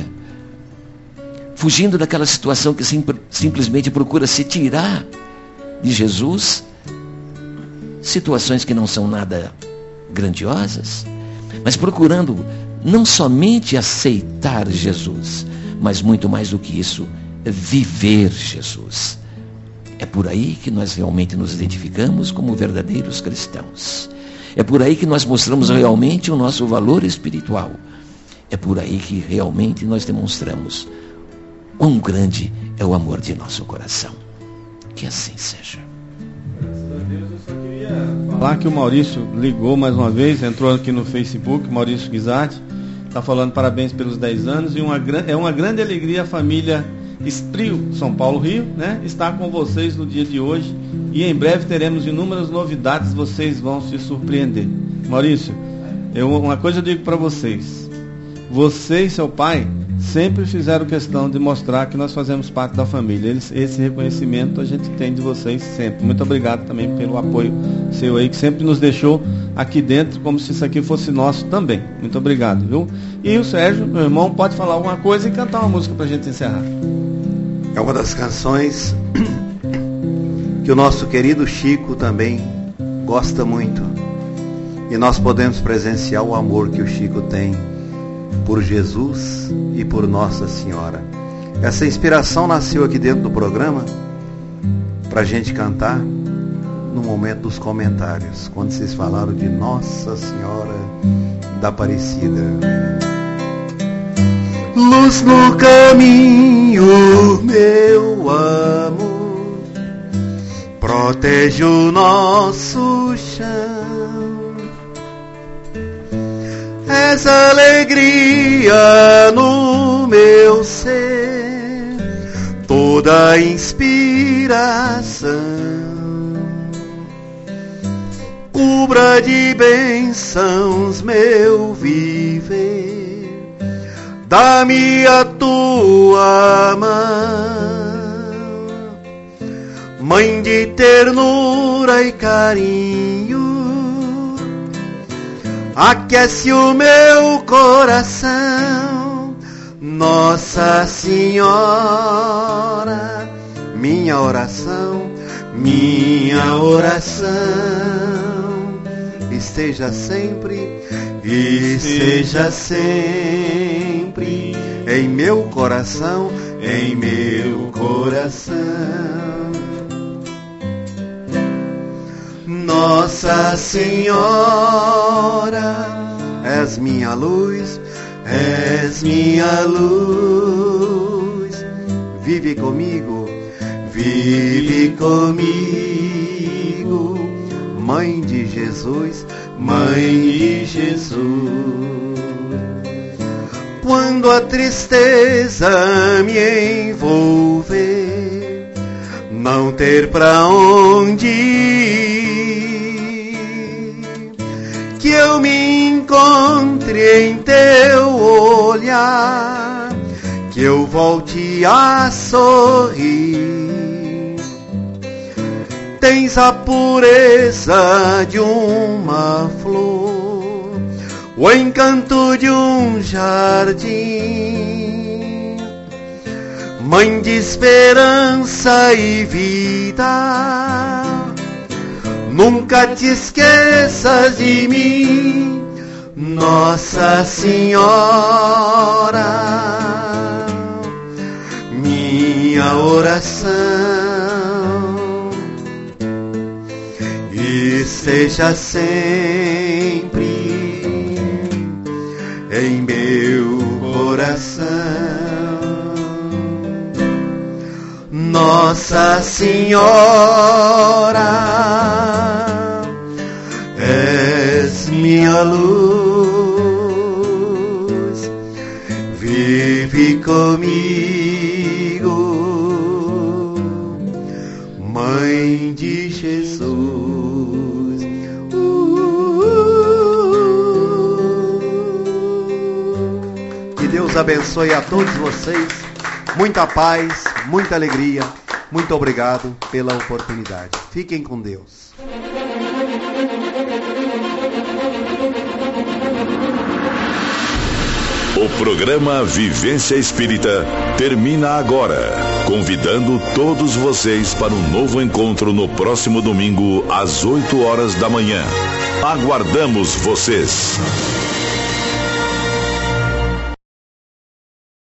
fugindo daquela situação que sim, simplesmente procura se tirar de Jesus, situações que não são nada grandiosas, mas procurando não somente aceitar Jesus, mas muito mais do que isso, viver Jesus. É por aí que nós realmente nos identificamos como verdadeiros cristãos. É por aí que nós mostramos realmente o nosso valor espiritual. É por aí que realmente nós demonstramos quão grande é o amor de nosso coração. Que assim seja. Graças a Deus, eu só queria falar que o Maurício ligou mais uma vez, entrou aqui no Facebook, Maurício Guizatti, está falando parabéns pelos dez anos, e uma, é uma grande alegria a família Esprio, São Paulo, Rio, né, estar com vocês no dia de hoje, e em breve teremos inúmeras novidades, vocês vão se surpreender. Maurício, eu, uma coisa eu digo para vocês, você e seu pai sempre fizeram questão de mostrar que nós fazemos parte da família. Eles, esse reconhecimento a gente tem de vocês sempre. Muito obrigado também pelo apoio seu aí, que sempre nos deixou aqui dentro, como se isso aqui fosse nosso também. Muito obrigado, viu? E o Sérgio, meu irmão, pode falar alguma coisa e cantar uma música pra gente encerrar. É uma das canções que o nosso querido Chico também gosta muito. E nós podemos presenciar o amor que o Chico tem por Jesus e por Nossa Senhora. Essa inspiração nasceu aqui dentro do programa para a gente cantar no momento dos comentários, quando vocês falaram de Nossa Senhora da Aparecida. Luz no caminho, meu amor, protege o nosso chão. Essa alegria no meu ser, toda inspiração, cubra de bênçãos meu viver, dá-me a tua mão, Mãe de ternura e carinho, aquece o meu coração. Nossa Senhora, minha oração, minha oração, esteja sempre, esteja sempre em meu coração, em meu coração. Nossa Senhora, és minha luz, és minha luz. Vive comigo, vive comigo, Mãe de Jesus, Mãe de Jesus. Quando a tristeza me envolver, não ter pra onde ir, que eu me encontre em teu olhar, que eu volte a sorrir. Tens a pureza de uma flor, o encanto de um jardim, Mãe de esperança e vida, nunca te esqueças de mim, Nossa Senhora. Minha oração esteja sempre em meu coração. Nossa Senhora, és minha luz, vive comigo, Mãe de Jesus. Que Deus abençoe a todos vocês. Muita paz, muita alegria. Muito obrigado pela oportunidade. Fiquem com Deus. O programa Vivência Espírita termina agora, convidando todos vocês para um novo encontro no próximo domingo, às oito horas da manhã. Aguardamos vocês!